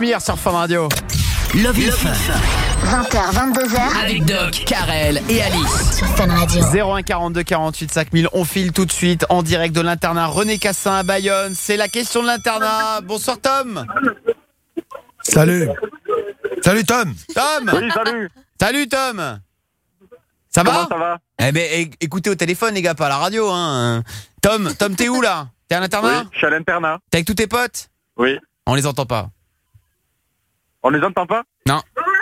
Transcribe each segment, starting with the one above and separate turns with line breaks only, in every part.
Cachemire sur Fun Radio.
Love in Fun.
20h, 22h.
Avec Doc, Karel et Alice.
Sur Fun Radio.
01 42 48 5000. On file tout de suite en direct de l'internat René Cassin à Bayonne. C'est la question de l'internat. Bonsoir Tom.
Salut. Salut Tom.
Tom.
Oui, salut.
Salut Tom. Ça va?
Comment ça va?
Eh ben, écoutez au téléphone les gars, pas à la radio hein. Tom, t'es où là? T'es à l'internat?
Oui, je suis à l'internat.
T'es avec tous tes potes?
Oui.
On les entend pas.
On les entend pas?
Non.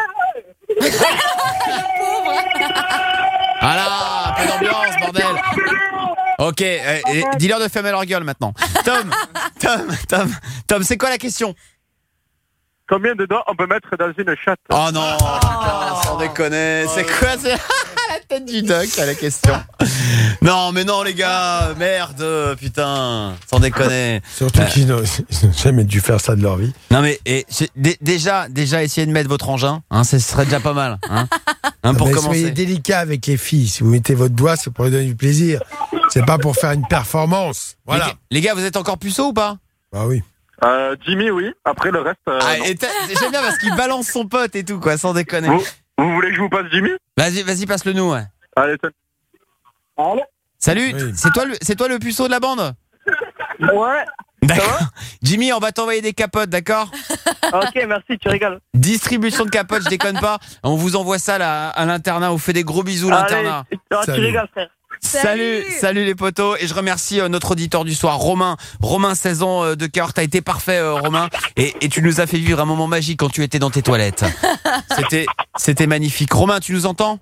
Voilà, peu d'ambiance, bordel. Ok, dis-leur de fermer leur gueule maintenant. Tom, c'est quoi la question?
Combien de doigts on peut mettre dans une chatte?
Oh non, putain, sans déconner. C'est quoi c'est la tête du doc à la question? Non, mais non les gars, merde, putain, sans déconner.
Surtout qu'ils n'ont jamais dû faire ça de leur vie.
Non mais déjà essayez de mettre votre engin, hein, ce serait déjà pas mal, hein, pour commencer.
Soyez délicat avec les filles. Si vous mettez votre doigt, c'est pour leur donner du plaisir. C'est pas pour faire une performance. Voilà.
Les gars, vous êtes encore puceaux ou pas?
Bah oui.
Jimmy, oui. Après le reste. Non.
J'aime bien parce qu'il balance son pote et tout, quoi, sans déconner.
Vous voulez que je vous passe Jimmy?
Vas-y, passe-le nous, ouais.
Allez, salut.
Salut,
Oui.
c'est toi le puceau de la bande?
Ouais.
D'accord. Jimmy, on va t'envoyer des capotes, d'accord?
Ok, merci, tu rigoles.
Distribution de capotes, je déconne pas. On vous envoie ça là, à l'internat, on vous fait des gros bisous l'internat.
Tu rigoles, frère.
Salut les potos. Et je remercie notre auditeur du soir, Romain, 16 ans de cœur. T'as été parfait, Romain. Et tu nous as fait vivre un moment magique quand tu étais dans tes toilettes. C'était magnifique. Romain, tu nous entends?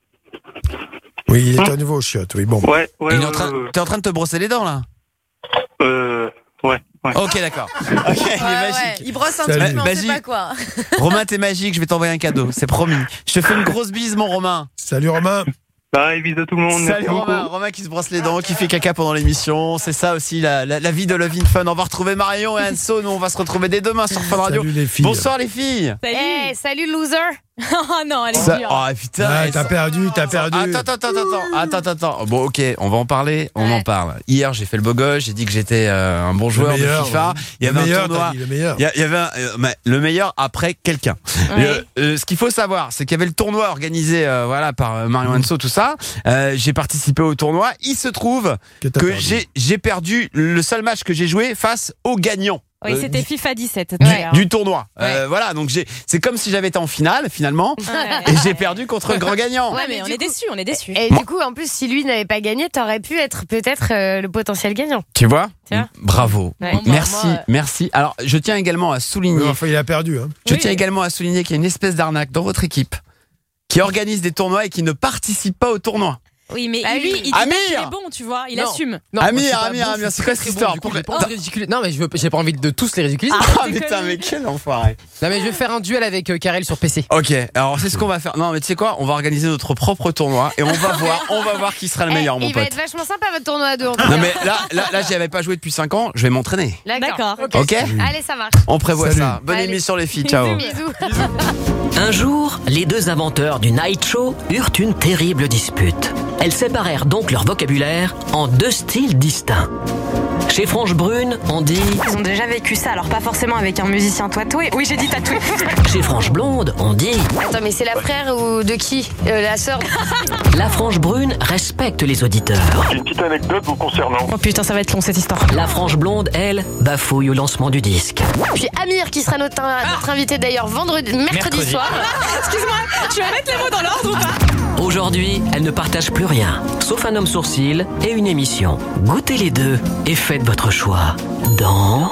Oui, il est à nouveau au chiotte. Oui, bon.
Ouais.
T'es en train de te brosser les dents là?
Ouais.
Ok, d'accord. Ok, il est magique.
Il brosse un
Salut.
truc, mais on sait
Magique.
pas quoi.
Romain, t'es magique. Je vais t'envoyer un cadeau, c'est promis. Je te fais une grosse bise, mon Romain.
Salut Romain.
Bye, bisous à tout le monde.
Salut Romain qui se brosse les dents, qui fait caca pendant l'émission. C'est ça aussi la vie de Love in Fun. On va retrouver Marion et Anso. Nous on va se retrouver dès demain sur Fun Radio.
Salut les filles.
Bonsoir les filles.
Salut loser. Oh non, elle est dure.
Oh putain.
Ah, t'as perdu.
Attends. Bon ok, on va en parler. On en parle. Hier j'ai fait le beau gosse. J'ai dit que j'étais un bon joueur de FIFA.
Ouais.
Il y avait un tournoi.
Le meilleur.
Il y avait le meilleur après quelqu'un.
Ouais.
Ce qu'il faut savoir, c'est qu'il y avait le tournoi organisé par Marion Anso, tout ça. J'ai participé au tournoi. Il se trouve
Que t'as
que
perdu.
j'ai perdu le seul match que j'ai joué face au gagnant.
Oui, c'était FIFA 17.
Du tournoi.
Ouais.
Voilà, donc c'est comme si j'avais été en finale finalement, et j'ai perdu contre le grand gagnant.
Ouais, mais on est déçus.
Et du coup, en plus, si lui n'avait pas gagné, t'aurais pu être peut-être le potentiel gagnant.
Tu vois?
Tiens.
Bravo.
Ouais.
Bon, bah,
Merci,
moi,
merci. Alors, je tiens également à souligner,
Oui, enfin, il a perdu. Hein.
qu'il y a une espèce d'arnaque dans votre équipe qui organise des tournois et qui ne participe pas au tournoi.
Oui, mais
Bah
lui,
oui.
il dit pas
Amir
qu'il est bon, tu vois, il
Non.
assume.
Non, moi, je suis
Amir,
pas bon, je suis
c'est quoi
très,
cette
très
histoire?
bon, du coup, j'ai pas envie de ridiculiser. Non, mais j'ai pas envie de tous les ridiculiser.
Ah putain, mais quel enfoiré.
Non, mais je vais faire un duel avec Karel sur PC.
Ok, alors c'est ce qu'on va faire. Non, mais tu sais quoi? On va organiser notre propre tournoi et on va voir qui sera le meilleur, mon
il va
pote.
être vachement sympa votre tournoi à deux. En tout
Non
cas.
mais là j'y avais pas joué depuis 5 ans, je vais m'entraîner.
D'accord.
Ok?
Allez, ça marche.
On prévoit
Salut.
ça. Bonne
Allez.
émission les filles, ciao.
Bisous.
Un jour, les deux inventeurs du Night Show eurent une terrible dispute. Elles séparèrent donc leur vocabulaire en deux styles distincts. Chez Franche Brune, on dit
Ils ont déjà vécu ça, alors pas forcément avec un musicien tatoué. Oui, j'ai dit tatoué.
chez Franche Blonde, on dit
Attends, mais c'est la frère ou de qui? La sœur?
la Franche Brune respecte les auditeurs.
J'ai une petite anecdote vous concernant.
Oh putain, ça va être long cette histoire.
La Franche Blonde, elle, bafouille au lancement du disque.
Puis Amir qui sera notre invité d'ailleurs mercredi soir.
Excuse-moi, tu vas mettre les mots dans l'ordre ou pas?
Aujourd'hui, elle ne partage plus rien, sauf un homme sourcil et une émission. Goûtez les deux et faites votre choix dans...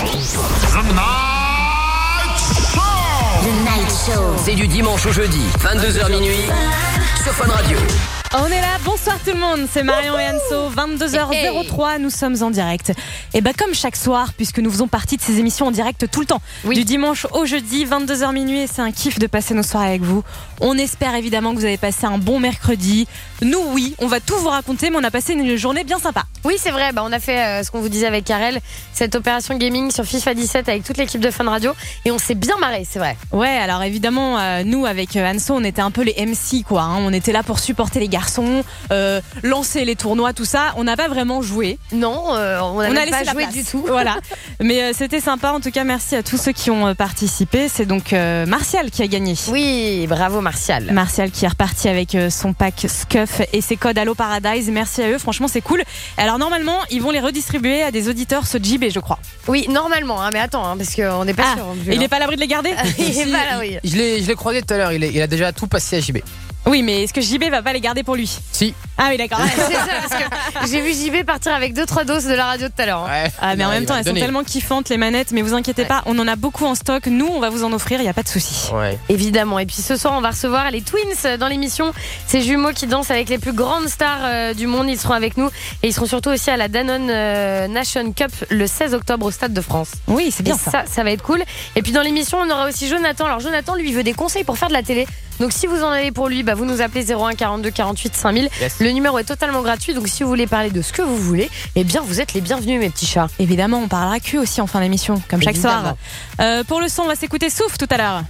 The Night Show.
C'est du dimanche au jeudi, 22h minuit, sur Fun Radio.
On est là, bonsoir tout le monde, c'est Marion et Anso, 22h03, nous sommes en direct. Et bah comme chaque soir, puisque nous faisons partie de ces émissions en direct tout le temps, du dimanche au jeudi, 22h minuit, et c'est un kiff de passer nos soirées avec vous. On espère évidemment que vous avez passé un bon mercredi. Nous oui, on va tout vous raconter, mais on a passé une journée bien sympa.
Oui, c'est vrai. On a fait ce qu'on vous disait avec Karel, cette opération gaming sur FIFA 17 avec toute l'équipe de Fun Radio. Et on s'est bien marré, c'est vrai.
Ouais, alors évidemment, nous, avec Anso, on était un peu les MC, quoi. On était là pour supporter les garçons, lancer les tournois, tout ça. On n'a pas vraiment joué.
Non, on n'a pas joué du tout.
Voilà. Mais c'était sympa. En tout cas, merci à tous ceux qui ont participé. C'est donc Martial qui a gagné.
Oui, bravo Martial.
Martial qui est reparti avec son pack Scuff et ses codes Allo Paradise. Merci à eux, franchement c'est cool. Alors normalement ils vont les redistribuer à des auditeurs ce JB, je crois.
Oui, normalement, mais attends, parce qu'on n'est pas sûr.
Il n'est pas à l'abri de les garder.
Il est pas là, oui.
Je l'ai croisé tout à l'heure, il a déjà tout passé à JB.
Oui, mais est-ce que JB va pas les garder pour lui?
Si.
Ah oui, d'accord.
C'est ça, parce que j'ai vu JB partir avec 2-3 doses de la radio tout à l'heure.
Ouais.
Ah, mais en même temps, elles sont tellement kiffantes les manettes, mais vous inquiétez pas, on en a beaucoup en stock. Nous, on va vous en offrir, il y a pas de souci.
Ouais.
Évidemment. Et puis ce soir, on va recevoir les Twins dans l'émission. Ces jumeaux qui dansent avec les plus grandes stars du monde. Ils seront avec nous et ils seront surtout aussi à la Danone Nation Cup le 16 octobre au Stade de France.
Oui, c'est bien
et ça va être cool. Et puis dans l'émission, on aura aussi Jonathan. Alors Jonathan, lui, veut des conseils pour faire de la télé. Donc si vous en avez pour lui, vous nous appelez 01 42 48 5000. Yes. Le numéro est totalement gratuit. Donc si vous voulez parler de ce que vous voulez, eh bien vous êtes les bienvenus, mes petits chats.
Évidemment, on parlera cul aussi en fin d'émission, comme chaque soir. Pour le son, on va s'écouter Souffle tout à l'heure.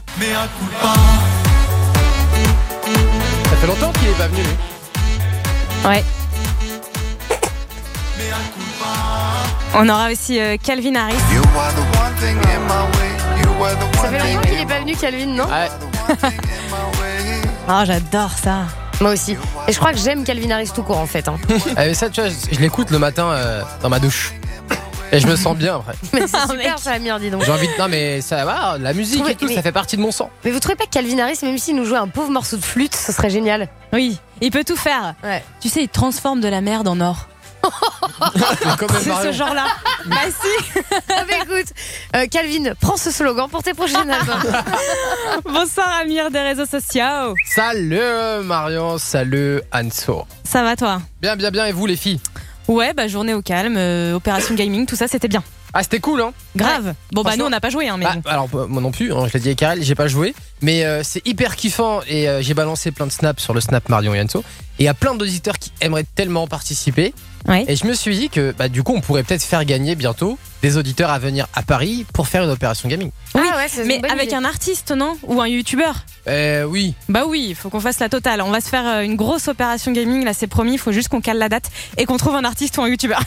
Ça fait longtemps qu'il est pas venu, lui.
Ouais. On aura aussi Calvin Harris.
Ça fait longtemps qu'il est pas venu, Calvin, non?
Ouais.
Oh, j'adore ça.
Moi aussi. Et je crois que j'aime Calvin Harris tout court en fait.
Mais ça, tu vois, je l'écoute le matin dans ma douche. Et je me sens bien après.
Mais c'est super ça, Amir, dis donc.
J'ai envie de... Non mais ça va, la musique et tout, ça fait partie de mon sang.
Mais vous trouvez pas que Calvin Harris, même s'il nous jouait un pauvre morceau de flûte, ce serait génial?
Oui, il peut tout faire.
Ouais.
Tu sais, il transforme de la merde en or. C'est ce genre-là. Bah si.
Mais écoute, Calvin, prends ce slogan pour tes prochains albums.
Bonsoir Amir des réseaux sociaux.
Salut Marion, salut Anso.
Ça va toi?
Bien, et vous les filles?
Ouais, journée au calme, opération gaming, tout ça c'était bien.
Ah, c'était cool, hein?
Grave. Ouais. Bon, nous on n'a pas joué, hein, mais bon.
Alors, moi non plus, je l'ai dit à Karel, j'ai pas joué. Mais c'est hyper kiffant et j'ai balancé plein de snaps sur le Snap Marion et Anso. Et il y a plein d'auditeurs qui aimeraient tellement participer.
Ouais.
Et je me suis dit que du coup, on pourrait peut-être faire gagner bientôt des auditeurs à venir à Paris pour faire une opération gaming.
Oui,
c'est
mais avec un artiste, non? Ou un youtubeur?
Oui.
Bah oui, il faut qu'on fasse la totale. On va se faire une grosse opération gaming, là c'est promis, il faut juste qu'on cale la date et qu'on trouve un artiste ou un youtubeur.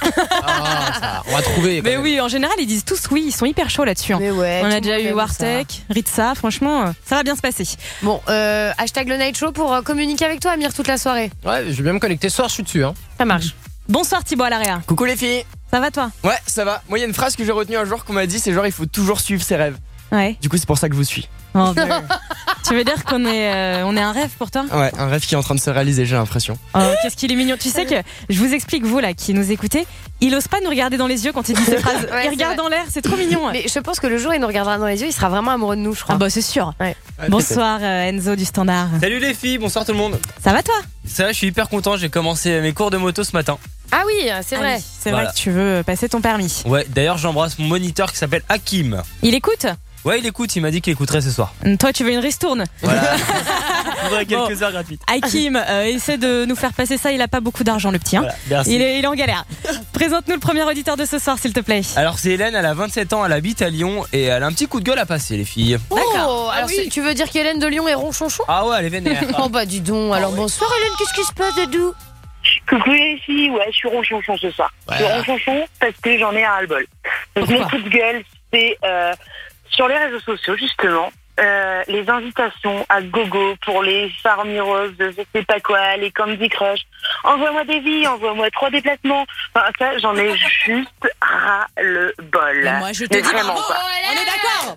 On va trouver.
Mais oui, en général, ils disent tous oui, ils sont hyper chauds là-dessus.
Mais ouais,
on a déjà eu Wartech, Ritza, franchement, ça va bien se passer.
Bon, hashtag le Night Show pour communiquer avec toi, Amir, toute la soirée.
Ouais, je vais bien me connecter. Ce soir, je suis dessus. Hein.
Ça marche.
Bonsoir Thibaut à l'AREA.
Coucou les filles.
Ça va toi?
Ouais, ça va. Moi, il y a une phrase que j'ai retenue un jour qu'on m'a dit, c'est genre il faut toujours suivre ses rêves.
Ouais.
Du coup, c'est pour ça que je vous suis.
Oh, tu veux dire qu'on est un rêve pour toi?
Ouais, un rêve qui est en train de se réaliser, j'ai l'impression.
Oh, qu'est-ce qu'il est mignon. Tu sais que je vous explique, vous là qui nous écoutez, il ose pas nous regarder dans les yeux quand il dit ces phrases. Il regarde dans l'air, c'est trop mignon.
Mais je pense que le jour où il nous regardera dans les yeux, il sera vraiment amoureux de nous, je crois.
Ah bah c'est sûr.
Ouais.
Bonsoir Enzo du Standard.
Salut les filles, bonsoir tout le monde.
Ça va toi?
Ça va, je suis hyper content, j'ai commencé mes cours de moto ce matin.
Ah oui, c'est vrai.
Oui, c'est vrai que tu veux passer ton permis.
Ouais, d'ailleurs j'embrasse mon moniteur qui s'appelle Hakim.
Il écoute?
Ouais, il écoute, il m'a dit qu'il écouterait ce soir.
Toi, tu veux une ristourne?
Voilà. Il faudrait quelques heures gratuites.
Hakim, essaie de nous faire passer ça, il a pas beaucoup d'argent le petit. Hein.
Voilà, merci.
Il est en galère. Présente-nous le premier auditeur de ce soir, s'il te plaît.
Alors c'est Hélène, elle a 27 ans, elle habite à Lyon et elle a un petit coup de gueule à passer, les filles.
D'accord. Alors tu veux dire qu'Hélène de Lyon est ronchonchon?
Ah ouais, elle est vénère.
Oh bah dis donc, alors bonsoir Hélène, qu'est-ce qui se passe de doux?
Coucou les filles, ouais, je suis ronchonchon ce soir. Je suis ronchonchon parce que j'en ai un ras-le-bol. Donc mon coup de gueule, c'est sur les réseaux sociaux, justement, les invitations à gogo pour les farmireuses, je sais pas quoi, les Candy Crush. Envoie-moi des vies, envoie-moi 3 déplacements. Enfin, ça, j'en ai juste ras-le-bol.
Mais moi, je te dis bravo, on est d'accord.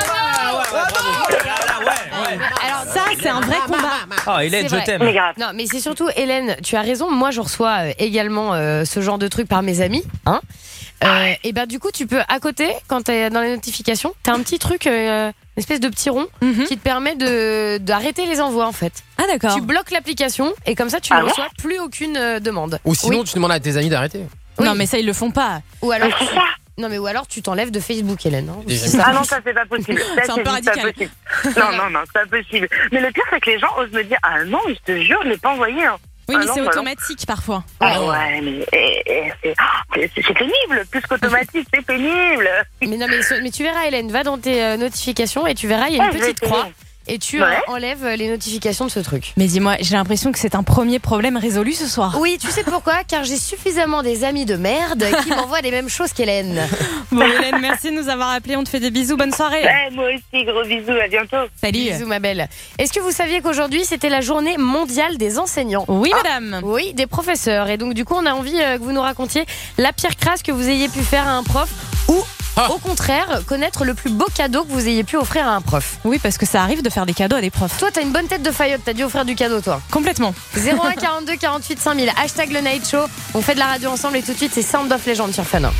Bravo. Alors ça, c'est un vrai combat.
Oh Hélène, je t'aime.
Non, mais c'est surtout Hélène, tu as raison. Moi, je reçois également ce genre de trucs par mes amis, hein. Et ben du coup, tu peux à côté, quand t'es dans les notifications, t'as un petit truc, une espèce de petit rond qui te permet d'arrêter les envois en fait.
Ah d'accord.
Tu bloques l'application et comme ça, tu ne reçois plus aucune demande.
Ou sinon, tu demandes à tes amis d'arrêter.
Oui. Non, mais ça, ils le font pas.
Ou alors. Non, mais ou alors tu t'enlèves de Facebook, Hélène. Hein.
Ah non, ça c'est pas possible.
C'est un peu radical.
Pas possible. Non, c'est pas possible. Mais le pire, c'est que les gens osent me dire: ah non, je te jure, je l'ai pas envoyé. Hein.
Oui, mais
Ah non,
c'est
bah non.
automatique parfois.
Ah ouais, mais c'est pénible. Plus qu'automatique, c'est pénible.
Mais non, mais tu verras, Hélène, va dans tes notifications et tu verras, il y a une
Ouais, je vais
petite croix.
essayer.
Et tu
Ouais.
enlèves les notifications de ce truc.
Mais dis-moi, j'ai l'impression que c'est un premier problème résolu ce soir.
Oui, tu sais pourquoi? Car j'ai suffisamment des amis de merde qui m'envoient les mêmes choses qu'Hélène.
Bon, Hélène, merci de nous avoir appelés. On te fait des bisous. Bonne soirée.
Ouais, moi aussi, gros bisous, à bientôt.
Salut.
Bisous, ma belle. Est-ce que vous saviez qu'aujourd'hui, c'était la journée mondiale des enseignants?
Oui, madame.
Oui, des professeurs. Et donc, du coup, on a envie que vous nous racontiez la pire crasse que vous ayez pu faire à un prof ou, au contraire, connaître le plus beau cadeau que vous ayez pu offrir à un prof.
Oui, parce que ça arrive de faire des cadeaux à des profs.
Toi, t'as une bonne tête de faillotte, t'as dû offrir du cadeau, toi.
Complètement.
01 42 48 5000, hashtag le Night Show. On fait de la radio ensemble et tout de suite, c'est Sound of Legend sur Fun.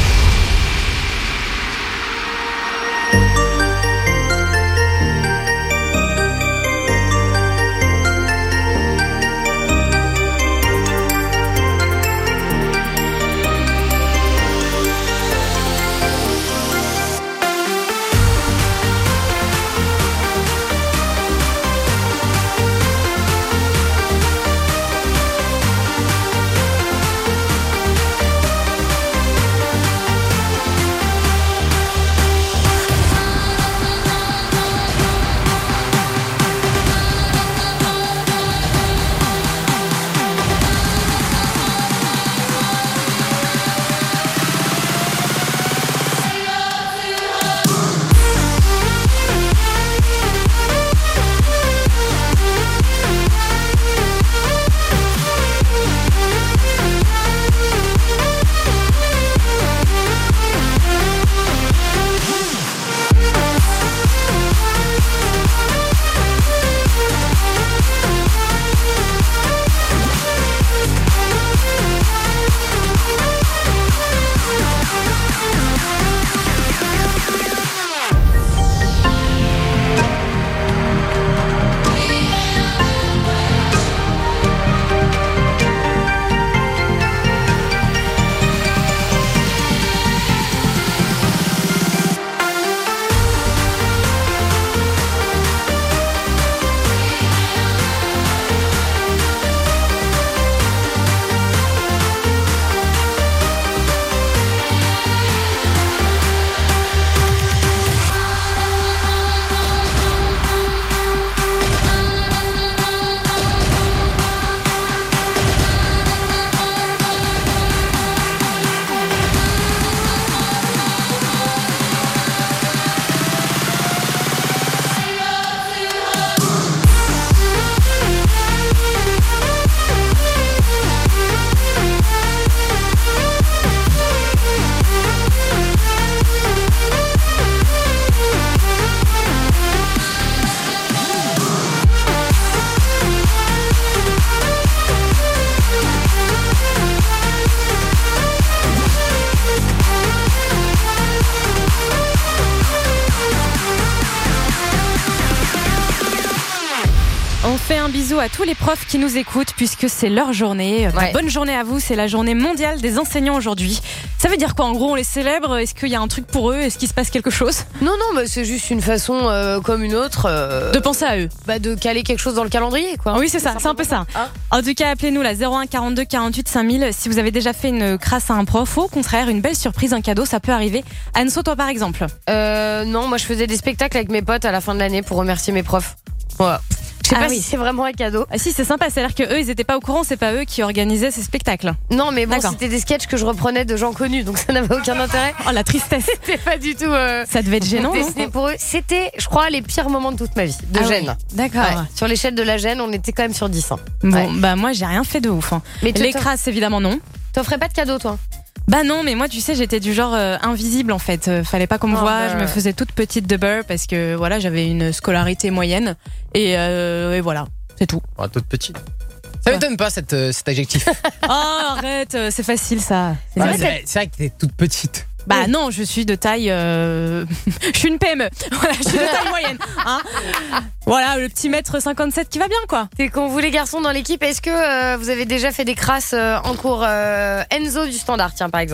On fait un bisou à tous les profs qui nous écoutent puisque c'est leur journée.
Ouais.
Bonne journée à vous, c'est la journée mondiale des enseignants aujourd'hui. Ça veut dire quoi en gros, on les célèbre? Est-ce qu'il y a un truc pour eux? Est-ce qu'il se passe quelque chose?
Non, mais c'est juste une façon comme une autre
de penser à eux.
Bah, de caler quelque chose dans le calendrier, quoi.
Oui, c'est ça, c'est un peu ça.
Hein,
en tout cas, appelez-nous la 01 42 48 5000 si vous avez déjà fait une crasse à un prof ou au contraire une belle surprise, un cadeau, ça peut arriver. Anso, toi par exemple?
Non, moi je faisais des spectacles avec mes potes à la fin de l'année pour remercier mes profs. Voilà. Je sais pas si c'est vraiment un cadeau.
Ah si, c'est sympa, c'est-à-dire que eux ils étaient pas au courant, c'est pas eux qui organisaient ces spectacles.
Non, mais bon,
D'accord.
c'était des sketchs que je reprenais de gens connus, donc ça n'avait aucun intérêt.
Oh la tristesse.
C'était pas du tout.
Ça devait être gênant, non?
destiné pour eux. C'était, je crois, les pires moments de toute ma vie, de
Ah
gêne.
ouais, d'accord.
Ouais. Sur l'échelle de la gêne, on était quand même sur 10. Hein.
Bon,
Ouais.
bah moi j'ai rien fait de ouf. Hein.
Mais
Les crasses évidemment non.
T'offrais pas de cadeau, toi?
Bah non, mais moi tu sais j'étais du genre invisible en fait. Fallait pas qu'on me voie. Je me faisais toute petite de beurre parce que voilà j'avais une scolarité moyenne et voilà c'est tout.
Oh, toute petite. Ça m'étonne pas cet adjectif.
Oh arrête, c'est facile ça. C'est
Bah,
facile.
c'est vrai que t'es toute petite.
Bah non, je suis de taille. Je suis une PME. Voilà, je suis de taille moyenne. Hein voilà, le petit mètre 57 qui va bien quoi.
C'est con, vous les garçons dans l'équipe, est-ce que vous avez déjà fait des crasses en cours Enzo du Standard, tiens par exemple?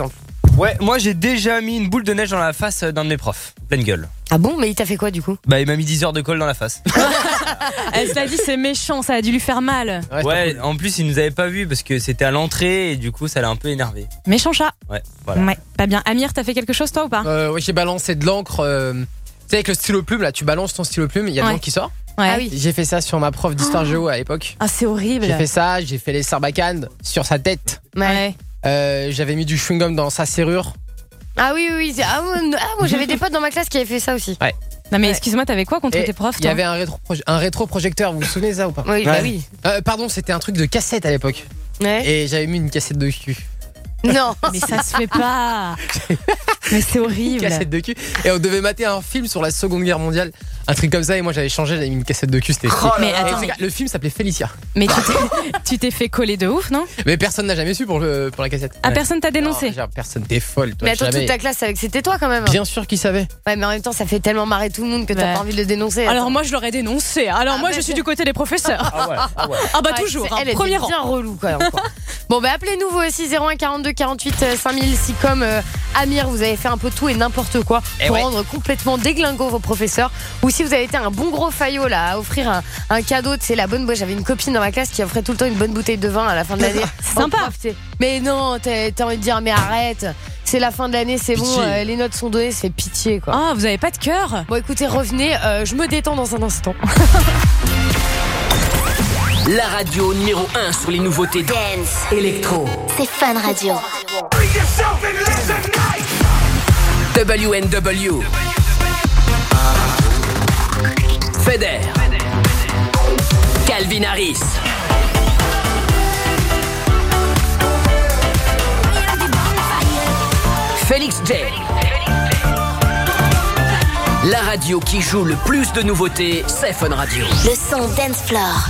Ouais, moi j'ai déjà mis une boule de neige dans la face d'un de mes profs. Pleine gueule.
Ah bon, mais il t'a fait quoi du coup?
Bah il m'a mis 10 heures de colle dans la face.
Cela dit, c'est méchant, ça a dû lui faire mal.
Ouais, en plus il nous avait pas vu parce que c'était à l'entrée et du coup ça l'a un peu énervé.
Méchant chat.
Ouais, voilà.
Ouais, pas bien. Amir, t'as fait quelque chose toi ou pas?
Oui, j'ai balancé de l'encre. Tu sais, avec le stylo plume, là, tu balances ton stylo plume, il y a de l'encre qui sort.
Ouais.
Ah oui.
J'ai fait ça sur ma prof d'histoire géo à l'époque.
Ah, c'est horrible.
J'ai fait ça, j'ai fait les sarbacanes sur sa tête.
Ouais.
J'avais mis du chewing-gum dans sa serrure.
Ah oui, oui, oui. Moi j'avais des potes dans ma classe qui avaient fait ça aussi.
Ouais.
Non mais excuse-moi, t'avais quoi contre tes profs?
Il y avait un rétroprojecteur, vous vous souvenez de ça ou pas?
Oui, bah oui.
Pardon, c'était un truc de cassette à l'époque.
Ouais.
Et j'avais mis une cassette de cul.
Non,
mais ça se fait pas. Mais c'est horrible.
Une cassette de cul. Et on devait mater un film sur la Seconde Guerre mondiale. Un truc comme ça. Et moi j'avais changé, j'avais mis une cassette de cul. C'était
mais attends,
le film s'appelait Félicia.
Mais tu t'es fait coller de ouf, non?
Mais personne n'a jamais su pour la cassette.
Ah, personne t'a dénoncé?
Non, personne, t'es folle. Toi,
mais attends,
jamais.
toute ta classe savait que c'était toi quand même.
Bien sûr qu'ils savaient.
Ouais, mais en même temps, ça fait tellement marrer tout le monde que t'as pas envie de le dénoncer.
Alors moi, je l'aurais dénoncé. Alors moi, je suis du côté des professeurs.
Ah ouais.
Ah bah toujours.
Elle est
premier rang.
bien relou quand même. Quoi. Bon, bah appelez-nous vous aussi 01 42 48 5000 si comme Amir, vous avez fait un peu tout et n'importe quoi pour rendre complètement déglingo vos professeurs. Ou si vous avez été un bon gros faillot là à offrir un cadeau, c'est la bonne. Moi, j'avais une copine dans ma classe qui offrait tout le temps une bonne bouteille de vin à la fin de l'année.
C'est sympa.
Mais non, t'as envie de dire mais arrête. C'est la fin de l'année, c'est bon, les notes sont données, ça fait pitié quoi.
Ah, vous avez pas de cœur?
Bon écoutez, revenez, je me détends dans un instant.
La radio numéro 1 sur les nouveautés dance, électro.
C'est Fun Radio.
WNW. Feder. Calvin Harris. Félix J. La radio qui joue le plus de nouveautés, c'est Fun Radio.
Le son Dance Floor.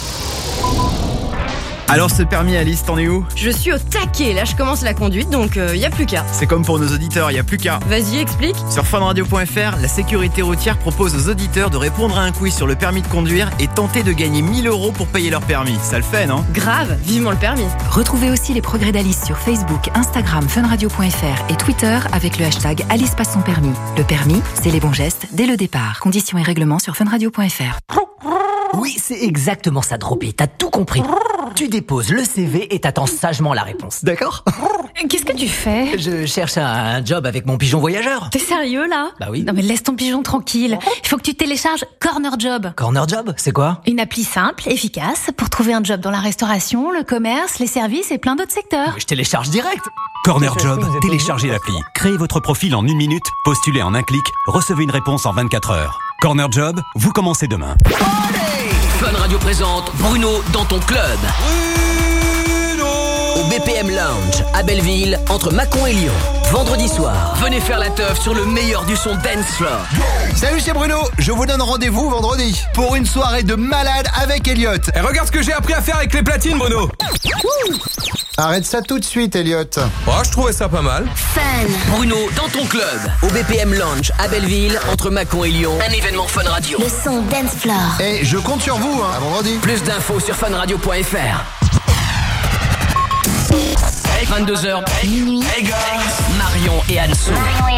Alors ce permis Alice, t'en es où?
Je suis au taquet, là je commence la conduite donc y a plus qu'à.
C'est comme pour nos auditeurs, y a plus qu'à.
Vas-y, explique.
Sur funradio.fr, la sécurité routière propose aux auditeurs de répondre à un quiz sur le permis de conduire et tenter de gagner 1000 € pour payer leur permis. Ça le fait, non?
Grave, vivement le permis.
Retrouvez aussi les progrès d'Alice sur Facebook, Instagram, funradio.fr et Twitter avec le hashtag Alice passe son permis. Le permis, c'est les bons gestes dès le départ. Conditions et règlements sur funradio.fr.
Oui, c'est exactement ça, Droppy. T'as tout compris. Tu déposes le CV et t'attends sagement la réponse. D'accord?
Qu'est-ce que tu fais?
Je cherche un job avec mon pigeon voyageur.
T'es sérieux là?
Bah oui.
Non mais laisse ton pigeon tranquille. Il faut que tu télécharges Corner Job.
Corner Job, c'est quoi?
Une appli simple, efficace pour trouver un job dans la restauration, le commerce, les services et plein d'autres secteurs.
Je télécharge direct.
Corner Job, téléchargez l'appli. Créez votre profil en 1 minute, postulez en un clic, recevez une réponse en 24 heures. Corner Job, vous commencez demain.
Fun Radio présente Bruno dans ton club. Au BPM Lounge, à Belleville, entre Mâcon et Lyon. Vendredi soir, venez faire la teuf sur le meilleur du son dance floor.
Salut, c'est Bruno. Je vous donne rendez-vous vendredi pour une soirée de malade avec Elliot.
Et regarde ce que j'ai appris à faire avec les platines, Bruno.
Arrête ça tout de suite, Elliot.
Oh, je trouvais ça pas mal.
Fun.
Bruno dans ton club. Au BPM Lounge, à Belleville, entre Mâcon et Lyon. Un événement Fun Radio.
Le son Dance Floor.
Et je compte sur vous, à vendredi.
Plus d'infos sur funradio.fr. 22h,
minuit.
Marion et Anso.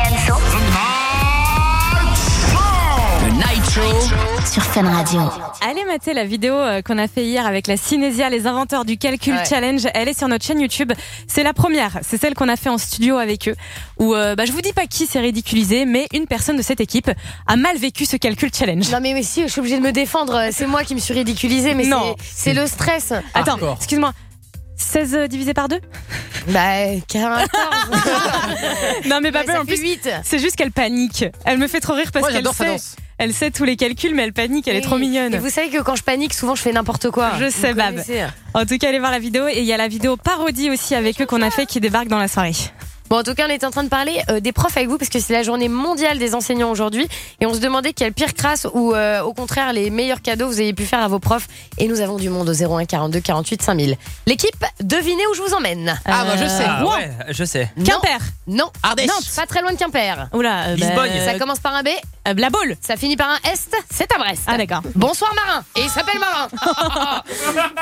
Le Night Show
sur Fun Radio.
Allez mater la vidéo qu'on a fait hier avec la Cinésia, les inventeurs du calcul challenge. Elle est sur notre chaîne YouTube. C'est la première, c'est celle qu'on a fait en studio avec eux. Où je vous dis pas qui s'est ridiculisé, mais une personne de cette équipe a mal vécu ce calcul challenge.
Non mais si, je suis obligée de me défendre. C'est moi qui me suis ridiculisée, mais
non,
c'est le stress.
Attends, excuse-moi. 16 divisé par 2?
Bah 14.
Non mais pas
ça
en plus
8.
C'est juste qu'elle panique. Elle me fait trop rire parce qu'elle sait tous les calculs, mais elle panique, elle est trop mignonne.
Et vous savez que quand je panique, souvent je fais n'importe quoi.
Je sais, Bab. En tout cas, allez voir la vidéo. Et il y a la vidéo parodie aussi avec eux qu'on a fait qui débarque dans la soirée.
Bon, en tout cas, on est en train de parler des profs avec vous parce que c'est la journée mondiale des enseignants aujourd'hui. Et on se demandait quelle pire crasse ou au contraire les meilleurs cadeaux vous avez pu faire à vos profs. Et nous avons du monde au 01 42 48 5000. L'équipe, devinez où je vous emmène.
Ah, moi je sais.
Ouais, je sais.
Quimper.
Non.
Ardèche.
Nantes, pas très loin de Quimper.
Oula,
Lisbonne.
Ça commence par un B.
La Baule.
Ça finit par un Est. C'est à Brest.
Ah d'accord.
Bonsoir Marin. Et il s'appelle Marin.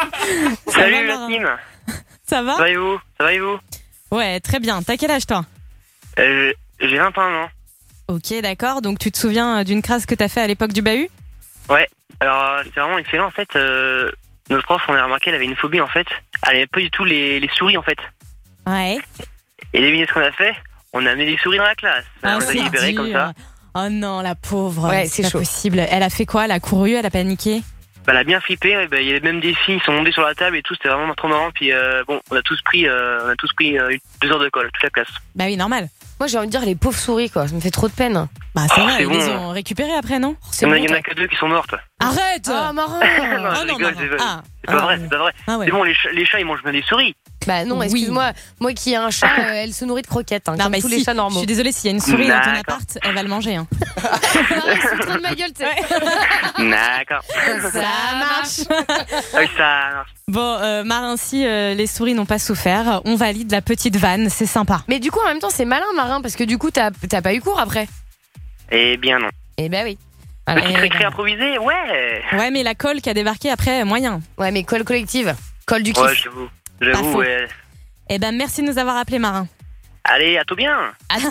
Salut la team.
Ça va?
Ça va et vous?
Ouais, très bien. T'as quel âge toi?
J'ai 21 ans.
Ok, d'accord. Donc tu te souviens d'une crasse que t'as fait à l'époque du bahut?
Ouais. Alors, c'est vraiment excellent, en fait. Notre prof, on a remarqué, elle avait une phobie, en fait. Elle n'aimait pas du tout les souris, en fait.
Ouais.
Et devinez ce qu'on a fait? On a mis des souris dans la classe. On les a libérées comme ça.
Oh non, la pauvre.
Ouais,
c'est
c'est
pas
chaud.
possible. Elle a fait quoi? Elle a couru, elle a paniqué?
Bah, elle a bien flippé. Il y avait même des filles qui sont montées sur la table et tout. C'était vraiment trop marrant. Puis bon, on a tous pris 2 heures de colle, toute la classe.
Bah oui, normal.
Moi, j'ai envie de dire les pauvres souris, quoi. Ça me fait trop de peine.
Bah c'est vrai,
c'est
ils
bon.
les ont récupérés après, non?
Il y en a que 2 qui sont mortes.
Arrête!
Ah, marin!
Non,
Oh
je
non,
rigole,
Marin.
c'est pas vrai, c'est pas vrai.
Ah ouais.
C'est bon, les chats, ils mangent bien des souris.
Bah non, excuse-moi. Moi qui ai un chat, elle se nourrit de croquettes, hein,
Non,
comme
mais
tous
si,
les chats
je
normaux.
suis désolée, s'il y a une souris dans ton
D'accord.
appart, elle va le manger. Hein.
Ils sont trop de ma gueule, tu sais.
D'accord.
Ça marche.
Oui, ça marche.
Bon, Marin, si les souris n'ont pas souffert, on valide la petite vanne, c'est sympa.
Mais du coup, en même temps, c'est malin, Marin, parce que du coup, t'as pas eu cours après.
Eh bien non.
Eh ben oui.
Petite récré improvisée, ouais.
Ouais, mais la colle qui a débarqué après, moyen.
Ouais, mais colle collective. Colle du kiff.
Ouais, j'avoue,
faux.
ouais.
Eh ben, merci de nous avoir appelé, Marin.
Allez, à tout bien.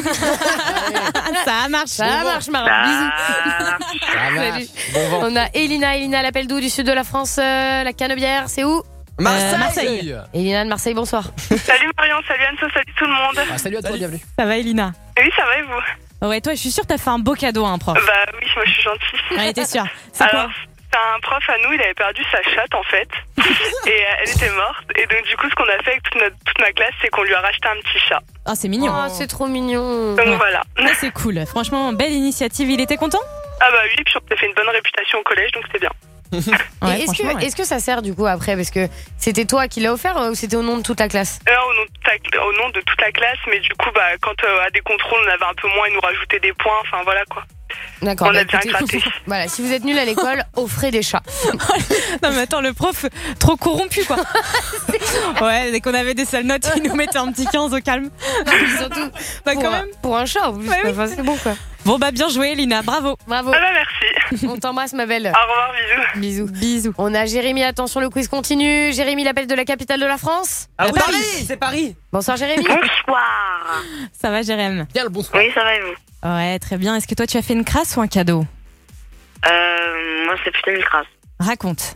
Ça marche.
Ça marche, Marin. Bisous.
Ça marche.
Salut.
Bon vent.
On a Elina. Elina, l'appel d'où du sud de la France, la Canebière, c'est où?
Marseille.
Elina de Marseille, bonsoir.
Salut Marion, salut Anso, salut tout le monde.
Ah, salut à toi, bienvenue.
Ça va, Elina?
Oui, ça va et vous?
Ouais, toi, je suis sûre que t'as fait un beau cadeau à un prof.
Bah oui, moi je suis gentille.
Ouais, t'es sûre. C'est
Alors,
quoi?
c'est un prof à nous, il avait perdu sa chatte en fait. Et elle était morte. Et donc du coup, ce qu'on a fait avec toute ma classe, c'est qu'on lui a racheté un petit chat.
Oh, c'est mignon.
Oh, c'est trop mignon.
Donc voilà.
Ça, c'est cool. Franchement, belle initiative. Il était content?
Ah bah oui, puis on a fait une bonne réputation au collège, donc c'était bien.
Ouais,
Et
franchement, ouais.
est-ce que ça sert du coup après? Parce que c'était toi qui l'as offert ou c'était au nom de toute la classe?
Au nom de toute la classe, mais du coup, bah, quand à des contrôles, on avait un peu moins, ils nous rajoutaient des points, enfin voilà quoi.
D'accord.
On
bah,
a bien
écoutez,
gratté.
Voilà, si vous êtes nul à l'école, offrez des chats.
Non mais attends, le prof trop corrompu quoi. Ouais, dès qu'on avait des sales notes, il nous mettait un petit 15 au calme.
Surtout
Bah
pour,
quand même.
pour un chat en plus.
Ouais, oui.
Enfin, c'est bon quoi.
Bon bah bien joué Lina, bravo.
Bravo.
Ah bah merci.
On t'embrasse ma belle.
Au revoir, bisous.
Bisous. On a Jérémy, attention le quiz continue. Jérémy, l'appel de la capitale de la France.
Ah,
Paris.
c'est Paris.
Bonsoir Jérémy.
Bonsoir.
Ça va Jérém?
Bien le bonsoir.
Oui, ça va et vous?
Ouais, très bien. Est-ce que toi tu as fait une crasse ou un cadeau?
Moi, c'est plutôt une crasse.
Raconte.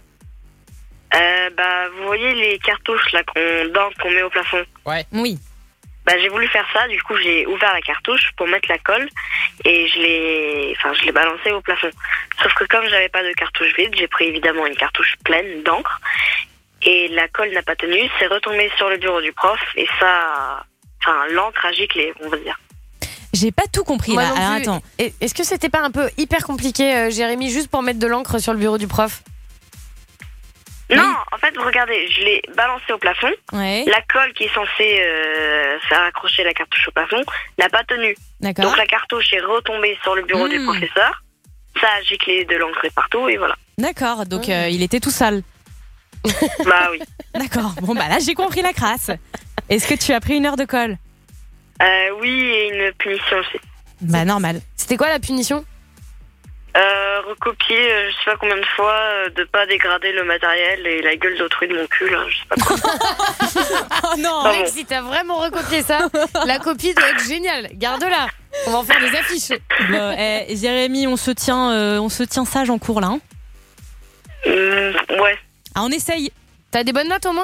Bah, vous voyez les cartouches là qu'on met au plafond?
Ouais.
Oui.
Bah, j'ai voulu faire ça, du coup j'ai ouvert la cartouche pour mettre la colle et je l'ai balancée au plafond. Sauf que comme j'avais pas de cartouche vide, j'ai pris évidemment une cartouche pleine d'encre et la colle n'a pas tenu, c'est retombé sur le bureau du prof et ça, l'encre a giclé, on va dire.
J'ai pas tout compris
Moi
là.
non
Alors,
plus.
attends.
Est-ce que c'était pas un peu hyper compliqué, Jérémy, juste pour mettre de l'encre sur le bureau du prof?
Non, en fait, regardez, je l'ai balancé au plafond.
Ouais.
La colle qui est censée faire accrocher la cartouche au plafond n'a pas tenu.
D'accord.
Donc la cartouche est retombée sur le bureau du professeur. Ça a giclé de l'encre partout et voilà.
D'accord. Donc il était tout sale.
Bah oui.
D'accord. Bon bah là j'ai compris la crasse. Est-ce que tu as pris une heure de colle?
Oui, et une punition aussi.
Bah normal.
C'était quoi la punition?
Recopier, je sais pas combien de fois, de pas dégrader le matériel et la gueule d'autrui de mon cul, là, je sais pas quoi.
Oh non.
Ah
Mec,
bon.
si t'as vraiment recopié ça, la copie doit être géniale. Garde-la. On va en faire des affiches.
Bon, Jérémy, on se tient sage en cours là. Hein.
Ouais.
Ah, on essaye.
T'as des bonnes notes au moins?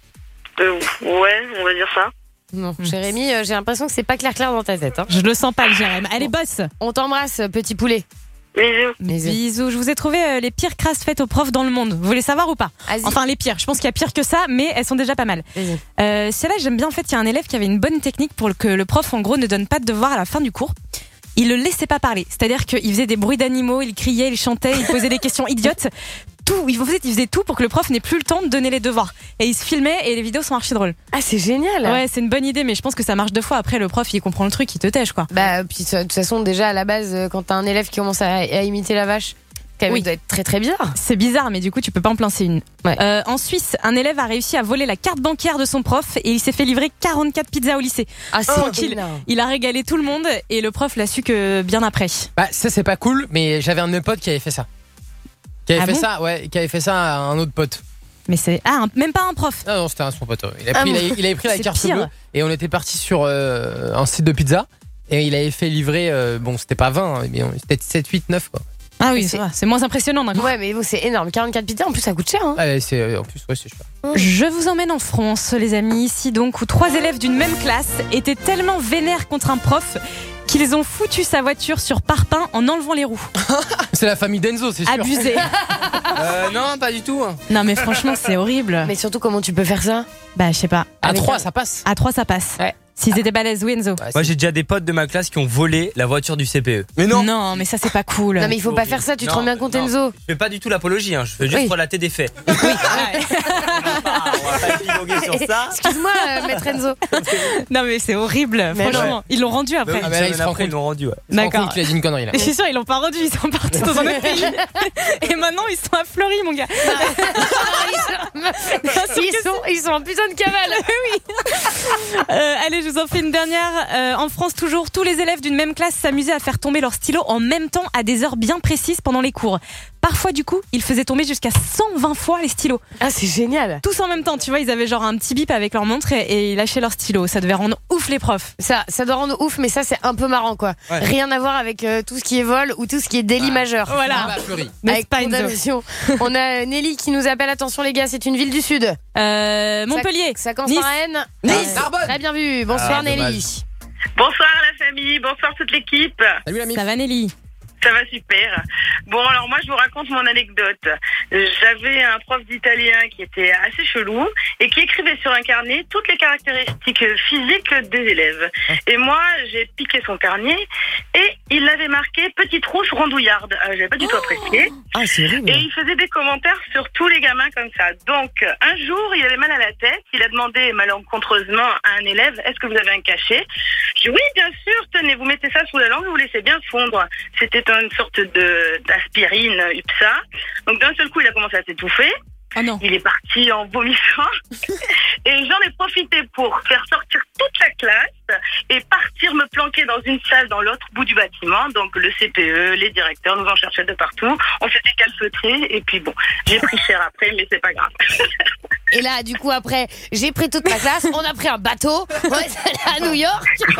Ouais, on va dire ça.
Non, Jérémy, j'ai l'impression que c'est pas clair dans ta tête. Hein.
Je le sens pas le Jérémy. Allez, bosse.
On t'embrasse, petit poulet.
Bisous.
Bisous. Je vous ai trouvé les pires crasses faites aux profs dans le monde. Vous voulez savoir ou pas? Enfin, les pires. Je pense qu'il y a pire que ça, mais elles sont déjà pas mal. Celle-là, j'aime bien. En fait, il y a un élève qui avait une bonne technique pour que le prof, en gros, ne donne pas de devoir à la fin du cours. Il le laissait pas parler. C'est-à-dire qu'il faisait des bruits d'animaux, il criait, il chantait, il posait des questions idiotes. Tout. Il faisait tout pour que le prof n'ait plus le temps de donner les devoirs. Et il se filmait et les vidéos sont archi drôles.
Ah, c'est génial.
Ouais, c'est une bonne idée, mais je pense que ça marche 2 fois. Après, le prof, il comprend le truc, il te tèche, quoi.
Bah, puis de toute façon, déjà à la base, quand t'as un élève qui commence à imiter la vache, quand même, il doit être très très bizarre.
C'est bizarre, mais du coup, tu peux pas en placer une. Ouais. En Suisse, un élève a réussi à voler la carte bancaire de son prof et il s'est fait livrer 44 pizzas au lycée.
Ah, c'est
tranquille.
énorme.
Il a régalé tout le monde et le prof l'a su que bien après.
Bah, ça, c'est pas cool, mais j'avais un de mes potes qui avait fait ça. Qui avait fait ça à un autre pote.
Mais c'est. Ah, même pas un prof.
Non, non, c'était un son pote. Il avait pris la carte bleue et on était parti sur un site de pizza. Et il avait fait livrer, bon, c'était pas 20, mais c'était 7, 8, 9, quoi.
Ah oui, ça va, c'est moins impressionnant d'un coup.
Ouais, mais bon, c'est énorme. 44 pizzas, en plus, ça coûte cher. Hein.
Ah, en plus, ouais, c'est cher.
Je vous emmène en France, les amis, ici donc, où 3 élèves d'une même classe étaient tellement vénères contre un prof qu'ils ont foutu sa voiture sur parpaing en enlevant les roues.
C'est la famille d'Enzo, c'est sûr.
Abusé.
Non, pas du tout.
Non, mais franchement, c'est horrible.
Mais surtout, comment tu peux faire ça?
Bah, je sais pas.
À 3, ça passe.
À 3, ça passe. Ouais. S'ils étaient balèzes, oui, Enzo.
Moi, j'ai déjà des potes de ma classe qui ont volé la voiture du CPE. Mais non.
Non, mais ça, c'est pas cool.
Non, mais il faut pas faire ça, tu te rends bien compte, Enzo.
Je fais pas du tout l'apologie, hein. Je veux juste relater des faits. Oui. On va pas épiloguer sur ça.
Excuse-moi, maître Enzo.
Non, mais c'est horrible. Mais franchement, ils l'ont rendu après.
Ah, mais là,
ils l'ont rendu, ouais.
D'accord.
Il a dit une connerie, là.
Je suis sûr, ils l'ont pas rendu, ils sont partis dans un autre pays. Et maintenant, ils sont à Fleury, mon gars.
Ils sont en putain de cavale.
Oui. Allez, je vous en fais une dernière. En France, toujours, tous les élèves d'une même classe s'amusaient à faire tomber leur stylo en même temps à des heures bien précises pendant les cours. Parfois, du coup, ils faisaient tomber jusqu'à 120 fois les stylos.
Ah, c'est génial.
Tous en même temps, tu vois, ils avaient genre un petit bip avec leur montre et ils lâchaient leur stylo. Ça devait rendre ouf les profs.
Ça doit rendre ouf, mais ça, c'est un peu marrant, quoi. Ouais. Rien à voir avec tout ce qui est vol ou tout ce qui est délit majeur.
Voilà.
Avec condamnation. On a Nelly qui nous appelle. Attention, les gars, c'est une ville du Sud.
Montpellier.
Ça commence par N.
Nice. Narbonne.
Très bien vu. Bonsoir, Nelly.
Bonsoir la famille, bonsoir toute l'équipe.
Salut l'ami.
Ça va, Nelly?
Ça va super. Bon, alors moi je vous raconte mon anecdote. J'avais un prof d'italien qui était assez chelou et qui écrivait sur un carnet toutes les caractéristiques physiques des élèves. Et moi j'ai piqué son carnet et il l'avait marqué petite rousse rondouillarde. J'avais pas du tout apprécié.
Ah, c'est horrible.
Et il faisait des commentaires sur tous les gamins comme ça. Donc un jour il avait mal à la tête. Il a demandé malencontreusement à un élève: est-ce que vous avez un cachet? Je dis oui bien sûr, tenez, vous mettez ça sous la langue, vous laissez bien fondre. C'était une sorte d'aspirine UPSA. Donc d'un seul coup il a commencé à s'étouffer.
Oh non.
Il est parti en vomissant. Et j'en ai profité pour faire sortir toute la classe et partir me planquer dans une salle dans l'autre bout du bâtiment. Donc le CPE, les directeurs nous en cherchaient de partout. On s'était calfeutrés et puis bon, j'ai pris cher après, mais c'est pas grave.
Et là, du coup, après, j'ai pris toute ma classe, on a pris un bateau, on est allé à New York.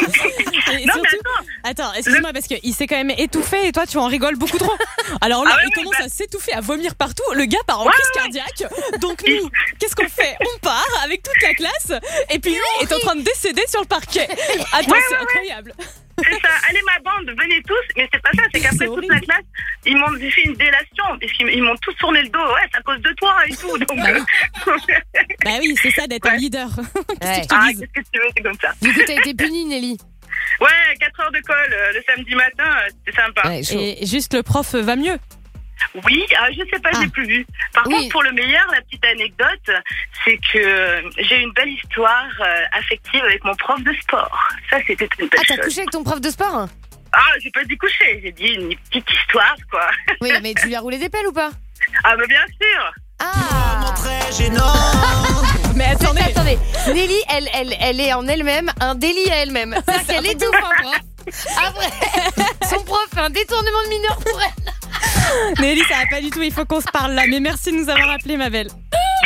Et non, surtout, attends, excuse-moi, parce qu'il s'est quand même étouffé et toi, tu en rigoles beaucoup trop. Alors là, il commence à s'étouffer, à vomir partout. Le gars part en crise cardiaque. Donc nous, qu'est-ce qu'on fait? On part avec toute la classe et puis lui est en train de décéder sur le parquet. Attends, c'est incroyable.
C'est ça, allez ma bande, venez tous, mais c'est pas ça, c'est qu'après toute la classe, ils m'ont fait une délation, puisqu'ils m'ont tous tourné le dos, ouais, c'est à cause de toi et tout, donc...
Bah oui, c'est ça d'être un leader.
Qu'est-ce que tu veux, c'est comme ça.
Du coup, t'as été punie, Nelly?
Ouais, 4 heures de colle le samedi matin, c'était sympa.
Ouais, et juste le prof va mieux?
Oui, je sais pas, j'ai plus vu. Par contre, pour le meilleur, la petite anecdote, c'est que j'ai une belle histoire affective avec mon prof de sport. Ça, c'était une belle chose.
Ah, t'as couché avec ton prof de sport?
Ah, j'ai pas dit coucher, j'ai dit une petite histoire, quoi.
Oui, mais tu lui as roulé des pelles ou pas?
Ah, mais bien sûr.
Ah, très gênant. Mais attendez. Nelly, elle est en elle-même un délit à elle-même. C'est-à-dire qu'elle étouffe un prof. Après, son prof fait un détournement de mineur pour elle.
Nelly, ça va pas du tout, il faut qu'on se parle là. Mais merci de nous avoir appelé, ma belle.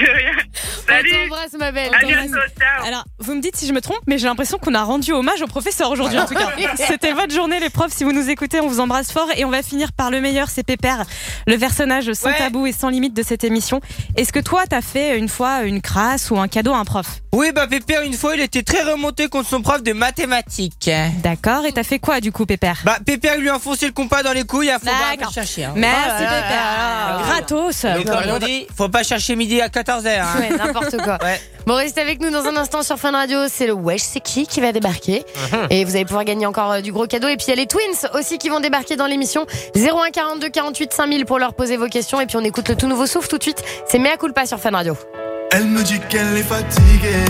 Salut.
On t'embrasse, ma belle.
À bientôt, ciao.
Alors, vous me dites si je me trompe, mais j'ai l'impression qu'on a rendu hommage aux professeurs aujourd'hui, en tout cas. C'était votre journée, les profs. Si vous nous écoutez, on vous embrasse fort. Et on va finir par le meilleur, c'est Pépère, le personnage sans tabou et sans limite de cette émission. Est-ce que toi, t'as fait une fois une crasse ou un cadeau à un prof?
Oui, bah Pépère, une fois, il était très remonté contre son prof de mathématiques.
D'accord, et t'as fait quoi du coup, Pépère?
Bah Pépère lui a enfoncé le compas dans les couilles, faut pas chercher. Hein.
Merci Pépère. Gratos.
Donc, comme on dit, faut pas chercher midi à 14h. Hein.
Ouais, n'importe quoi. Bon, restez avec nous dans un instant sur Fun Radio. C'est le Wesh c'est qui va débarquer. Et vous allez pouvoir gagner encore du gros cadeau. Et puis il y a les Twins aussi qui vont débarquer dans l'émission. 01 42 48 5000 pour leur poser vos questions. Et puis on écoute le tout nouveau Souffle tout de suite. C'est Mea Culpa sur Fun Radio.
Elle me dit qu'elle est fatiguée.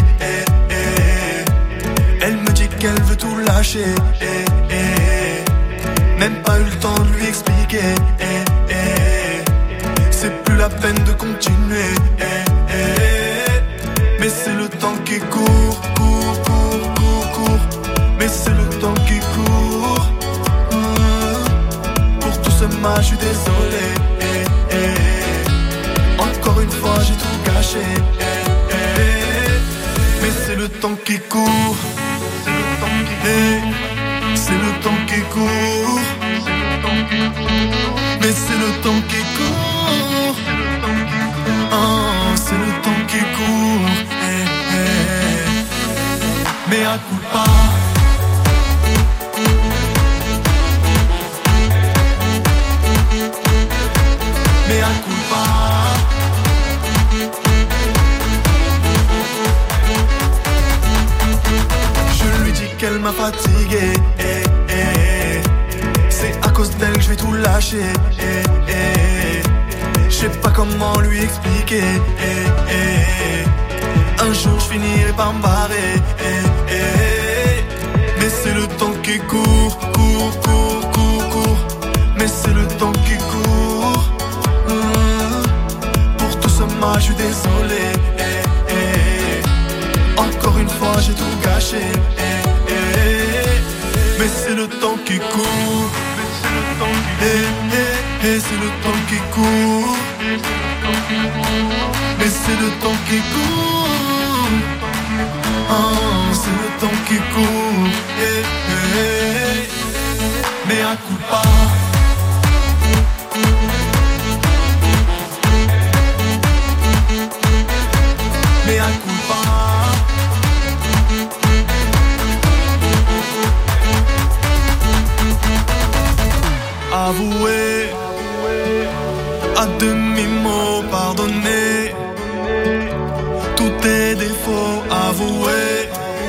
Elle me dit qu'elle veut tout lâcher. Même pas eu le temps de lui expliquer. C'est plus la peine de continuer. Mais c'est le temps qui court. Mais c'est le temps qui court. Pour tout ce mal, je suis désolé. Encore une fois, j'ai tout gâché. Mais c'est le temps qui court. C'est le temps qui court. Mais c'est le temps qui court. C'est le temps qui court. Mais à coup pas. Mais à coup pas. Je lui dis qu'elle m'a fatigué. C'est à cause d'elle que je vais tout lâcher. Je sais pas comment lui expliquer. Un jour je finirai par me barrer. Mais c'est le temps qui court, court, court, court, court. Mais c'est le temps qui court. Pour tout ce mal, je suis désolé. Encore une fois, j'ai tout gâché. Mais c'est le temps qui court. Et c'est le temps qui court. Mais c'est le temps qui court. C'est le temps qui court. Mais à coup pas. Mais à coup pas. Avouer, à demi-mot pardonner tous tes défauts, avouer,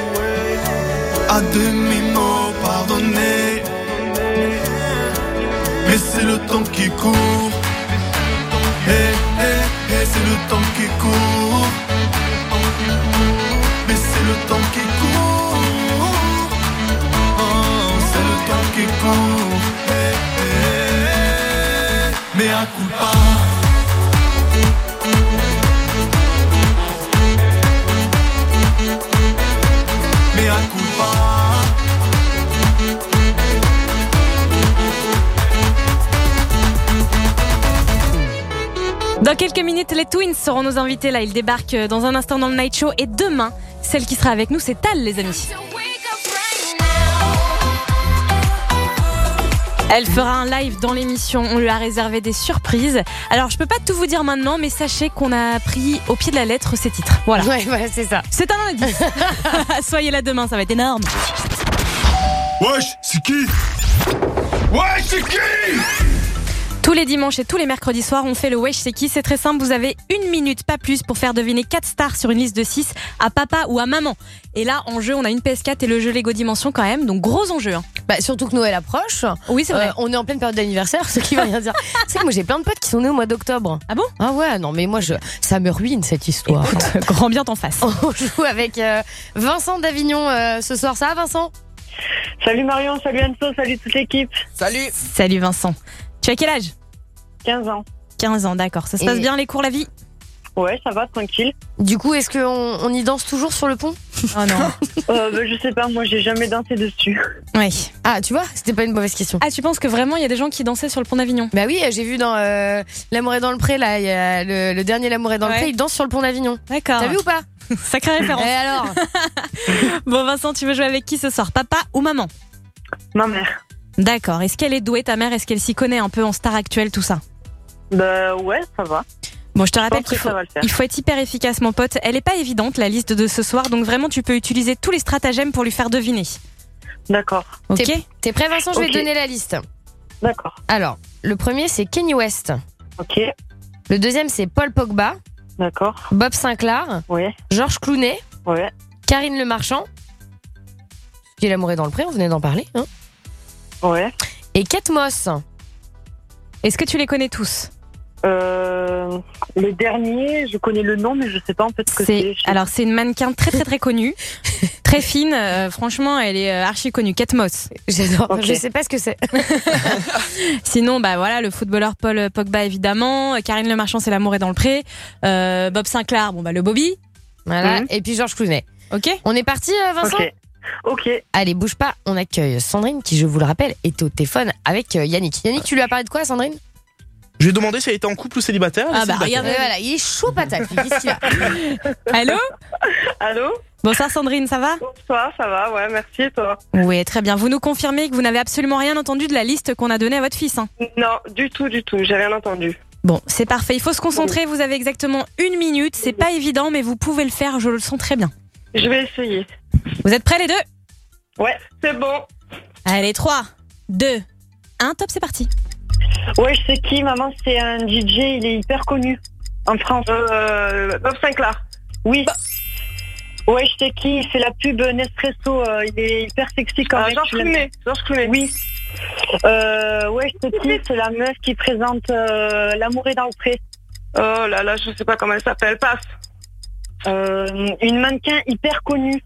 à demi-mot pardonner. Mais c'est le temps qui court. C'est le temps qui court. Mais c'est le temps qui court. C'est le temps qui court. Mais à coup pas. Mais à coup pas.
Dans quelques minutes, les Twins seront nos invités. Là, ils débarquent dans un instant dans le Night Show. Et demain, celle qui sera avec nous, c'est Tal, les amis. Elle fera un live dans l'émission, on lui a réservé des surprises. Alors je peux pas tout vous dire maintenant, mais sachez qu'on a pris au pied de la lettre ces titres. Voilà.
Ouais, c'est ça.
C'est un indice. Soyez là demain, ça va être énorme.
Wesh, c'est qui? Wesh, c'est qui?
Tous les dimanches et tous les mercredis soirs, on fait le Wesh c'est qui. C'est très simple, vous avez 1 minute, pas plus, pour faire deviner 4 stars sur une liste de 6 à papa ou à maman. Et là, en jeu, on a une PS4 et le jeu Lego Dimension quand même, donc gros enjeu. Hein.
Bah, surtout que Noël approche.
Oui, c'est vrai.
On est en pleine période d'anniversaire, ce qui va rien dire. Tu sais que moi j'ai plein de potes qui sont nés au mois d'octobre.
Ah bon?
Ah ouais, non mais moi ça me ruine cette histoire.
Écoute, grand bien t'en face.
On joue avec Vincent d'Avignon ce soir. Ça va Vincent?
Salut Marion, salut Anso, salut toute l'équipe.
Salut.
Salut Vincent. Tu as quel âge?
15 ans.
15 ans, d'accord. Ça se passe bien les cours, la vie?
Ouais, ça va, tranquille.
Du coup, est-ce qu'on y danse toujours sur le pont?
Oh non.
Je sais pas, moi j'ai jamais dansé dessus.
Ouais.
Ah, tu vois, c'était pas une mauvaise question.
Ah, tu penses que vraiment il y a des gens qui dansaient sur le pont d'Avignon?
Bah oui, j'ai vu dans L'amour est dans le pré, là, il y a le dernier L'amour est dans le pré, ils dansent sur le pont d'Avignon.
D'accord.
T'as vu ou pas?
Sacrée référence.
Et alors?
Bon, Vincent, tu veux jouer avec qui ce soir? Papa ou maman?
Ma mère.
D'accord. Est-ce qu'elle est douée, ta mère? Est-ce qu'elle s'y connaît un peu en star actuelle, tout ça?
Bah ouais, ça va.
Bon, je te rappelle qu'il faut être hyper efficace, mon pote. Elle est pas évidente, la liste de ce soir, donc vraiment tu peux utiliser tous les stratagèmes pour lui faire deviner.
D'accord.
Ok.
T'es prêt, Vincent? Je vais te donner la liste.
D'accord.
Alors, le premier c'est Kanye West.
Ok.
Le deuxième c'est Paul Pogba.
D'accord.
Bob Sinclair.
Ouais.
Georges Clooney.
Ouais.
Karine Le Marchand. Qui est L'amour est dans le pré, on venait d'en parler. Hein.
Ouais.
Et Kate Moss.
Est-ce que tu les connais tous?
Les derniers, je connais le nom, mais je sais pas en fait ce que c'est.
Alors, c'est une mannequin très très très connue, très fine. Franchement, elle est archi connue. Kate Moss.
J'adore.
Ok.
Je sais pas ce que c'est.
Sinon, bah voilà, le footballeur Paul Pogba évidemment. Karine Le Marchand, c'est L'amour est dans le pré. Bob Sinclair, bon bah le Bobby.
Voilà. Et puis Georges Clooney.
Ok.
On est parti, Vincent?
Ok.
Allez, bouge pas. On accueille Sandrine, qui, je vous le rappelle, est au téléphone avec Yannick. Yannick, tu lui as parlé de quoi, Sandrine?
Je lui ai demandé si elle était en couple ou célibataire.
Ah bah regardez, voilà, il est chaud patate. Qu'est-ce qu'il a?
Allô?
Allô?
Bonsoir Sandrine, ça va?
Bonsoir, ça va, ouais, merci, et toi?
Oui, très bien. Vous nous confirmez que vous n'avez absolument rien entendu de la liste qu'on a donnée à votre fils, hein?
Non, du tout, j'ai rien entendu.
Bon, c'est parfait. Il faut se concentrer. Vous avez exactement 1 minute. C'est pas évident, mais vous pouvez le faire. Je le sens très bien.
Je vais essayer.
Vous êtes prêts les deux?
Ouais, c'est bon.
Allez, 3, 2, 1, top, c'est parti.
Ouais, je sais qui, maman, c'est un DJ, il est hyper connu en France. Bob Sinclair. Oui. Ouais, je sais qui, il fait la pub Nespresso, il est hyper sexy quand même.
Georges Clooney.
Oui. Ouais, je sais qui, c'est la meuf qui présente L'amour est dans le pré.
Oh là là, je sais pas comment elle s'appelle. Passe.
Une mannequin hyper connue.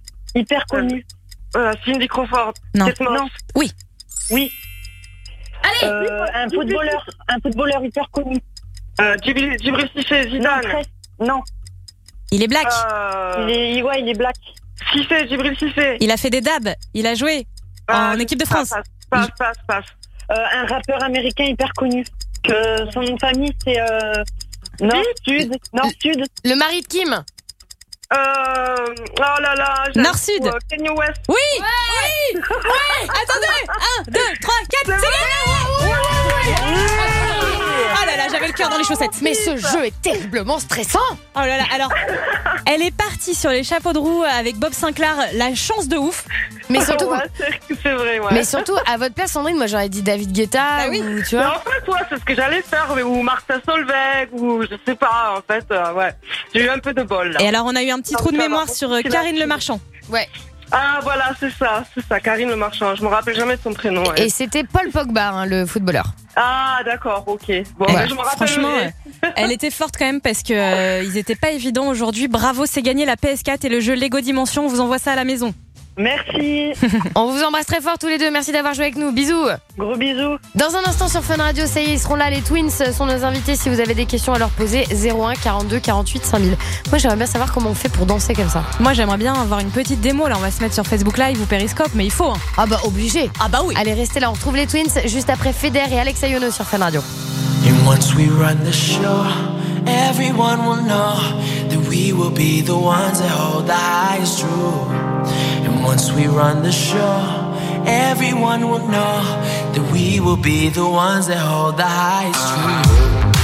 Cindy Crawford.
Non.
Non.
Oui.
Oui.
Allez.
Un footballeur hyper connu.
Djibril Cissé, Zidane.
Non.
Il est black.
Il est black.
Cissé, Djibril Cissé.
Il a fait des dabs. Il a joué en équipe de France.
Passe.
Un rappeur américain hyper connu. Son nom de famille, c'est Nord-Sud.
Le mari de Kim.
Oh là là.
Nord-Sud.
Kanye West.
Oui. Oui. Attendez. 1, 2, 3, 4. C'est gagné. Oh là là, j'avais le cœur dans les chaussettes.
Mais ce jeu est terriblement stressant.
Oh là là, alors, elle est partie sur les chapeaux de roue avec Bob Sinclair, la chance de ouf.
Mais surtout,
c'est vrai, ouais.
Mais surtout, à votre place, Sandrine, moi j'aurais dit David Guetta, ou tu vois.
Mais en fait, ouais, c'est ce que j'allais faire, ou Martin Solveig, ou je sais pas, en fait, ouais. J'ai eu un peu de bol, là.
Et alors, on a eu un petit trou de mémoire sur Karine Le Marchand.
Ouais.
Ah, voilà, c'est ça, Karine Le Marchand. Je me rappelle jamais de son prénom. Ouais.
Et c'était Paul Pogba, hein, le footballeur.
Ah, d'accord, ok. Bon,
Ouais.
je me rappelle.
Franchement, elle était forte quand même parce que ils étaient pas évidents aujourd'hui. Bravo, c'est gagné la PS4 et le jeu Lego Dimension. On vous envoie ça à la maison.
Merci.
On vous embrasse très fort tous les deux. Merci d'avoir joué avec nous. Bisous.
Gros bisous.
Dans un instant sur Fun Radio, ça y est, ils seront là. Les Twins sont nos invités. Si vous avez des questions à leur poser, 01 42 48 5000. Moi, j'aimerais bien savoir comment on fait pour danser comme ça.
Moi, j'aimerais bien avoir une petite démo. Là, on va se mettre sur Facebook Live ou Periscope, mais il faut. Hein.
Ah bah obligé.
Ah bah oui.
Allez, restez là. On retrouve les Twins juste après Feder et Alexa Yono sur Fun Radio.
And once we run the show, everyone will know that we will be the ones that hold the highest truth. And once we run the show, everyone will know that we will be the ones that hold the highest truth.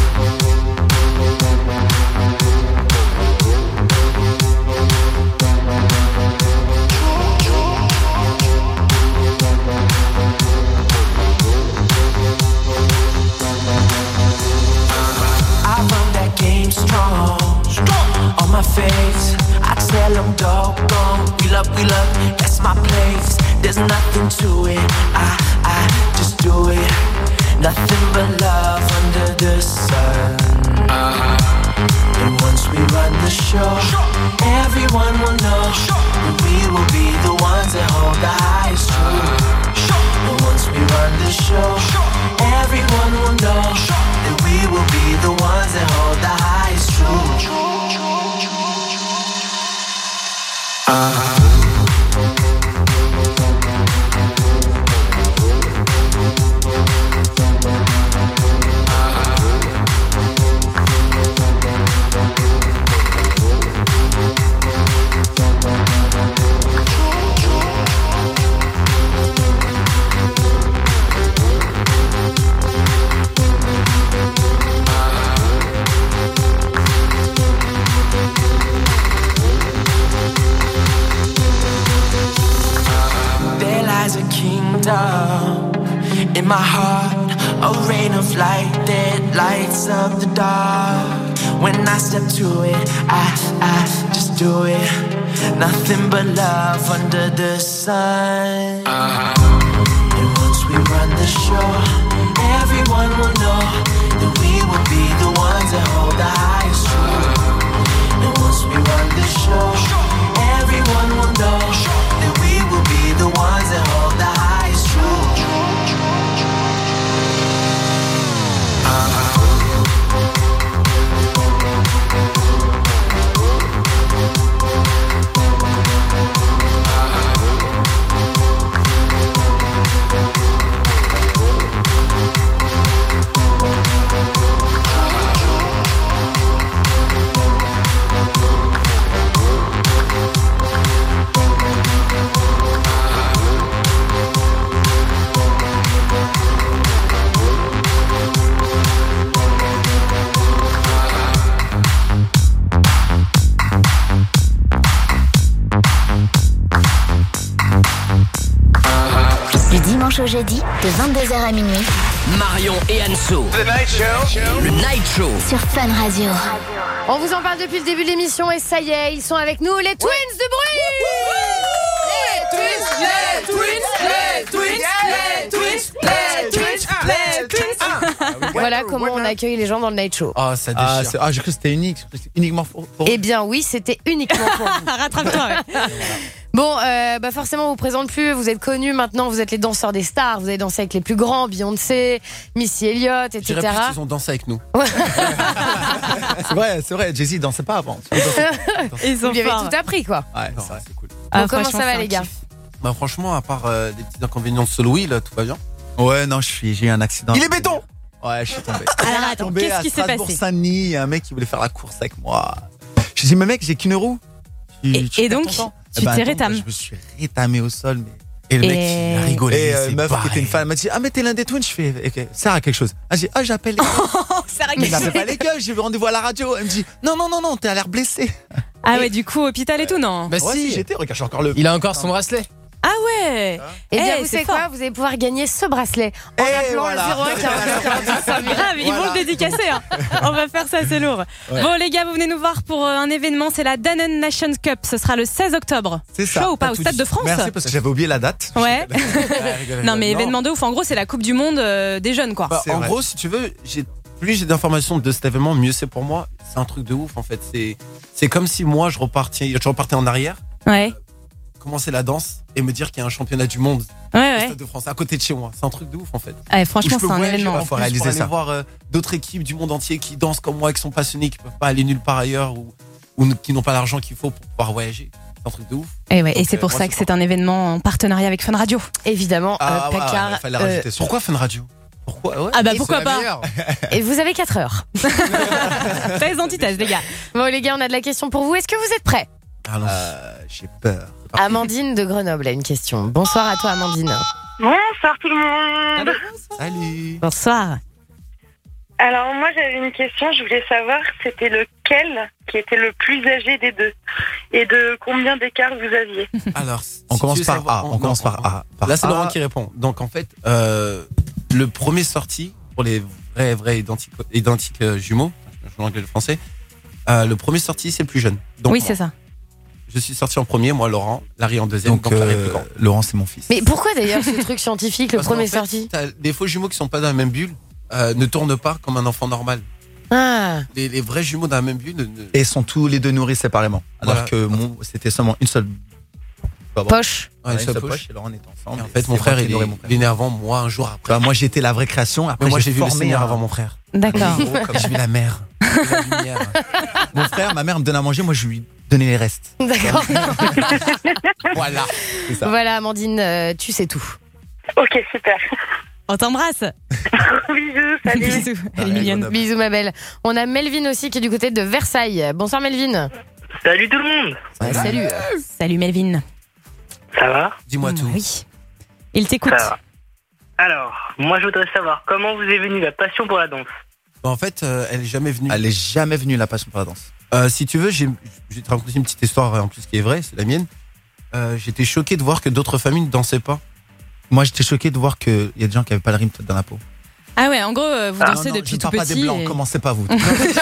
Strong, on my face, I tell them doggone, we love, that's my place. There's nothing to it, I just do it. Nothing but love under the sun. And once we run the show, everyone will know that we will be the ones that hold the highest truth. And once we run the show, everyone will know that we will be the ones that hold the highest truth. In my heart, a rain of light that lights up the dark. When I step to it, I just do it. Nothing but love under the sun. And once we run the show, everyone will know that we will be the ones that hold the highest truth. And once we run the show, everyone will know that we will be the ones that hold the highest truth.
au jeudi, de 22h à minuit.
Marion et Anso.
The Night Show.
Le Night Show.
Sur Fun Radio.
On vous en parle depuis le début de l'émission et ça y est, ils sont avec nous, les Twins du bruit. Voilà comment on accueille les gens dans le Night Show.
Ah, ça déchire.
J'ai cru que c'était unique. C'était uniquement pour
Eh bien oui, c'était uniquement pour vous.
Rattrape-toi. Ouais.
Bon, forcément, on vous présente plus. Vous êtes connus maintenant. Vous êtes les danseurs des stars. Vous avez dansé avec les plus grands, Beyoncé, Missy Elliott, etc.
J'irais plus qu'ils ont dansé avec nous.
C'est vrai. Jay-Z dansait pas avant.
Ils ont tout appris, quoi.
Ouais,
c'est cool.
Bon, comment ça va, les gars?
Bah franchement, à part des petits inconvénients de solo wheel, tout va bien.
Ouais, non, j'ai eu un accident.
Il est béton.
Ouais, je suis tombé.
Alors attends, qu'est-ce qui s'est passé?
Strasbourg-Saint-Denis, il y a un mec qui voulait faire la course avec moi. Je dis, mais mec, j'ai qu'une roue.
Et donc, tu t'es rétamé.
Je me suis rétamé au sol, mais.
Et le mec, il a rigolé.
Et une meuf qui était une femme m'a dit, ah, mais t'es l'un des twins. Je fais, ok, sert à quelque chose. Ah, j'ai dit, ah, j'appelle les gars. Mais j'appelle pas les gars, j'ai rendez-vous à la radio. Elle me dit, non, t'as l'air blessé.
Ah ouais, du coup, hôpital et tout, non?
Bah si, j'étais, regarde, j'ai encore le.
Il a encore son bracelet.
Ah ouais.
Et bien, vous savez quoi? Vous allez pouvoir gagner ce bracelet en appelant le 01 41 45.
Grave, ils vont le dédicacer. Hein. On va faire ça, c'est lourd. Ouais. Bon, les gars, vous venez nous voir pour un événement. C'est la Danone Nations Cup. Ce sera le 16 octobre.
C'est ça.
Chaud ou pas au Stade de France?
Merci, parce que j'avais oublié la date.
Ouais. Non, mais événement de ouf. En gros, c'est la Coupe du Monde des jeunes, quoi.
En gros, si tu veux, plus j'ai d'informations de cet événement, mieux c'est pour moi. C'est un truc de ouf, en fait. C'est comme si moi, je repartais en arrière.
Ouais.
Commencer la danse et me dire qu'il y a un championnat du monde
Stade
de France à côté de chez moi. C'est un truc de ouf en fait.
Ouais, franchement, c'est un événement.
Il faut réaliser ça. Voir d'autres équipes du monde entier qui dansent comme moi, qui sont passionnés, qui peuvent pas aller nulle part ailleurs ou qui n'ont pas l'argent qu'il faut pour pouvoir voyager. C'est un truc de ouf.
Et c'est pour ça que c'est un événement en partenariat avec Fun Radio.
Évidemment,
Pécard. Pourquoi Fun Radio? Pourquoi
pourquoi pas?
Et vous avez 4 heures.
Faites les antithèses, les gars.
Bon, les gars, on a de la question pour vous. Est-ce que vous êtes prêts?
J'ai peur.
Amandine de Grenoble a une question. Bonsoir à toi, Amandine.
Bonsoir tout le monde.
Salut.
Bonsoir.
Alors moi j'avais une question, je voulais savoir c'était lequel qui était le plus âgé des deux et de combien d'écart vous aviez.
Alors,
on commence par A. On commence par A.
Là c'est Laurent qui répond. Donc en fait, le premier sorti pour les vrais identiques jumeaux, je l'anglais et le français, le premier sorti c'est le plus jeune. Donc,
oui, c'est ça.
Je suis sorti en premier, moi Laurent, Larry en deuxième, donc Larry plus grand.
Laurent c'est mon fils.
Mais pourquoi d'ailleurs ce truc scientifique, le premier sorti?
Les faux jumeaux qui sont pas dans la même bulle ne tournent pas comme un enfant normal. Les vrais jumeaux dans la même bulle
et sont tous les deux nourris séparément. Alors que c'était seulement une seule
poche.
Une seule poche. Et Laurent est ensemble.
Et en fait, mon frère il est né avant moi un jour après.
Moi j'étais la vraie création. Après
moi j'ai vu le Seigneur avant mon frère.
D'accord.
Comme j'ai vu la mer. La lumière.
Mon frère, ma mère me donne à manger, moi je lui donnais les restes.
D'accord.
Voilà.
Voilà, Amandine, tu sais tout.
Ok, super.
On t'embrasse.
Bisous, salut.
Bisous. Elle est mignonne.
Bisous, ma belle. On a Melvin aussi qui est du côté de Versailles. Bonsoir, Melvin.
Salut tout le monde.
Salut.
Salut, Melvin.
Ça va?
Dis-moi tout.
Oui. Il t'écoute.
Alors, moi je voudrais savoir comment vous est venue la passion pour la danse.
En fait, elle est jamais venue.
Elle est jamais venue la passion pour la danse.
Si tu veux, je vais te raconter une petite histoire en plus qui est vraie, c'est la mienne. J'étais choqué de voir que d'autres familles ne dansaient pas.
Moi, j'étais choqué de voir qu'il y a des gens qui n'avaient pas le rime dans la peau.
Ah ouais, en gros, vous dansez depuis tout petit.
Pas des blancs, commencez pas vous.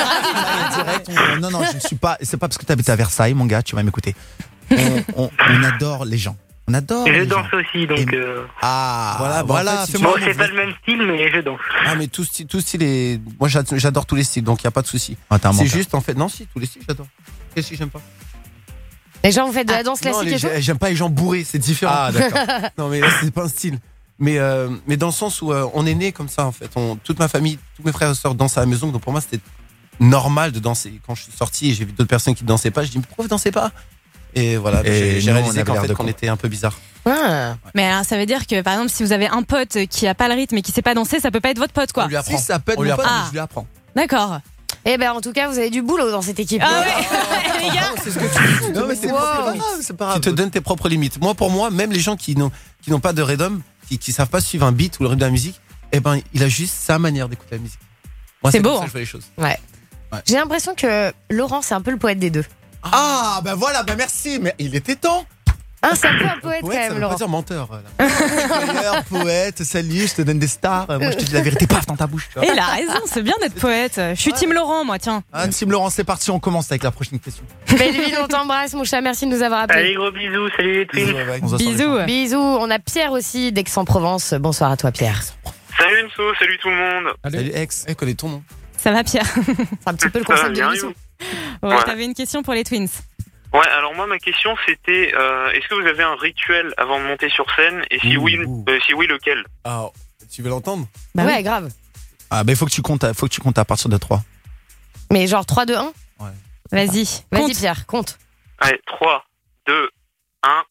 Non, je ne suis pas. C'est pas parce que tu habites à Versailles, mon gars, tu vas m'écouter. On adore les gens. On adore.
Et je danse aussi, donc.
Voilà.
En fait, c'est pas le même style, mais je danse.
Ah, mais tout style est. Moi, j'adore tous les styles, donc il y a pas de souci. C'est juste en fait, non, si tous les styles, j'adore. Qu'est-ce que j'aime pas?
Les gens, vous faites de la danse classique et tout?
J'aime pas les gens bourrés, c'est différent.
Ah, d'accord.
Non, mais là, c'est pas un style. Mais dans le sens où on est né comme ça, en fait. Toute ma famille, tous mes frères et sœurs dansent à la maison, donc pour moi, c'était normal de danser. Quand je suis sorti et j'ai vu d'autres personnes qui ne dansaient pas, je dis, mais pourquoi vous dansez pas? Et voilà, j'ai réalisé qu'on était un peu bizarre.
Ah. Mais alors, ça veut dire que, par exemple, si vous avez un pote qui a pas le rythme et qui sait pas danser, ça peut pas être votre pote, quoi.
On lui apprend.
Si, ça peut être mon pote, mais je lui apprends.
D'accord.
Eh ben, en tout cas, vous avez du boulot dans cette équipe.
Ah ouais, les gars.
C'est ce que tu dis. Non, mais c'est pas grave. Tu te donnes tes propres limites. Moi, pour moi, même les gens qui n'ont pas de rhythm, qui savent pas suivre un beat ou le rythme de la musique, eh ben, il a juste sa manière d'écouter la musique. Moi, c'est beau. Comme ça que je fais les choses.
Ouais. J'ai l'impression que Laurent, c'est un peu le poète des deux.
Ah, ben voilà, ben merci, mais il était temps.
Ah, c'est un peu un poète quand
Ça
même,
veut pas
Laurent.
dire menteur. D'ailleurs, poète, salut, je te donne des stars. Moi, je te dis la vérité, paf, dans ta bouche. tu vois.
Et il a raison, c'est bien d'être poète. Je suis Team Laurent, moi, tiens.
Ah, Team Laurent, c'est parti, on commence avec la prochaine question.
Belleville, on t'embrasse, mon chat. Merci de nous avoir appelés.
Allez, gros bisous, salut les twins.
Bisous. Bisous. On a Pierre aussi d'Aix-en-Provence. Bonsoir à toi, Pierre.
Salut Enso, salut tout le monde.
Salut, ex. Elle connaît ton nom.
Ça va, Pierre?
C'est un petit peu le concept de l'émission.
Ouais, t'avais une question pour les Twins.
Ouais, alors moi ma question c'était est-ce que vous avez un rituel avant de monter sur scène et si oui lequel?
Alors, tu veux l'entendre?
Bah ouais, grave.
Ah, bah il faut que tu comptes à partir de 3.
Mais genre 3, 2, 1?
Ouais.
Vas-y,
Vas-y Pierre, compte.
Allez, 3, 2, 1.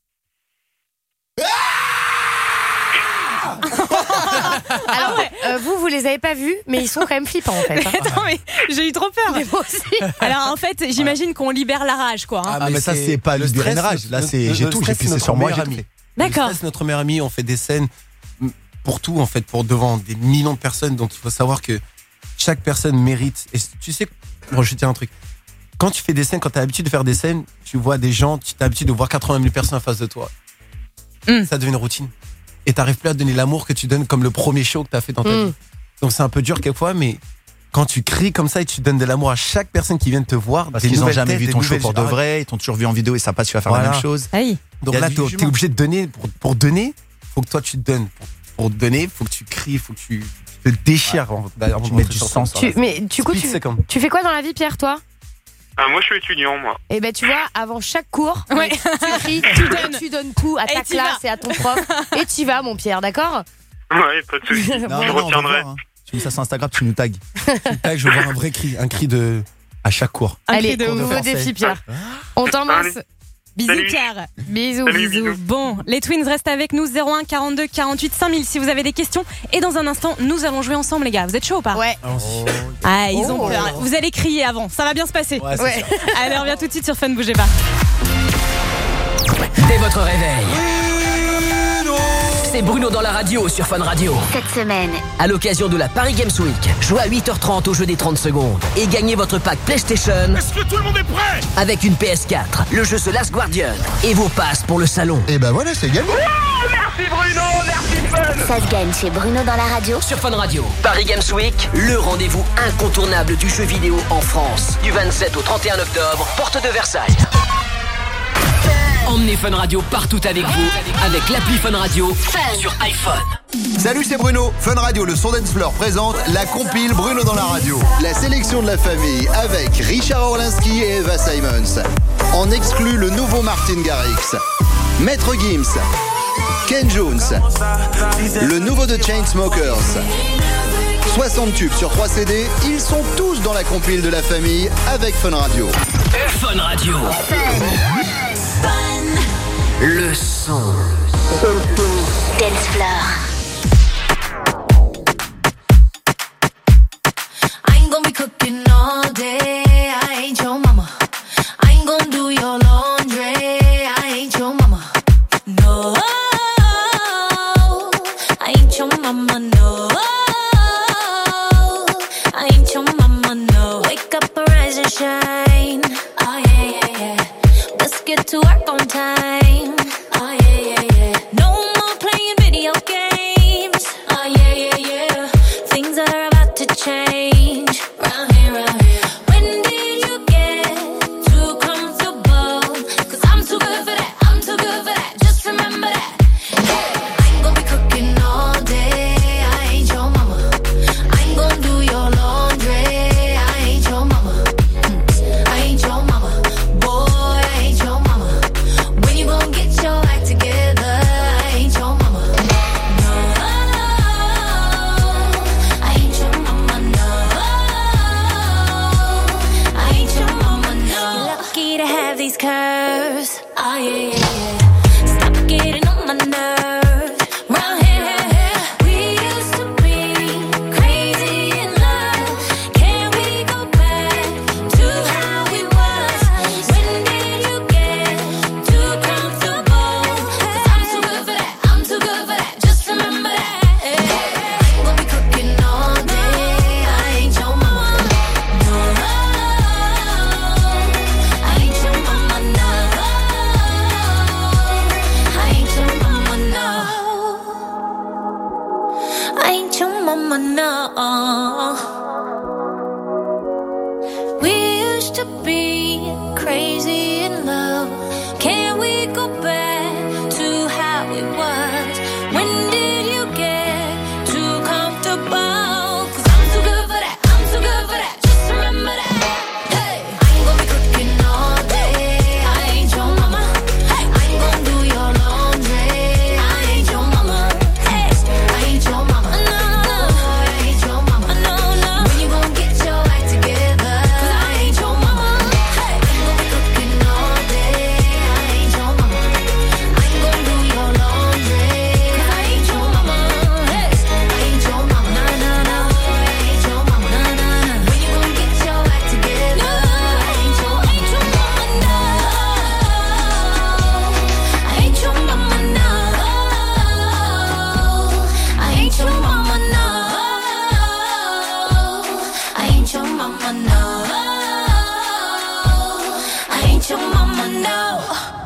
Alors, vous les avez pas vus, mais ils sont quand même flippants en fait.
Attends, mais j'ai eu trop peur.
Mais moi aussi.
Alors en fait, j'imagine qu'on libère la rage, quoi. Hein.
Ah, mais ça, c'est pas le stress, rage. Là, c'est j'ai tout, j'ai pissé sur moi, j'ai tout fait.
D'accord.
C'est notre meilleur ami, on fait des scènes pour tout, en fait, pour devant des millions de personnes. Donc il faut savoir que chaque personne mérite. Et tu sais, bon, je vais te dire un truc. Quand tu fais des scènes, quand tu as l'habitude de faire des scènes, tu vois des gens, tu as l'habitude de voir 80 000 personnes en face de toi. Ça devient une routine. Et t'arrives plus à donner l'amour que tu donnes comme le premier show que t'as fait dans ta vie. Donc c'est un peu dur quelquefois, mais quand tu cries comme ça et tu donnes de l'amour à chaque personne qui vient te voir,
parce qu'ils n'ont jamais vu ton show pour de vrai, ils t'ont toujours vu en vidéo et ça passe, tu vas faire la même chose.
Donc là, t'es obligé de donner. Pour donner, faut que toi tu te donnes. Pour donner, faut que tu cries, faut que tu te déchires.
Tu mets du sens.
Mais du coup, tu fais quoi dans la vie, Pierre, toi?
Moi je suis étudiant, moi.
Et ben tu vois, avant chaque cours,
ouais.
tu cries, tu donnes coup à ta classe et à ton prof, et tu vas, mon Pierre, d'accord?
Ouais, pas de soucis. Je retiendrai.
Tu mets ça sur Instagram, tu nous tags.
Je veux voir un vrai cri, un cri de à chaque cours.
Allez, nouveau défi, Pierre. On t'embrasse.
Bisous,
Salut.
Pierre.
Bisous,
Salut,
bisous.
Bon, les Twins restent avec nous. 01 42 48 5000 si vous avez des questions. Et dans un instant, nous allons jouer ensemble, les gars. Vous êtes chauds ou pas?
Ouais.
Ah, ils ont peur. Vous allez crier avant. Ça va bien se passer.
Ouais.
Allez, on revient tout de suite sur Fun. Bougez pas.
Dès votre réveil, c'est Bruno dans la radio sur Fun Radio.
Cette semaine,
À l'occasion de la Paris Games Week, jouez à 8h30 au jeu des 30 secondes et gagnez votre pack PlayStation.
Est-ce que tout le monde est prêt?
Avec une PS4, le jeu The Last Guardian et vos passes pour le salon.
Et ben voilà, c'est gagné.
Merci Bruno, merci Fun.
ça se gagne chez Bruno dans la radio.
Sur Fun Radio, Paris Games Week, le rendez-vous incontournable du jeu vidéo en France. Du 27 au 31 octobre, porte de Versailles. Emmenez Fun Radio partout avec vous, avec l'appli Fun Radio sur iPhone.
Salut, c'est Bruno. Fun Radio, le son dance floor présente la compile Bruno dans la radio. La sélection de la famille avec Richard Orlinski et Eva Simons. En exclut le nouveau Martin Garrix, Maître Gims, Ken Jones, le nouveau de Chainsmokers. 60 tubes sur 3 CD, ils sont tous dans la compile de la famille avec Fun Radio.
Fun Radio. Le son.
Dance floor.
I ain't gonna be cooking all day. I ain't your mama. I ain't gonna do your laundry. I ain't your mama. No, I ain't your mama. No, I ain't your mama. No, wake up, arise and shine. Oh yeah, yeah, yeah. Let's get to work on time. Oh yeah, yeah, yeah. No more playing video games. Oh yeah, yeah, yeah. Things are about to change. Round here, round here. When did you get too comfortable? 'Cause I'm too good for that. I'm too good for that. Just remember that. Yeah. I ain't gonna be cooking all day. I ain't your mama. I ain't gonna do your laundry. I ain't your mama. I ain't your mama. Boy, I ain't your mama. When you gon' get your act together? I ain't your mama. No, I ain't your mama. No, I ain't your mama. No, you're lucky to have these curves. Oh yeah, yeah, yeah. Stop getting on my nerves. Round here, we used to be crazy in love. Can we go back to how we was? When did you get too comfortable? 'Cause I'm too good for that. I'm too good for that. Just remember that. I ain't gonna be cooking all day. I ain't your mama. No, I ain't your mama. No, go back to how it was? When did you get too comfortable? 'Cause I'm too good for that, I'm too good for that. Just remember that. Hey, I ain't gonna be cooking all day. I ain't your mama. Hey, I ain't gonna do your laundry. I ain't your mama. Hey, I ain't your mama. No, I ain't your mama. No. When you gon' get your act together? 'Cause I ain't your mama. Hey, I ain't gonna be cooking all day. I ain't your mama. I ain't gonna do your laundry. 'Cause I ain't your mama. Hey, I ain't your mama. No. I ain't your mama. No. When you gon' get your act together? I ain't your mama. No. I ain't your mama. No. I ain't your mama. No. I ain't your mama. No. I ain't your mama. No.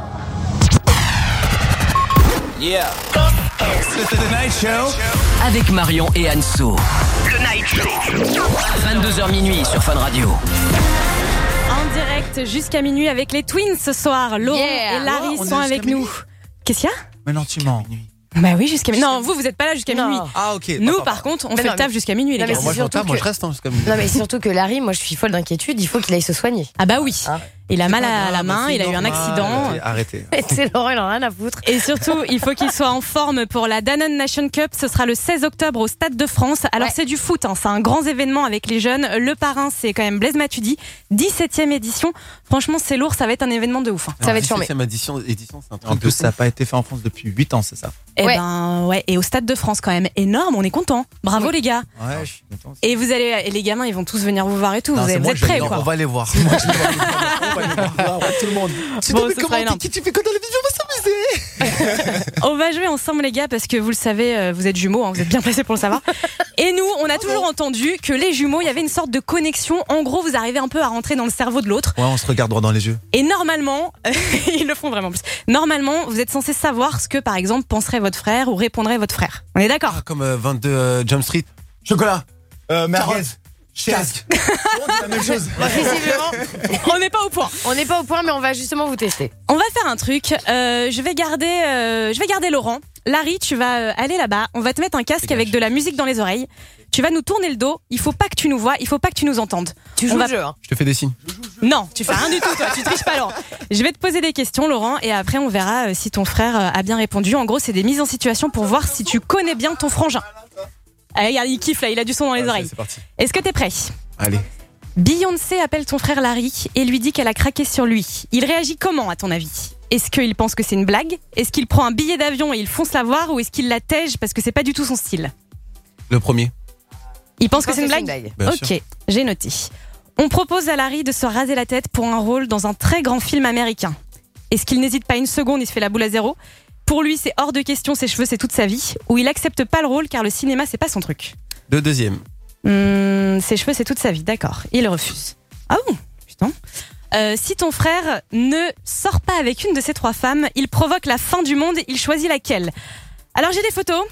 Yeah.
C'est The Night Show.
Avec Marion et Anso.
Le Night Show.
22h minuit sur Fun Radio.
En direct jusqu'à minuit avec les Twins ce soir. Laurent et Larry
on est
sont
jusqu'à
avec
minuit.
nous. Qu'est-ce qu'il y a?
Maintenant, tu mens.
Bah oui, jusqu'à minuit. Non, vous êtes pas là jusqu'à minuit.
Ah, ok.
Nous,
D'accord.
par contre, on
Mais
fait
non,
le taf
mais-
jusqu'à minuit, les
Non, mais
gars.
c'est
Moi, je
surtout
tape, moi,
que-
je reste jusqu'à minuit.
Non, mais surtout que Larry, moi je suis folle d'inquiétude, il faut qu'il aille se soigner.
Ah bah oui. Il a mal à la main, il a eu un accident.
Arrêtez.
C'est Laurent, il en a rien à foutre.
Et surtout, il faut qu'il soit en forme pour la Danone Nation Cup. Ce sera le 16 octobre au Stade de France. Alors, c'est du foot, hein. C'est un grand événement avec les jeunes. Le parrain, c'est quand même Blaise Matuidi. 17e édition. Franchement, c'est lourd. Ça va être un événement de ouf, hein.
Ça va être charmé.
17e édition, c'est un truc
En
de
plus,
ouf.
ça n'a pas été fait en France depuis 8 ans, c'est ça?
Eh ben, ouais. Et au Stade de France, quand même. Énorme. On est content. Bravo, les gars.
Ouais, je suis content.
Et vous allez, et les gamins, ils vont tous venir vous voir et tout.
Non,
vous
c'est
êtes
moi, je vais
prêts,
aller-
quoi.
On va les voir. C'est moi, je vais aller voir. On va les voir. Ouais, tout le monde. C'est
Bon,
toi, mais
ce sera
comment
énorme.
tu fais quoi dans la vidéo? On va s'amuser.
On va jouer ensemble, les gars, parce que vous le savez, vous êtes jumeaux, hein, vous êtes bien placés pour le savoir. Et nous, on a toujours entendu que les jumeaux, il y avait une sorte de connexion. En gros, vous arrivez un peu à rentrer dans le cerveau de l'autre.
Ouais, on se regarde droit dans les yeux.
Et normalement, ils le font vraiment plus. Normalement, vous êtes censé savoir ce que, par exemple, penserait votre frère ou répondrait votre frère. On est d'accord?
Ah, comme 22 Jump Street.
Chocolat. Merguez. Casque.
On dit la même chose.
Visiblement,
On n'est pas au point.
on n'est pas au point, mais on va justement vous tester.
On va faire un truc. Je vais garder Laurent. Larry, tu vas aller là-bas. On va te mettre un casque avec de la musique dans les oreilles. Tu vas nous tourner le dos. Il faut pas que tu nous vois. Il faut pas que tu nous entendes.
Tu joues
On va-
le jeu, hein.
Je te fais des signes.
Non, tu fais rien du tout, toi. Tu triches pas, Laurent. Je vais te poser des questions, Laurent, et après on verra si ton frère a bien répondu. En gros, c'est des mises en situation pour voir si tu connais bien ton frangin. Ah, regarde, il kiffe là. Il a du son dans les oreilles.
C'est parti.
Est-ce que t'es prêt?
Allez.
Beyoncé appelle ton frère Larry et lui dit qu'elle a craqué sur lui. Il réagit comment, à ton avis? Est-ce qu'il pense que c'est une blague? Est-ce qu'il prend un billet d'avion et il fonce la voir? Ou est-ce qu'il la tège parce que c'est pas du tout son style?
Le premier.
Il pense que c'est une blague?
Bien
Ok,
sûr.
j'ai noté. On propose à Larry de se raser la tête pour un rôle dans un très grand film américain. Est-ce qu'il n'hésite pas une seconde, il se fait la boule à zéro? Pour lui, c'est hors de question, ses cheveux, c'est toute sa vie. Ou il accepte pas le rôle car le cinéma, c'est pas son truc.
Le deuxième.
Ses cheveux, c'est toute sa vie, d'accord. Il refuse. Ah bon? Putain. Si ton frère ne sort pas avec une de ces trois femmes, il provoque la fin du monde, il choisit laquelle? Alors j'ai des photos.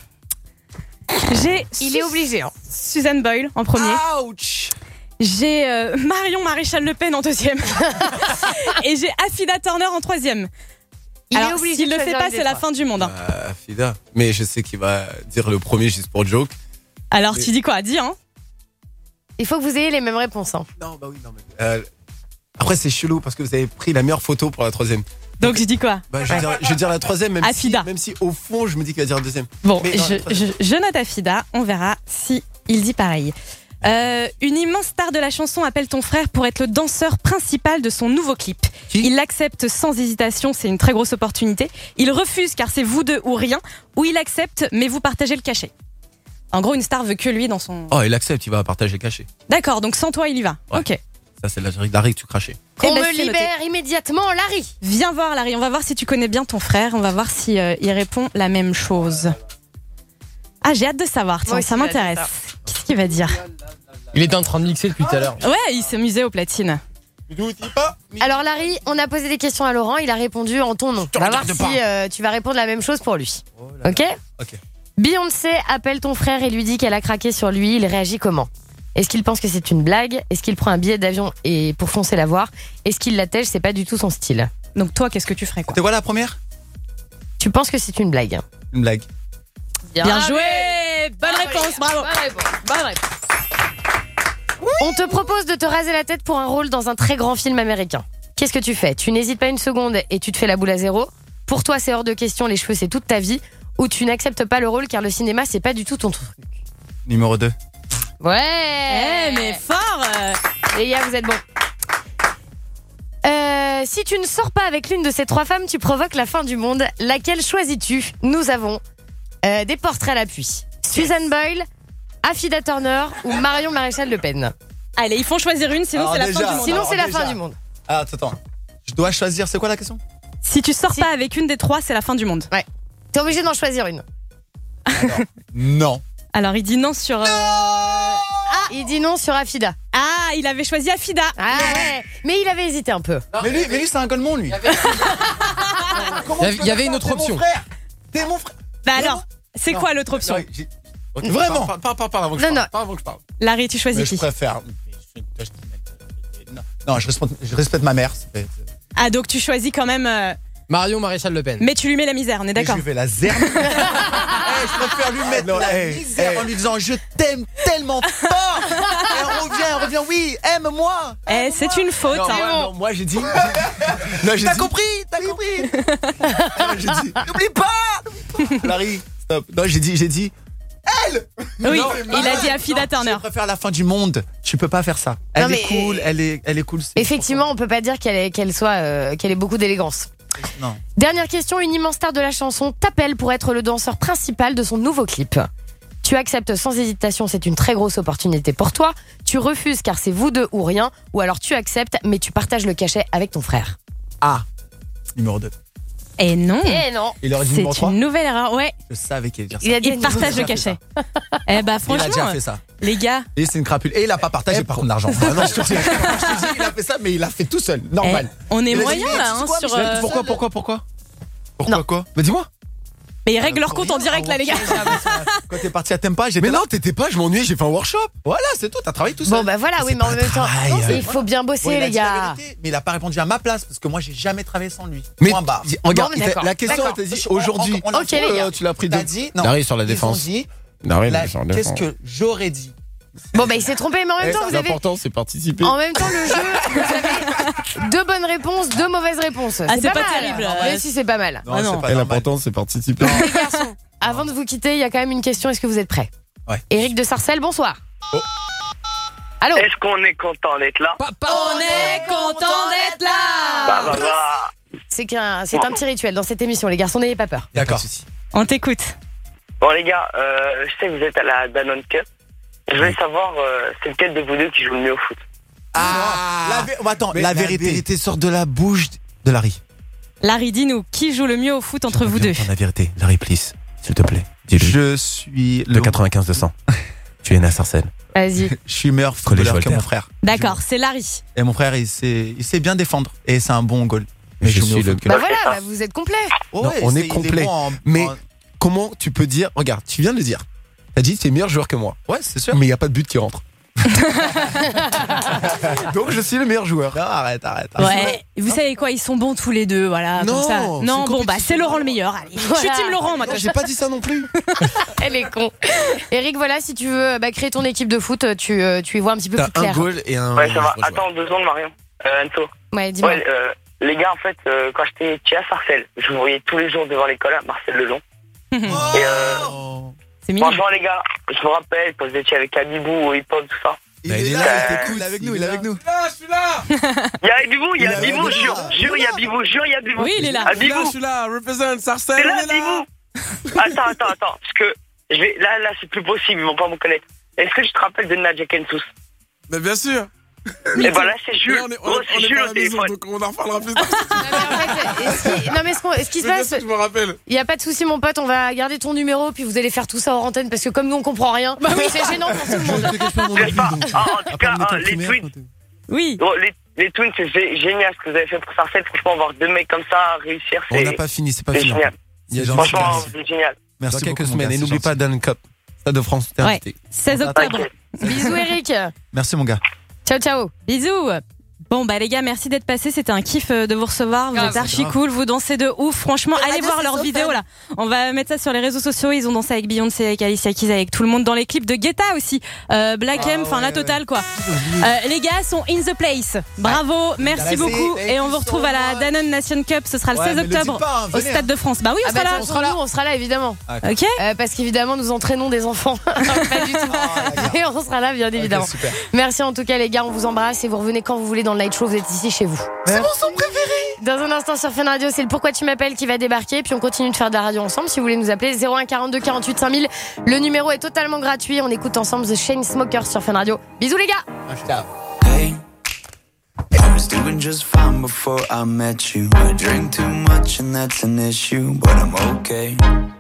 Il est obligé, hein.
Suzanne Boyle en premier.
Ouch.
J'ai Marion Maréchal Le Pen en deuxième. Et j'ai Affida Turner en troisième.
Il est
Alors
obligé
s'il
de
le fait
choisir
pas,
une des
c'est la
trois.
fin du monde, hein.
Fida. Mais je sais qu'il va dire le premier juste pour joke.
Alors tu dis quoi? Dis, hein.
Il faut que vous ayez les mêmes réponses, hein.
Non, bah oui, non, mais. Après, c'est chelou parce que vous avez pris la meilleure photo pour la troisième.
Donc je dis quoi?
Bah, je vais dire la troisième,
Affida.
même si au fond, je me dis qu'il va dire la deuxième.
Bon,
Mais non, la troisième.
je note Affida, on verra si il dit pareil. Une immense star de la chanson appelle ton frère pour être le danseur principal de son nouveau clip. Il l'accepte sans hésitation, c'est une très grosse opportunité. Il refuse car c'est vous deux ou rien, ou il accepte mais vous partagez le cachet. En gros, une star veut que lui dans son...
Oh, il accepte, il va partager le cachet.
D'accord, donc sans toi, il y va.
Ouais.
Ok.
Ça, c'est la règle que tu crachais.
Qu'on
Eh ben,
me
c'est
libère immédiatement, Larry.
Viens voir, Larry, on va voir si tu connais bien ton frère, on va voir si il répond la même chose. Ah, j'ai hâte de savoir, tiens,
Moi aussi,
ça
j'ai hâte de
m'intéresse. Qu'est-ce qu'il va dire?
Il était en train de mixer depuis tout à l'heure.
Ouais, il s'est amusé aux platines.
Alors Larry, on a posé des questions à Laurent, il a répondu en ton nom. On va voir si tu vas répondre la même chose pour lui. Ok?
Ok.
Beyoncé appelle ton frère et lui dit qu'elle a craqué sur lui, il réagit comment? Est-ce qu'il pense que c'est une blague? Est-ce qu'il prend un billet d'avion et pour foncer la voir? Est-ce qu'il la tège? C'est pas du tout son style.
Donc toi, qu'est-ce que tu ferais, quoi?
C'était quoi la première?
Tu penses que c'est une blague?
Une blague.
Bien joué. Bonne réponse, bravo.
Bonne réponse. On te propose de te raser la tête pour un rôle dans un très grand film américain. Qu'est-ce que tu fais? Tu n'hésites pas une seconde et tu te fais la boule à zéro. Pour toi, c'est hors de question, les cheveux, c'est toute ta vie. Ou tu n'acceptes pas le rôle car le cinéma, c'est pas du tout ton truc.
Numéro 2.
Ouais.
Mais fort.
Les gars, vous êtes bons. Si tu ne sors pas avec l'une de ces 3 femmes, tu provoques la fin du monde. Laquelle choisis-tu? Nous avons des portraits à l'appui. Susan Boyle, Affida Turner ou Marion Maréchal Le Pen.
Allez, il faut choisir une, sinon
Alors
c'est la
déjà,
fin du monde.
Sinon, c'est la
déjà.
fin du monde.
Ah, attends. Je dois choisir. C'est quoi la question?
Si tu sors pas avec une des 3, c'est la fin du monde.
Ouais. T'es obligé d'en choisir une.
Non.
Alors, il dit non sur...
Il dit non sur Affida.
Ah, il avait choisi Affida.
Ah ouais. Mais il avait hésité un peu.
Mais lui, c'est un golemon, lui.
Il y avait une autre option.
T'es mon frère.
Bah alors, c'est quoi l'autre option?
Vraiment.
Parle avant que je parle.
Larry, tu choisis qui?
Je préfère. Non, je respecte ma mère.
Ah, donc tu choisis quand même...
Marion Maréchal Le Pen.
Mais tu lui mets la misère, on est d'accord?
Je vais la zerne. Je préfère lui mettre la misère en lui disant je t'aime tellement fort. Elle revient, oui, aime-moi.
C'est une faute.
Non, moi j'ai dit. T'as compris. J'ai dit, n'oublie pas. Larry, stop. Non, j'ai dit. Elle.
Oui,
Non,
il a dit Affida Turner.
Je préfère la fin du monde. Tu peux pas faire ça. Elle est cool, elle est cool.
Effectivement, on peut pas dire qu'elle ait beaucoup d'élégance.
Non.
Dernière question, une immense star de la chanson t'appelle pour être le danseur principal de son nouveau clip. Tu acceptes sans hésitation, c'est une très grosse opportunité pour toi. Tu refuses car c'est vous deux ou rien. Ou alors tu acceptes mais tu partages le cachet avec ton frère.
Ah, numéro 2.
Et non.
Il aurait dit numéro 3.
C'est une nouvelle erreur, ouais.
Je savais qu'il allait dire ça.
Il
Il partage le cachet. Eh bah franchement,
il a déjà fait ça.
Les gars.
Et c'est une crapule. Et il a pas partagé par contre l'argent. Non, je te dis, il a fait ça, mais il a fait tout seul. Normal.
On est
Il a dit,
moyen
mais
là,
tu sais quoi,
sur.
mais Pourquoi
Non.
quoi? Mais dis-moi.
Mais ils règlent leur compte en direct là, les gars.
Quand t'es parti à Tempa, j'étais
Mais
là.
non, t'étais pas, je m'ennuyais, j'ai fait un workshop.
Voilà, c'est tout. T'as travaillé tout seul.
Bon bah voilà, oui, mais en même temps, il faut bien bosser,
Bon, il a
les
dit la
gars.
vérité, mais il a pas répondu à ma place parce que moi j'ai jamais travaillé sans lui.
Mais
Point barre.
regarde,
Bon, mais d'accord.
la question elle t'a dit aujourd'hui.
Ok, les gars.
Tu l'as pris de.
T'as dit non.
Larry sur la
Ils
défense.
ont dit,
Larry
là,
sur la
qu'est-ce
défense.
que j'aurais dit?
Bon bah il s'est trompé, mais en même temps vous avez.
L'important c'est participer.
En même temps, le jeu, vous avez 2 bonnes réponses, 2 mauvaises réponses.
Ah, c'est pas
mal.
terrible.
Mais si, c'est pas mal.
Non,
Ah,
c'est
non.
pas
Et
normal.
l'important c'est participer.
Les garçons, avant de vous quitter, il y a quand même une question. Est-ce que vous êtes prêts?
Ouais.
Éric de Sarcelles, bonsoir. Allô?
Est-ce qu'on est content d'être là?
On est content d'être là.
Bah.
C'est un petit rituel dans cette émission, les garçons, n'ayez pas peur.
D'accord.
On t'écoute.
Bon les gars, je sais que vous êtes à la Danone Cup. Je voulais savoir c'est lequel de vous deux qui joue le mieux au foot.
Attends,
Mais
la vérité sort de la bouche de Larry.
Larry, dis-nous, qui joue le mieux au foot entre vous deux?
La vérité, Larry, please, s'il te plaît. Dis-lui.
Je suis
Le 95 200. Tu es né à Sarcelles.
Vas-y.
Je suis meilleur footballeur que mon frère.
D'accord, c'est Larry.
Et mon frère, il sait bien défendre. Et c'est un bon goal.
Mais je
joue mieux
suis
au
le.
foot que
Bah
lui.
voilà, bah vous êtes complet.
Oh,
Non,
ouais,
on
il
est complet.
bon
Mais comment tu peux dire. Regarde, tu viens de le dire. T'as dit, tu es meilleur joueur que moi.
Ouais, c'est sûr.
Mais il n'y a pas de but qui rentre. Donc je suis le meilleur joueur.
Non, arrête.
Ouais, vous savez quoi, ils sont bons tous les deux, voilà.
Non,
comme ça.
c'est
Non,
une
bon, bah
compétition.
c'est Laurent le meilleur. Allez, je suis team Laurent, moi.
Non, j'ai pas dit ça non plus.
Elle est con. Eric, voilà, si tu veux créer ton équipe de foot, tu y vois un petit peu
T'as
plus clair.
un goal et un.
Ouais, ça va.
joueur.
Attends 2 secondes, Marion. Enzo.
Ouais, dis-moi.
Ouais, les gars, en fait, quand j'étais à Sarcelles, je vous voyais tous les jours devant l'école à Marcel Lelon. Et
C'est mignon.
franchement, les gars, je me rappelle quand vous étiez avec Abibou au hip-hop, tout ça.
Il est là, il t'écoute.
Il est avec nous, il est avec nous.
Il y a Abibou, il y a Abibou, jure, il y a Abibou, il y a Abibou.
Oui, il est là.
Abibou,
Je suis là, represent Sarcelles.
c'est là, Abibou. Attends, parce que là, c'est plus possible, ils vont pas me connaître. Est-ce que je te rappelle de Nadia Kensous?
Mais bien sûr.
Et bah là, c'est Jules.
Mais
Gros, c'est
on est
Jules
pas à
au
la maison,
téléphone.
donc on en reparlera plus tard.
Non mais ce qui se
Mais bien
passe,
sûr que je me rappelle.
il y a pas de souci mon pote, on va garder ton numéro puis vous allez faire tout ça hors antenne parce que comme nous on comprend rien, c'est gênant pour tout le monde.
N'est-ce pas? En tout cas, les tweets,
Oui.
les tweets, c'est génial ce que vous avez fait pour Sarcelles. Franchement, voir 2 mecs comme ça réussir,
On
c'est
n'a pas fini, c'est pas
c'est
fini.
génial.
Il y a
Franchement, c'est génial.
Dans
Merci
quelques
beaucoup, mon
semaines.
gars,
Et
c'est
n'oublie
gentil.
pas Dan Cup. Stade de France, t'es
Ouais.
invité.
16 octobre.
Ok.
Bisous Eric.
Merci mon gars.
Ciao ciao.
Bisous. Bon bah les gars, merci d'être passés, c'était un kiff de vous recevoir, vous êtes archi cool, vous dansez de ouf, franchement allez voir leurs vidéos là. On va mettre ça sur les réseaux sociaux, ils ont dansé avec Beyoncé, avec Alicia Keys, avec tout le monde dans les clips de Guetta aussi, Black M, enfin la totale quoi. Les gars sont in the place, bravo, merci beaucoup et on vous retrouve à la Danone Nation Cup, ce sera le 16 octobre au Stade de France. Bah oui, on sera là.
On sera là évidemment.
Ok.
Parce qu'évidemment nous entraînons des enfants. Pas du tout. Et on sera là bien évidemment.
Super.
Merci en tout cas les gars, on vous embrasse et vous revenez quand vous voulez dans le Night Show, vous êtes ici chez vous.
C'est mon son préféré.
Dans un instant sur Fun Radio, c'est le Pourquoi tu m'appelles qui va débarquer. Puis on continue de faire de la radio ensemble. Si vous voulez nous appeler 01 42 48 5000. Le numéro est totalement gratuit. On écoute ensemble The Chainsmokers sur Fun Radio. Bisous les gars.
Hey, I was doing just fine before I met you. I drink too much and that's an issue, but I'm okay.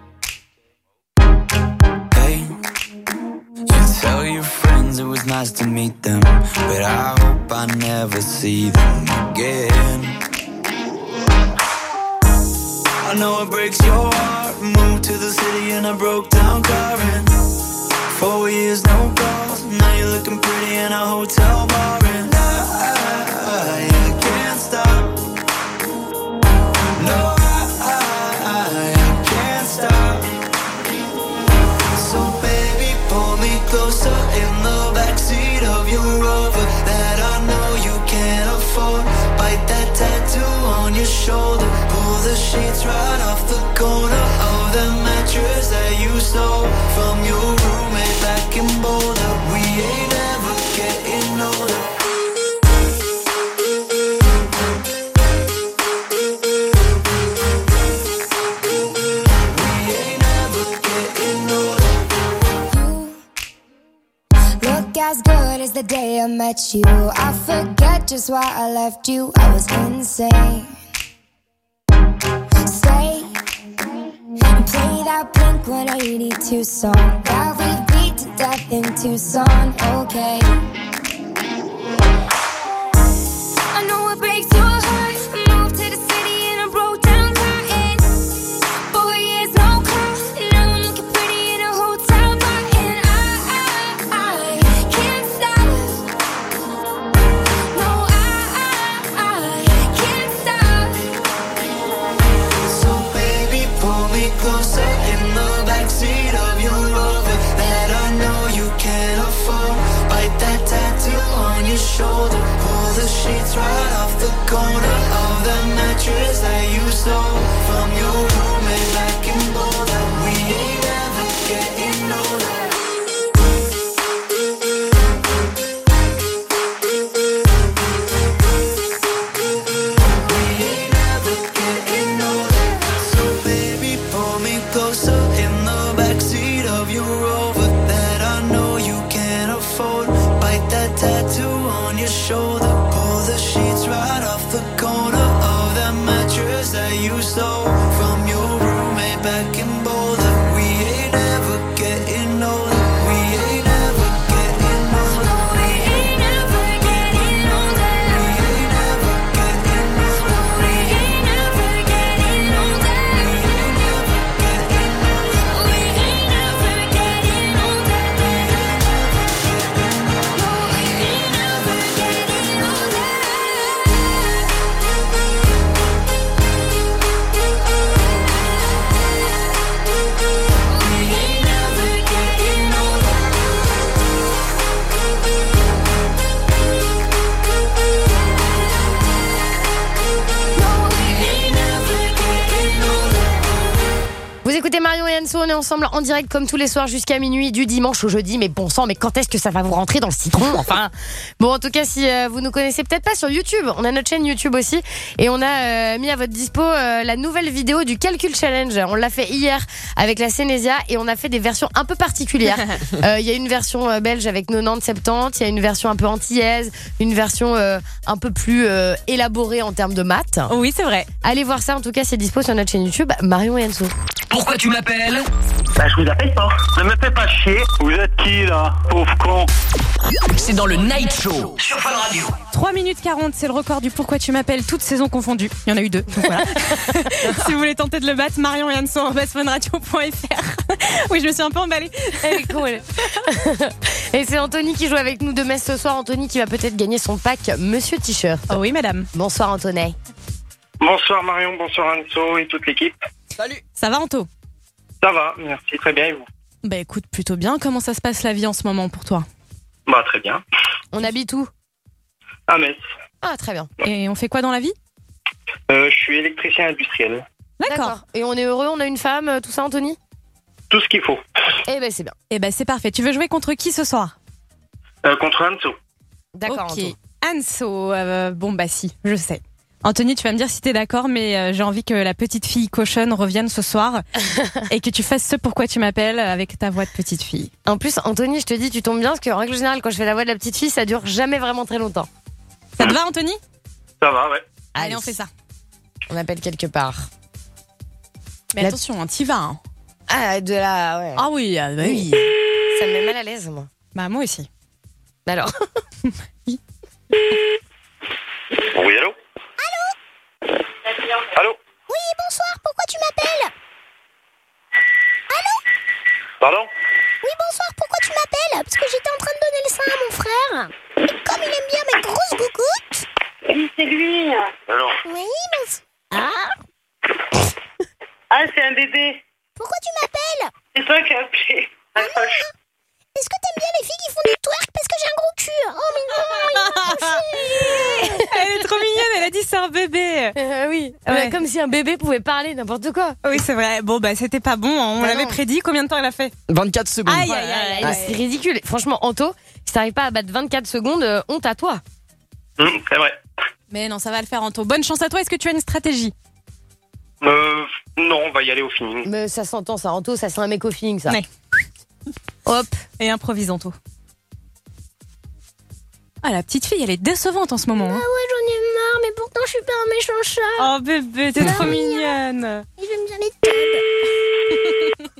Hey, you tell your friends it was nice to meet them, but I hope I never see them again. I know it breaks your heart. Moved to the city in a broke down car and 4 years no calls. Now you're looking pretty in a hotel bar and I can't stop. No, I can't stop. So baby, pull me closer in the backseat of your Rover that I know you can't afford. Bite that tattoo on your shoulder. Pull the sheets right off the corner of the mattress that you stole from your roommate back in Boulder. We ain't ever getting older.
As good as the day I met you, I forget just why I left you. I was insane. Stay and play that Blink-182 song that we beat to death in Tucson. Okay. I know it breaks your heart. Moved to the city and I broke down crying. 4 years no call. Now I'm looking pretty in a hotel bar and I can't stop. No, I can't stop.
So baby, pull me closer in the backseat of your Rover that I know you can't afford. Bite that tattoo on your shoulder. Pull the sheets right off the corner of the mattress that you stole from your roommate back in Boulder. We ain't ever getting older. We ain't ever getting older. So baby, pull me closer in the backseat of your Rover that I know you can't afford. Bite that tattoo on your shoulder. Pull the sheets right off the corner of that mattress that you stole from your roommate back in Boulder. We ain't ever getting older. We ain't ever getting older. We ain't ever getting older. We ain't ever getting older. We ain't ever getting older. We ain't ever getting older. We ain't ever getting older.
Vous écoutez Marion et Anso, on est ensemble en direct comme tous les soirs jusqu'à minuit du dimanche au jeudi. Mais bon sang, mais quand est-ce que ça va vous rentrer dans le citron enfin? Bon, en tout cas, si vous nous connaissez peut-être pas sur YouTube, on a notre chaîne YouTube aussi et on a mis à votre dispo la nouvelle vidéo du Calcul Challenge. On l'a fait hier avec la Sénésia et on a fait des versions un peu particulières. Il y a une version belge avec 90-70, il y a une version un peu antillaise, une version un peu plus élaborée en termes de maths.
Oui, c'est vrai.
Allez voir ça, en tout cas, c'est dispo sur notre chaîne YouTube Marion et Anso.
Pourquoi tu m'appelles?
Bah, je vous appelle pas. Ne me fais pas chier. Vous êtes qui, là? Pauvre con.
C'est dans le Night Show sur Fun Radio.
3 minutes 40, c'est le record du Pourquoi tu m'appelles, toutes saisons confondues. Il y en a eu 2, donc voilà. Si vous voulez tenter de le battre, Marion et Anne-Son, funradio.fr. Oui, je me suis un peu emballée.
Elle est cool. Et c'est Anthony qui joue avec nous de Metz ce soir. Anthony qui va peut-être gagner son pack Monsieur T-shirt.
Oh oui, madame.
Bonsoir, Anthony.
Bonsoir Marion, bonsoir Anso et toute l'équipe.
Salut.
Ça va, Anto?
Ça va, merci, très bien et vous?
Bah écoute, plutôt bien. Comment ça se passe la vie en ce moment pour toi?
Bah très bien.
On habite où?
À Metz.
Ah, très bien.
Et on fait quoi dans la vie?
Je suis électricien industriel.
D'accord. Et on est heureux, on a une femme, tout ça, Anthony?
Tout ce qu'il faut.
Eh ben c'est bien.
Eh ben c'est parfait. Tu veux jouer contre qui ce soir?
Contre Anso.
D'accord,
Ok. Anso, bon bah si, je sais. Anthony, tu vas me dire si t'es d'accord, mais j'ai envie que la petite fille cochonne revienne ce soir et que tu fasses ce pourquoi tu m'appelles avec ta voix de petite fille.
En plus, Anthony, je te dis, tu tombes bien, parce qu'en règle générale, quand je fais la voix de la petite fille, ça dure jamais vraiment très longtemps.
Ça te va, Anthony?
Ça va, ouais.
Allez, on fait ça.
On appelle quelque part.
Mais attention, t'y vas. Hein.
Ah, de là, ouais.
Ah oui, bah oui.
Ça me met mal à l'aise, moi.
Bah moi aussi.
Alors.
Oui, allô? Allô?
Oui, bonsoir, pourquoi tu m'appelles? Allô?
Pardon?
Oui, bonsoir, pourquoi tu m'appelles? Parce que j'étais en train de donner le sein à mon frère. Et comme il aime bien mes grosses gougoutes.
Oui, c'est lui.
Alors?
Oui, mais...
Ah, c'est un bébé.
Pourquoi tu m'appelles?
C'est toi qui as appelé. Accroche.
Est-ce que t'aimes bien les filles qui font du twerk parce que j'ai un gros cul? Oh, mais non, il est trop chou.
Elle est trop mignonne, elle a dit c'est un bébé.
Oui,
Ouais.
comme si un bébé pouvait parler n'importe quoi.
Oui, c'est vrai. Bon, bah c'était pas bon, hein. On
Bah
l'avait
non.
prédit. Combien de temps elle a fait?
24 secondes.
Aïe, aïe, aïe, aïe.
C'est ridicule. Franchement, Anto, si t'arrives pas à battre 24 secondes, honte à toi.
C'est vrai.
Mais non, ça va le faire, Anto. Bonne chance à toi. Est-ce que tu as une stratégie?
Non, on va y aller au feeling.
Mais ça s'entend, ça, Anto, ça c'est un mec au feeling, ça.
Ouais.
Hop.
Et improvise, Anto. Ah, la petite fille, elle est décevante en ce moment.
Ah
Hein.
ouais, j'en ai marre, mais pourtant je suis pas un méchant chat.
Oh bébé, t'es trop mignonne.
Et j'aime bien les tubs.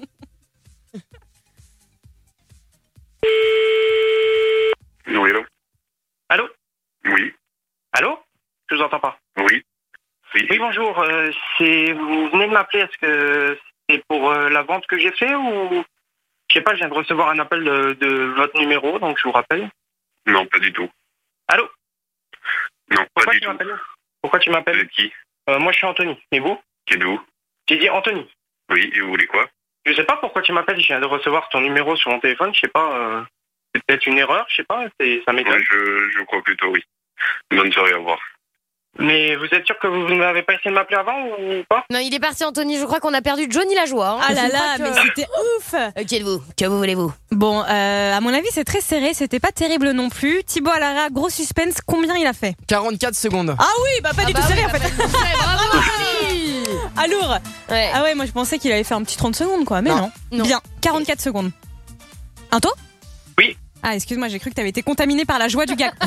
Oui, allô? Allô?
Oui.
Allô? Je vous entends pas.
Oui.
Oui, bonjour. Vous venez de m'appeler. Est-ce que c'est pour la vente que j'ai fait ou... Je sais pas, je viens de recevoir un appel de votre numéro, donc je vous rappelle.
Non, pas du tout.
Allô?
Non,
Pourquoi
pas du
tu
tout.
m'appelles? Pourquoi tu m'appelles?
Vous êtes qui?
Moi, je suis Anthony. Et vous?
Qui êtes-vous?
J'ai dit Anthony.
Oui, et vous voulez quoi?
Je sais pas pourquoi tu m'appelles. Je viens de recevoir ton numéro sur mon téléphone. Je sais pas. C'est peut-être une erreur. Je sais pas. Ça m'étonne.
Ouais, je crois plutôt, oui. Bonne soirée, au revoir.
Mais vous êtes sûr que vous n'avez pas essayé de m'appeler avant ou pas?
Non, il est parti, Anthony. Je crois qu'on a perdu Johnny la joie. Hein.
Ah là
Je
là,
crois
mais
que-
c'était ouf.
Qui êtes-vous? Que vous voulez-vous?
Bon, à mon avis, c'est très serré. C'était pas terrible non plus. Thibaut Alara, gros suspense. Combien il a fait?
44 secondes.
Ah oui, bah pas du tout serré en fait.
Bravo, Anthony.
Ah lourd.
Ouais.
Ah ouais, moi je pensais qu'il allait faire un petit 30 secondes quoi. Mais non.
Non.
Bien, 44 secondes. Anto?
Oui.
Ah, excuse-moi, j'ai cru que t'avais été contaminé par la joie du gars.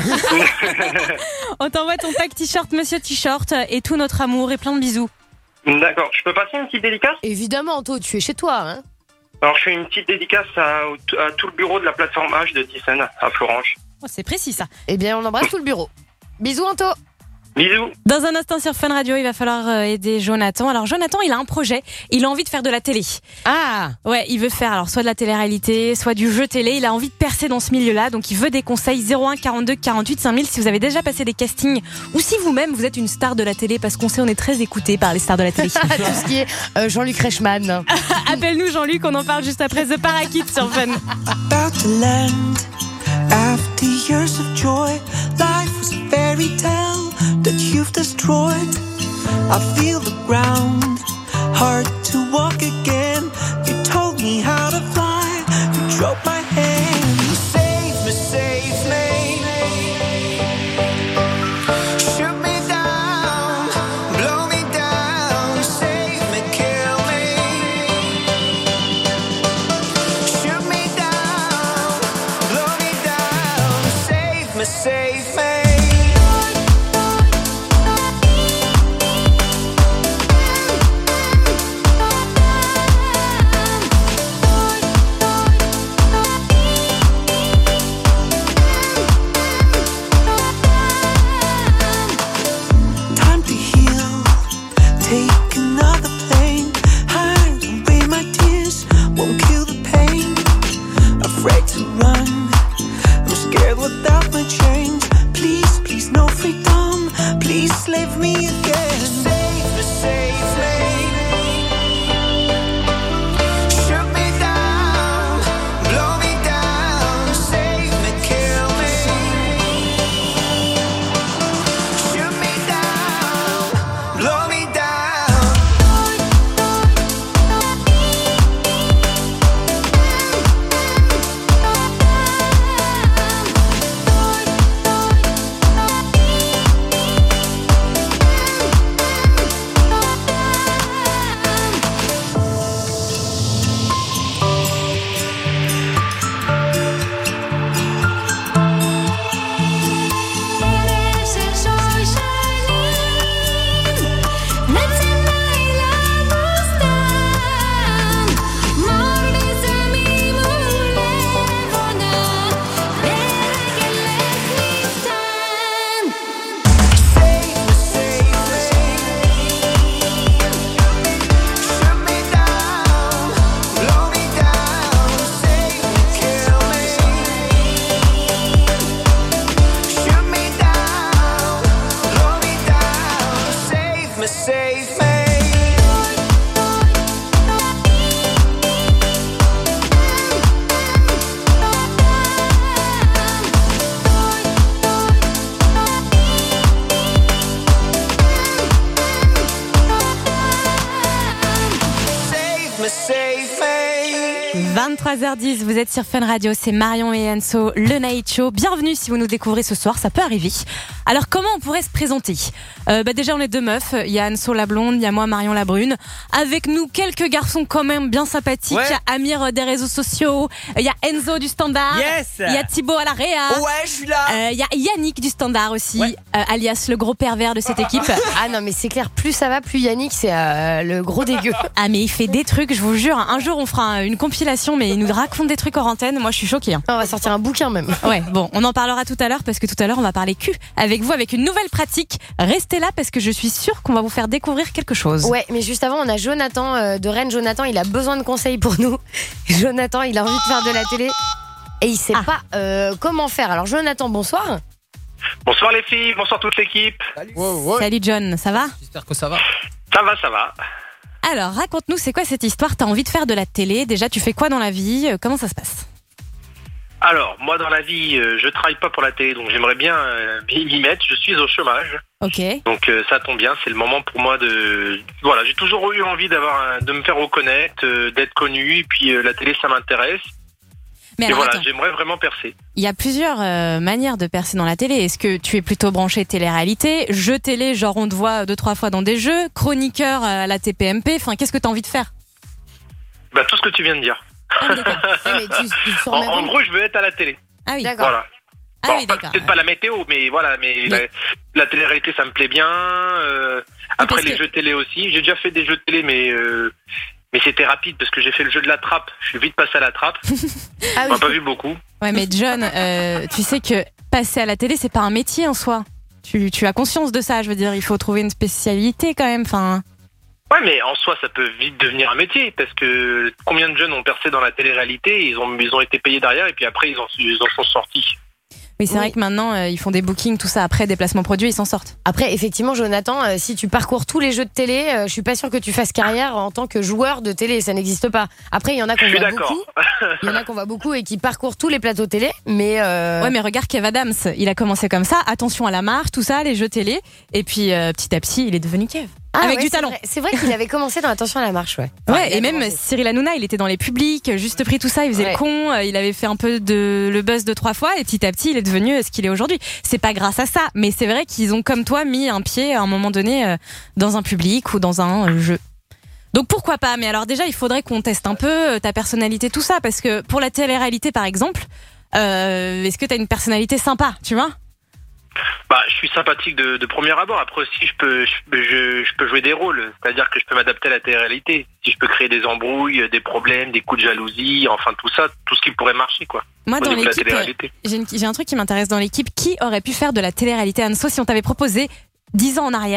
On t'envoie ton pack t-shirt, monsieur t-shirt, et tout notre amour et plein de bisous.
D'accord. Je peux passer une petite dédicace?
Évidemment, Anto, tu es chez toi. Hein.
Alors, je fais une petite dédicace à tout le bureau de la plateforme H de Thyssen, à Florange.
Oh, c'est précis ça.
Eh bien, on embrasse tout le bureau. Bisous, Anto.
Bisous.
Dans un instant sur Fun Radio, il va falloir aider Jonathan. Alors Jonathan, il a un projet, il a envie de faire de la télé.
Ah.
Ouais, il veut faire alors soit de la télé-réalité, soit du jeu télé. Il a envie de percer dans ce milieu-là, donc il veut des conseils 01 42 48 5000 si vous avez déjà passé des castings ou si vous-même vous êtes une star de la télé, parce qu'on sait on est très écouté par les stars de la télé.
Tout ce qui est Jean-Luc Reichmann.
Appelle-nous Jean-Luc, on en parle juste après The Parakeet sur Fun.
About to land after years of joy. Life was a fairy tale that you've destroyed. I feel the ground, hard to walk again. You told me how to fly, you drove my hand. You saved me, save me. Shoot me down, blow me down. Save me, kill me. Shoot me down, blow me down. Save me, save me. take another plane. Hide away my tears, won't kill the pain. Afraid to run, I'm scared without my chains. Please, please, no freedom. Please save me again. Save me, save me. Shoot me down, blow me down. Save me, kill me. Shoot me down, blow me down. Save me.
23h10, vous êtes sur Fun Radio, c'est Marion et Enso, le Night Show. Bienvenue si vous nous découvrez ce soir, ça peut arriver. Alors comment on pourrait se présenter ? Déjà on est deux meufs, il y a Enso la blonde, il y a moi Marion la brune. Avec nous quelques garçons quand même bien sympathiques, il y a Amir des réseaux sociaux, il y a Enzo du Standard, il y a Thibaut à la Réa.
Ouais, je suis là.
Il y a Yannick du Standard aussi, alias le gros pervers de cette équipe.
Ah non mais c'est clair, plus ça va, plus Yannick c'est le gros dégueu.
Ah mais il fait des trucs, je vous jure, un jour on fera une compilation mais il nous raconte des trucs hors antenne, moi je suis choquée.
On va sortir un bouquin même.
Ouais, bon, on en parlera tout à l'heure parce que tout à l'heure on va parler cul avec vous, avec une nouvelle pratique. Restez là parce que je suis sûre qu'on va vous faire découvrir quelque chose.
Ouais, mais juste avant on a Jonathan de Rennes. Jonathan il a besoin de conseils pour nous. Jonathan il a envie de faire de la télé et il sait pas comment faire. Alors Jonathan, bonsoir.
Bonsoir les filles, bonsoir toute l'équipe.
Salut John, ça va ?
J'espère que ça va.
Ça va.
Alors, raconte-nous, c'est quoi cette histoire ? T'as envie de faire de la télé ? Déjà, tu fais quoi dans la vie ? Comment ça se passe ?
Alors, moi dans la vie, je travaille pas pour la télé, donc j'aimerais bien m'y mettre. Je suis au chômage.
Ok.
Donc ça tombe bien, c'est le moment pour moi de... Voilà, j'ai toujours eu envie de me faire reconnaître, d'être connu, et puis la télé ça m'intéresse.
Mais
et
alors,
voilà,
attends.
j'aimerais vraiment percer.
Il y a plusieurs manières de percer dans la télé. Est-ce que tu es plutôt branché télé-réalité, jeu télé, genre on te voit 2-3 fois dans des jeux, chroniqueur à la TPMP, enfin qu'est-ce que t'as envie de faire ?
Bah tout ce que tu viens de dire. En gros, je veux être à la télé.
Ah oui,
d'accord.
Voilà.
Ah
Bon,
oui, d'accord.
peut-être pas la météo, mais voilà, la télé-réalité ça me plaît bien. Après les jeux télé aussi. J'ai déjà fait des jeux télé, mais c'était rapide parce que j'ai fait le jeu de la trappe. Je suis vite passé à la trappe. On m'a pas vu beaucoup.
Ouais, mais John, tu sais que passer à la télé, c'est pas un métier en soi. Tu as conscience de ça, je veux dire, il faut trouver une spécialité quand même. Enfin.
Ouais, mais en soi, ça peut vite devenir un métier parce que combien de jeunes ont percé dans la télé-réalité, ils ont été payés derrière et puis après ils en sont sortis.
Oui, c'est vrai que maintenant, ils font des bookings, tout ça. Après, des placements produits, ils s'en sortent.
Après, effectivement, Jonathan, si tu parcours tous les jeux de télé, je suis pas sûre que tu fasses carrière en tant que joueur de télé. Ça n'existe pas. Après, il y en a qu'on voit beaucoup. Il y en a qu'on voit beaucoup et qui parcourent tous les plateaux télé. Mais
ouais, mais regarde Kev Adams. Il a commencé comme ça. Attention à la marche, tout ça, les jeux télé. Et puis, petit à petit, il est devenu Kev. Avec du talent.
C'est vrai qu'il avait commencé dans Attention à la marche, ouais.
Ouais, et même Cyril Hanouna, il était dans les publics, juste pris tout ça, il faisait le con, il avait fait un peu de le buzz 2-3 fois, et petit à petit, il est devenu ce qu'il est aujourd'hui. C'est pas grâce à ça, mais c'est vrai qu'ils ont, comme toi, mis un pied à un moment donné dans un public ou dans un jeu. Donc pourquoi pas ? Mais alors déjà, il faudrait qu'on teste un peu ta personnalité, tout ça, parce que pour la télé-réalité, par exemple, est-ce que t'as une personnalité sympa, tu vois ?
Bah, je suis sympathique de premier abord. Après aussi, je peux jouer des rôles. C'est-à-dire que je peux m'adapter à la télé-réalité. Si je peux créer des embrouilles, des problèmes, des coups de jalousie, enfin tout ça, tout ce qui pourrait marcher, quoi.
Moi, dans l'équipe, j'ai un truc qui m'intéresse dans l'équipe. Qui aurait pu faire de la télé-réalité, Anso, si on t'avait proposé 10 ans en arrière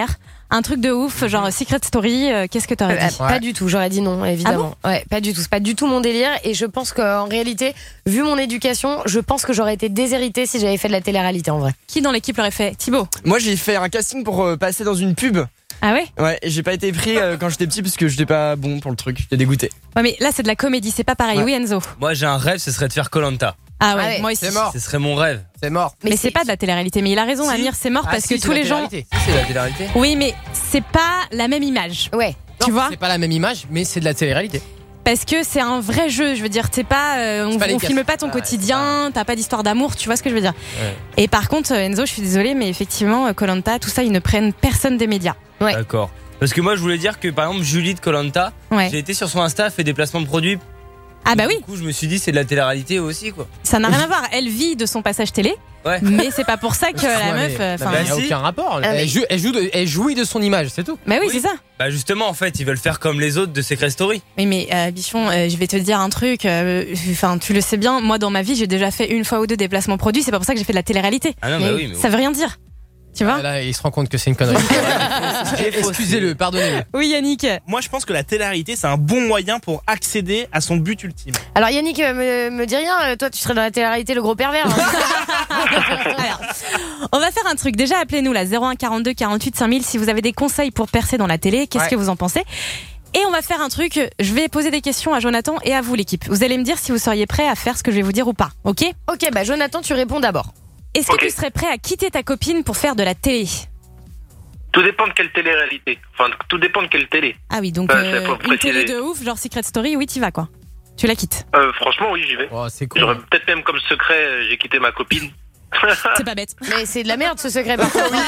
Un truc de ouf, genre Secret Story, qu'est-ce que t'aurais dit?
Pas du tout, j'aurais dit non, évidemment. Ouais, pas du tout, c'est pas du tout mon délire. Et je pense qu'en réalité, vu mon éducation, je pense que j'aurais été déshéritée si j'avais fait de la télé-réalité en vrai.
Qui dans l'équipe l'aurait fait? Thibaut?
Moi, j'ai fait un casting pour passer dans une pub.
Ah ouais?
Ouais, et j'ai pas été pris quand j'étais petit parce que j'étais pas bon pour le truc, j'étais dégoûté.
Ouais, mais là c'est de la comédie, c'est pas pareil.
Ouais.
Oui, Enzo?
Moi, j'ai un rêve, ce serait de faire Koh-Lanta.
Ah ouais, moi aussi.
C'est mort.
Ce serait mon rêve.
C'est mort.
Mais c'est pas de la télé-réalité. Mais il a raison, Amir, c'est mort parce que tous les gens.
C'est la télé-réalité.
Oui, mais c'est pas la même image.
Ouais.
Tu vois?
C'est pas la même image, mais c'est de la télé-réalité.
Parce que c'est un vrai jeu, je veux dire, t'es pas, on filme pas ton quotidien, t'as pas d'histoire d'amour, tu vois ce que je veux dire.
Ouais.
Et par contre, Enzo, je suis désolée, mais effectivement, Koh-Lanta, tout ça, ils ne prennent personne des médias.
Ouais.
D'accord. Parce que moi, je voulais dire que par exemple, Julie de Koh-Lanta,
Ouais.
j'ai été sur son Insta, fait des placements de produits.
Ah bah oui.
Du coup, je me suis dit, c'est de la télé-réalité aussi, quoi.
Ça n'a rien à voir. Elle vit de son passage télé.
Ouais.
Mais c'est pas pour ça que la meuf.
Il n'y a aucun rapport. Elle jouit de son image, c'est tout.
Bah oui, c'est ça.
Bah justement, en fait, ils veulent faire comme les autres de Secret Story.
Oui, mais Bichon, je vais te dire un truc. Enfin, tu le sais bien. Moi, dans ma vie, j'ai déjà fait une fois ou deux des placements produits. C'est pas pour ça que j'ai fait de la télé-réalité.
Ah non, bah oui, mais
ça veut rien dire. Tu vois?
Là, il se rend compte que c'est une connerie. Excusez-le, pardonnez-le.
Oui, Yannick.
Moi, je pense que la télé-réalité, c'est un bon moyen pour accéder à son but ultime.
Alors Yannick, me dis rien, toi tu serais dans la télé-réalité le gros pervers.
Alors, on va faire un truc. Déjà, appelez-nous là 01 42 48 5000 si vous avez des conseils pour percer dans la télé. Qu'est-ce que vous en pensez? Et on va faire un truc. Je vais poser des questions à Jonathan et à vous l'équipe. Vous allez me dire si vous seriez prêt à faire ce que je vais vous dire ou pas. Ok?
Ok, bah Jonathan, tu réponds d'abord.
Est-ce que tu serais prêt à quitter ta copine pour faire de la télé?
Tout dépend de quelle télé-réalité. Enfin, tout dépend de quelle télé.
Ah oui, donc
c'est pour
une télé
préciser.
de ouf, genre Secret Story, oui, t'y vas quoi. Tu la quittes.
Franchement, oui, j'y vais.
Oh, c'est cool.
J'aurais peut-être même comme secret, j'ai quitté ma copine.
C'est pas bête.
Mais c'est de la merde ce secret par contre.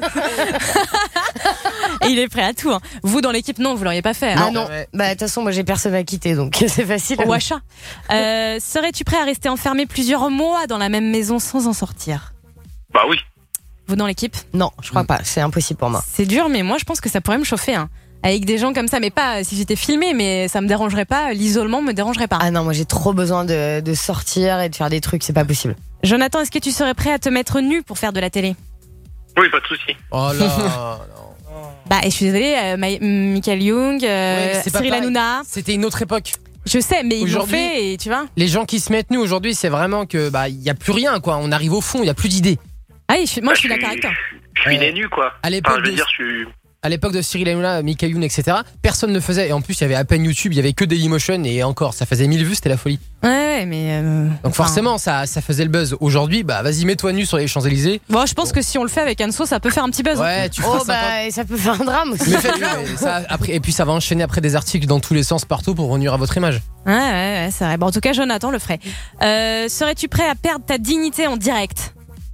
Et il est prêt à tout. Hein. Vous dans l'équipe, non, vous l'auriez pas fait.
Ah non. Bah de toute façon, moi j'ai personne à quitter, donc c'est facile.
Ou achat. Serais-tu prêt à rester enfermé plusieurs mois dans la même maison sans en sortir?
Bah oui.
Vous dans l'équipe?
Non, je crois pas. C'est impossible pour moi.
C'est dur, mais moi je pense que ça pourrait me chauffer. Hein. Avec des gens comme ça, mais pas si j'étais filmé, mais ça me dérangerait pas. L'isolement me dérangerait pas.
Ah non, moi j'ai trop besoin de sortir et de faire des trucs, c'est pas possible.
Jonathan, est-ce que tu serais prêt à te mettre nu pour faire de la télé?
Oui, pas de souci.
Oh là.
Bah, et je suis désolée, Michael Young, Cyril Hanouna.
C'était une autre époque.
Je sais, mais ils l'ont
Aujourd'hui,
fait et tu vois.
Les gens qui se mettent nus aujourd'hui, c'est vraiment que il y a plus rien quoi. On arrive au fond, il y a plus d'idées.
Ah oui, moi je suis d'accord avec toi.
Je suis né nu, quoi.
À l'époque
Enfin, je veux dire, je suis...
À l'époque de Cyril Hanouna, Michael Youn, etc., personne ne faisait. Et en plus, il y avait à peine YouTube, il y avait que Dailymotion et encore, ça faisait 1000 vues, c'était la folie.
Ouais, mais.
Donc forcément, ça faisait le buzz. Aujourd'hui, vas-y, mets-toi nu sur les Champs-Élysées.
Bon, je pense que si on le fait avec Anso, ça peut faire un petit buzz.
Ouais, tu feras
et ça peut faire un drame aussi.
Mais faites-le, après, et puis ça va enchaîner après des articles dans tous les sens partout pour revenir à votre image.
Ouais, c'est vrai. Bon, en tout cas, Jonathan le ferait. Serais-tu prêt à perdre ta dignité en direct?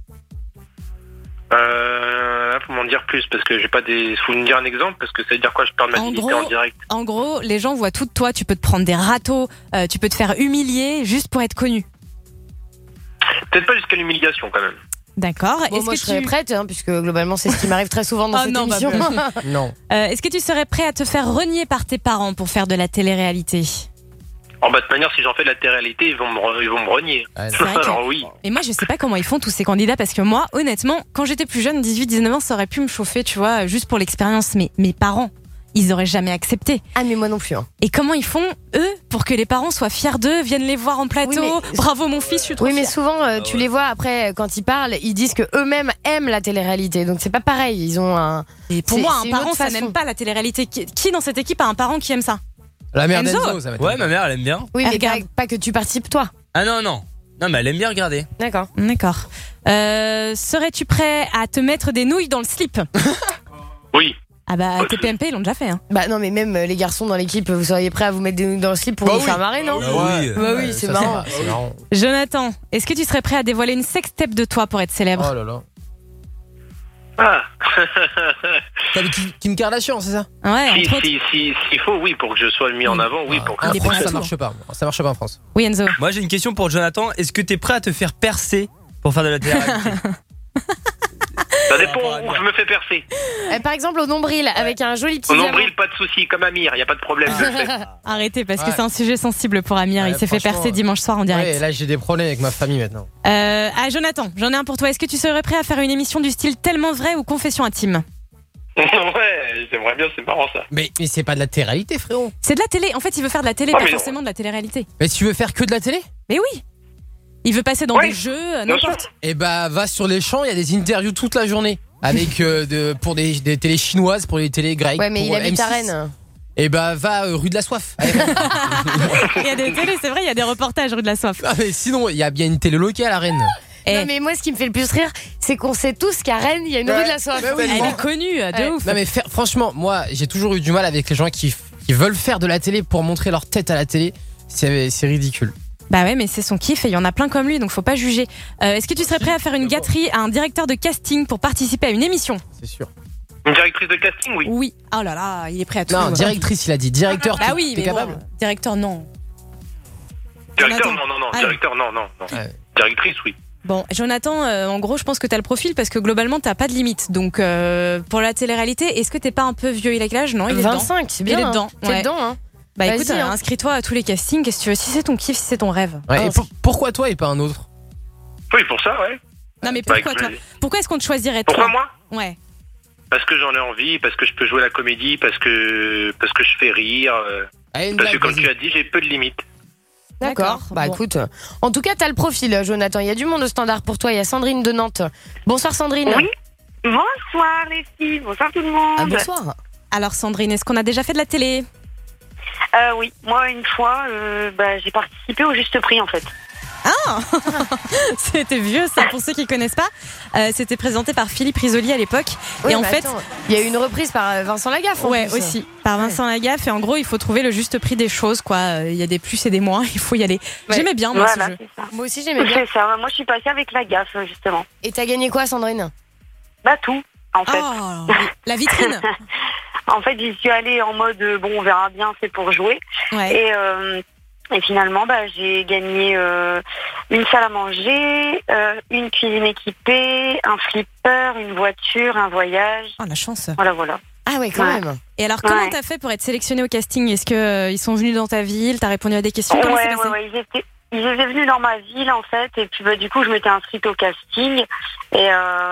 Faut m'en dire plus parce que j'ai pas des. Faut me dire un exemple parce que ça veut dire quoi? Je perds ma dignité en direct.
En gros, les gens voient tout de toi. Tu peux te prendre des râteaux, tu peux te faire humilier juste pour être connu.
Peut-être pas jusqu'à l'humiliation quand même.
D'accord.
Bon, moi, je serais prête, hein, puisque globalement, c'est ce qui m'arrive très souvent dans cette émission.
Non.
Est-ce que tu serais prêt à te faire renier par tes parents pour faire de la télé-réalité?
En de manière, si j'en fais de la télé-réalité, ils vont me renier. Alors oui.
Et moi, je sais pas comment ils font tous ces candidats parce que moi, honnêtement, quand j'étais plus jeune, 18-19 ans, ça aurait pu me chauffer, tu vois, juste pour l'expérience. Mais mes parents, ils auraient jamais accepté.
Ah, mais moi non plus. Hein.
Et comment ils font, eux, pour que les parents soient fiers d'eux, viennent les voir en plateau?
Oui,
bravo mon fils, je suis trop
mais
fière.
souvent, tu les vois après, quand ils parlent, ils disent que eux-mêmes aiment la télé-réalité. Donc c'est pas pareil. Ils ont un.
Et pour moi, un
c'est une
parent,
autre
ça
façon.
n'aime pas la télé-réalité. Qui dans cette équipe a un parent qui aime ça?
La mère
Enzo
d'Enzo, ça va être.
Ouais, ma mère, elle aime bien.
Oui, mais
regarde.
pas que tu participes toi.
Ah non, non. Non, mais elle aime bien regarder.
D'accord.
D'accord. Serais-tu prêt à te mettre des nouilles dans le slip?
Oui.
Ah bah, TPMP, ils l'ont déjà fait. Hein.
Bah non, mais même les garçons dans l'équipe, vous seriez prêts à vous mettre des nouilles dans le slip pour vous faire marrer, non? Bah oui, c'est marrant.
C'est marrant.
Jonathan, est-ce que tu serais prêt à dévoiler une sextape de toi pour être célèbre?
Oh là là.
Ah.
T'as vu Kim Kardashian, c'est ça?
Ouais,
s'il faut, oui, pour que je sois mis en avant, oui, pour que
En France, ça marche pas. Ça marche pas en France.
Oui, Enzo.
Moi, j'ai une question pour Jonathan. Est-ce que t'es prêt à te faire percer pour faire de la télé-réalité?
Ça dépend où je me fais percer.
Par exemple, au nombril, avec un joli petit
Au
diamant.
nombril, pas de souci, comme Amir, y a pas de problème. Je le fais.
Arrêtez, parce que c'est un sujet sensible pour Amir. Il s'est fait percer dimanche soir en direct.
Ouais, là, j'ai des problèmes avec ma famille maintenant.
Jonathan, j'en ai un pour toi. Est-ce que tu serais prêt à faire une émission du style Tellement vrai ou Confession intime?
Ouais, j'aimerais bien, c'est marrant ça.
Mais c'est pas de la télé-réalité, frérot.
C'est de la télé. En fait, il veut faire de la télé,
Ah,
pas
mais non.
forcément de la télé-réalité.
Mais tu veux faire que de la télé?
Mais oui. Il veut passer dans
Ouais,
des jeux,
bien
n'importe.
sûr.
Eh bah, va sur les champs, il y a des interviews toute la journée. Avec pour des télés chinoises, pour les télés grecques.
Ouais, mais il
pour
habite à
M6.
Rennes.
Eh bah, va rue de la Soif.
Il y a des télés, c'est vrai, il y a des reportages rue de la Soif.
Ah, mais sinon, il y a bien une télé locale à Rennes.
Non, mais moi, ce qui me fait le plus rire, c'est qu'on sait tous qu'à Rennes, il y a une rue de la Soif.
Bah oui,
Elle est connue, de ouf.
Non, mais franchement, moi, j'ai toujours eu du mal avec les gens qui veulent faire de la télé pour montrer leur tête à la télé. C'est ridicule.
Bah ouais, mais c'est son kiff et il y en a plein comme lui, donc faut pas juger. Est-ce que tu serais prêt à faire une gâterie à un directeur de casting pour participer à une émission?
C'est sûr.
Une directrice de casting, oui.
Oui. Oh là là, il est prêt à tout.
Non, directrice, il a dit. Directeur,
Bah oui,
t'es
mais
capable
bon, directeur, non.
Directeur,
Jonathan.
non.
Ah,
Directeur, non.
Ouais.
Directrice, oui.
Bon, Jonathan, en gros, je pense que t'as le profil parce que globalement, t'as pas de limite. Donc, pour la télé-réalité, est-ce que t'es pas un peu vieux? Il a quel âge? Non, il est
25, c'est bien.
Il est dedans.
T'es
Ouais.
dedans, hein.
Bah
Vas-y,
écoute,
hein.
inscris-toi à tous les castings. Qu'est-ce que tu veux? Si c'est ton kiff, si c'est ton rêve.
Ouais, et pourquoi toi et pas un autre?
Oui, pour ça, ouais.
Non, mais
Bah,
pourquoi toi? Pourquoi est-ce qu'on te choisirait
Pourquoi
toi?
moi?
Ouais.
Parce que j'en ai envie, parce que je peux jouer la comédie, parce que je fais rire. Parce que comme tu as dit, j'ai peu de limites.
D'accord. Bah écoute, en tout cas, t'as le profil, Jonathan. Il y a du monde au standard pour toi. Il y a Sandrine de Nantes. Bonsoir, Sandrine.
Oui. Bonsoir les filles, bonsoir tout le monde.
Ah, bonsoir.
Alors Sandrine, est-ce qu'on a déjà fait de la télé?
Oui, moi une fois, j'ai participé au Juste Prix en fait.
Ah C'était vieux ça, pour ceux qui connaissent pas. C'était présenté par Philippe Risoli à l'époque.
Oui,
et en
mais
fait,
attends, il y a eu une reprise par Vincent Lagaffe.
ouais, aussi par Vincent Lagaffe. Et en gros, il faut trouver le juste prix des choses, quoi. Il y a des plus et des moins. Il faut y aller.
Ouais.
J'aimais bien moi
Voilà,
ce jeu.
c'est ça.
Moi aussi, j'aimais bien.
C'est ça, moi je suis passée avec la gaffe justement.
Et t'as gagné quoi, Sandrine?
Bah tout, en fait.
Oh, la vitrine.
En fait, j'y suis allée en mode on verra bien, c'est pour jouer.
Ouais.
Et finalement, j'ai gagné une salle à manger, une cuisine équipée, un flipper, une voiture, un voyage.
Oh la chance.
Voilà.
Ah ouais, quand même.
Et alors, comment
Ouais.
t'as fait pour être sélectionnée au casting? Est-ce que ils sont venus dans ta ville? T'as répondu à des questions? Comment c'est passé?
Ouais, ils étaient venus dans ma ville en fait, et puis du coup je m'étais inscrite au casting et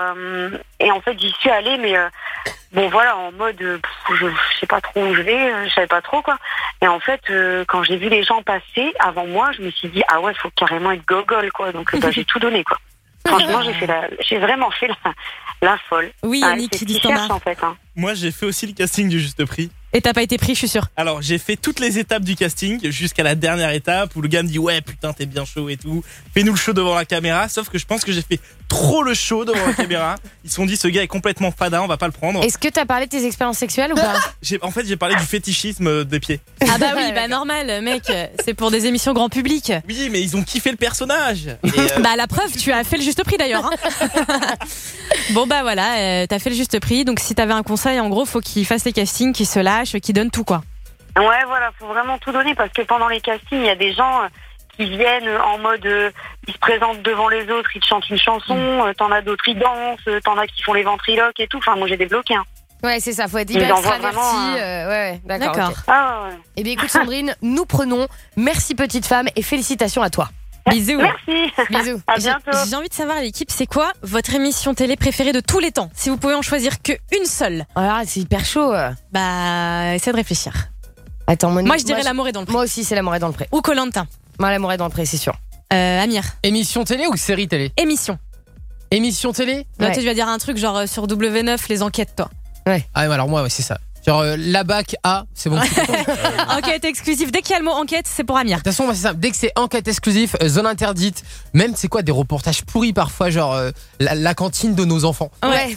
en fait j'y suis allée, mais bon voilà, en mode je sais pas trop où je vais, je savais pas trop quoi. Et en fait quand j'ai vu les gens passer avant moi, je me suis dit ah ouais, faut carrément être gogol quoi. Donc j'ai tout donné quoi. Franchement, j'ai vraiment fait la folle.
Oui,
Ah,
Yannick
c'est
qui
ce
dit
qu'ils cherchent,
standard.
en fait. Hein.
Moi, j'ai fait aussi le casting du Juste Prix.
Et t'as pas été pris, je suis sûre.
Alors, j'ai fait toutes les étapes du casting jusqu'à la dernière étape où le gars me dit ouais, putain, t'es bien chaud et tout. Fais-nous le show devant la caméra. Sauf que je pense que j'ai fait trop le show devant la caméra. Ils se sont dit ce gars est complètement fada, on va pas le prendre.
Est-ce que t'as parlé de tes expériences sexuelles ou pas?
En fait, j'ai parlé du fétichisme des pieds.
Ah bah oui, bah normal, mec. C'est pour des émissions grand public.
Oui, mais ils ont kiffé le personnage. Et,
Bah la preuve, tu as fait le juste prix d'ailleurs. Hein. Bon bah voilà, t'as fait le juste prix. Donc si t'avais un conseil, en gros, faut qu'il fasse les castings, qu'il se lâche, qu'il donne tout quoi.
Ouais, voilà, faut vraiment tout donner parce que pendant les castings, il y a des gens qui viennent en mode ils se présentent devant les autres, ils te chantent une chanson, t'en as d'autres ils dansent, t'en as qui font les ventriloques et tout. Enfin, moi j'ai débloqué. Hein.
Ouais, c'est ça, faut être
Ils
hyper
envoient
extraverti.
vraiment,
Ouais, d'accord.
D'accord.
ok.
Ah ouais.
Eh bien, écoute, Sandrine, nous prenons. Merci, petite femme, et félicitations à toi.
Bisous.
Merci.
Bisous.
À bientôt.
J'ai envie de savoir, l'équipe, c'est quoi votre émission télé préférée de tous les temps? Si vous pouvez en choisir qu'une seule.
Alors, c'est hyper chaud.
Bah, essaie de réfléchir.
Attends,
Moi, je dirais L'amour est dans le pré.
Moi aussi, c'est L'amour est dans le pré.
Ou Koh-Lanta.
Moi, L'amour est dans le pré, c'est sûr.
Amir.
Émission télé ou série télé?
Émission.
Émission télé?
Là,
Ouais.
tu vas dire un truc genre sur W9, les enquêtes, toi.
Ouais.
Ah ouais, alors moi, ouais, c'est ça. Genre la BAC A, c'est bon.
Enquête exclusive. Dès qu'il y a le mot enquête, c'est pour Amir.
De toute façon, moi, c'est simple. Dès que c'est enquête exclusive, zone interdite, même c'est quoi des reportages pourris parfois, genre la cantine de nos enfants.
Ouais.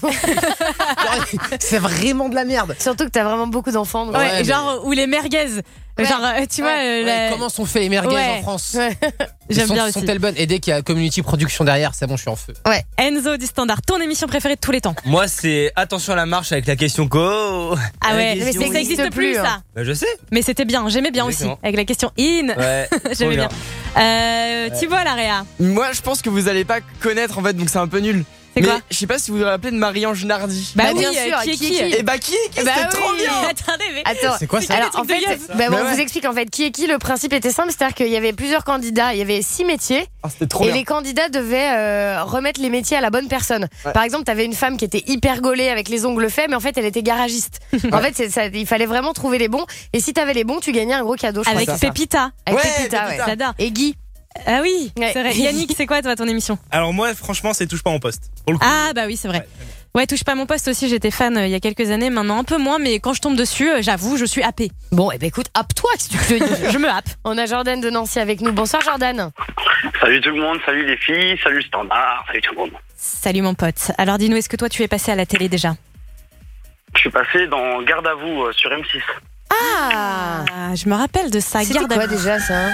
C'est vraiment de la merde.
Surtout que t'as vraiment beaucoup d'enfants. donc-
Ouais,
mais-
genre, ou les merguez.
Ouais.
Genre, tu vois,
Ouais, comment sont faits les merguez
Ouais.
en France?
J'aime bien
sont
aussi.
telles bonnes. Et dès qu'il y a Community Production derrière, c'est bon, je suis en feu.
Enzo du Standard, ton émission préférée de tous les temps.
Moi, c'est attention à la marche avec la question co.
Ah
La
ouais, mais
question
ça existe plus, ça.
Bah, je sais.
Mais c'était bien, j'aimais bien aussi.
Exactement.
Avec la question in.
Ouais.
J'aimais bien. Tu vois, la Réa.
Moi, je pense que vous allez pas connaître en fait, donc c'est un peu nul.
C'est
Mais
quoi
je sais pas si vous vous rappelez de Marie-Ange Nardi.
Bah,
Bah,
oui,
bien sûr,
qui est
qui
qui
Et bah qui
Bah
c'était trop
oui.
bien.
Attendez,
Attends,
c'est quoi ça?
Alors, en fait, on
Ouais.
vous explique en fait qui est qui. Le principe était simple, c'est-à-dire qu'il y avait plusieurs candidats, il y avait 6 métiers.
C'était trop
Et
bien.
les candidats devaient remettre les métiers à la bonne personne.
Ouais.
Par exemple, t'avais une femme qui était hyper gaulée avec les ongles faits, mais en fait, elle était garagiste. En fait, il fallait vraiment trouver les bons. Et si t'avais les bons, tu gagnais un gros cadeau. Je
Avec
crois.
Pépita.
Avec
Ouais,
Pépita,
Pépita.
ouais.
J'adore.
Et Guy.
Ah oui,
Ouais.
c'est vrai. Yannick, c'est quoi toi ton émission?
Alors moi, franchement, c'est touche pas mon poste. Pour le coup.
Ah bah oui, c'est vrai. Ouais, touche pas à mon poste aussi, j'étais fan il y a quelques années, maintenant un peu moins, mais quand je tombe dessus, j'avoue, je suis happée.
Bon, et ben écoute, happe-toi, si tu le dis.
Je me happe.
On a Jordan de Nancy avec nous. Bonsoir, Jordan.
Salut tout le monde, salut les filles, salut le standard, salut tout le monde.
Salut mon pote. Alors dis-nous, est-ce que toi tu es passé à la télé déjà?
Je suis passé dans Garde à vous sur M6.
Ah, je me rappelle de ça.
C'était
Garde à
quoi
vous.
déjà ça?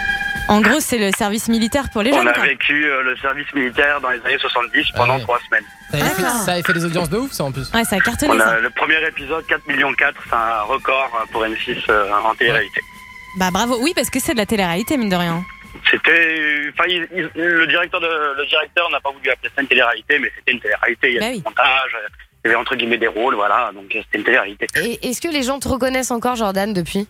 En gros, c'est le service militaire pour les
On
jeunes.
a
quoi.
vécu le service militaire dans les années 70 pendant 3 semaines.
Ça avait fait des audiences de ouf, ça en plus.
Ouais, ça a cartonné.
On
Ça.
a le premier épisode, 4,4 millions, c'est un record pour M6 en télé-réalité.
Bah bravo. Oui, parce que c'est de la télé-réalité, mine de rien.
C'était, enfin, le directeur n'a pas voulu appeler ça une télé-réalité, mais c'était une télé-réalité. Il y avait des montages, il y avait entre guillemets des rôles, voilà, donc c'était une télé-réalité.
Et est-ce que les gens te reconnaissent encore, Jordan, depuis?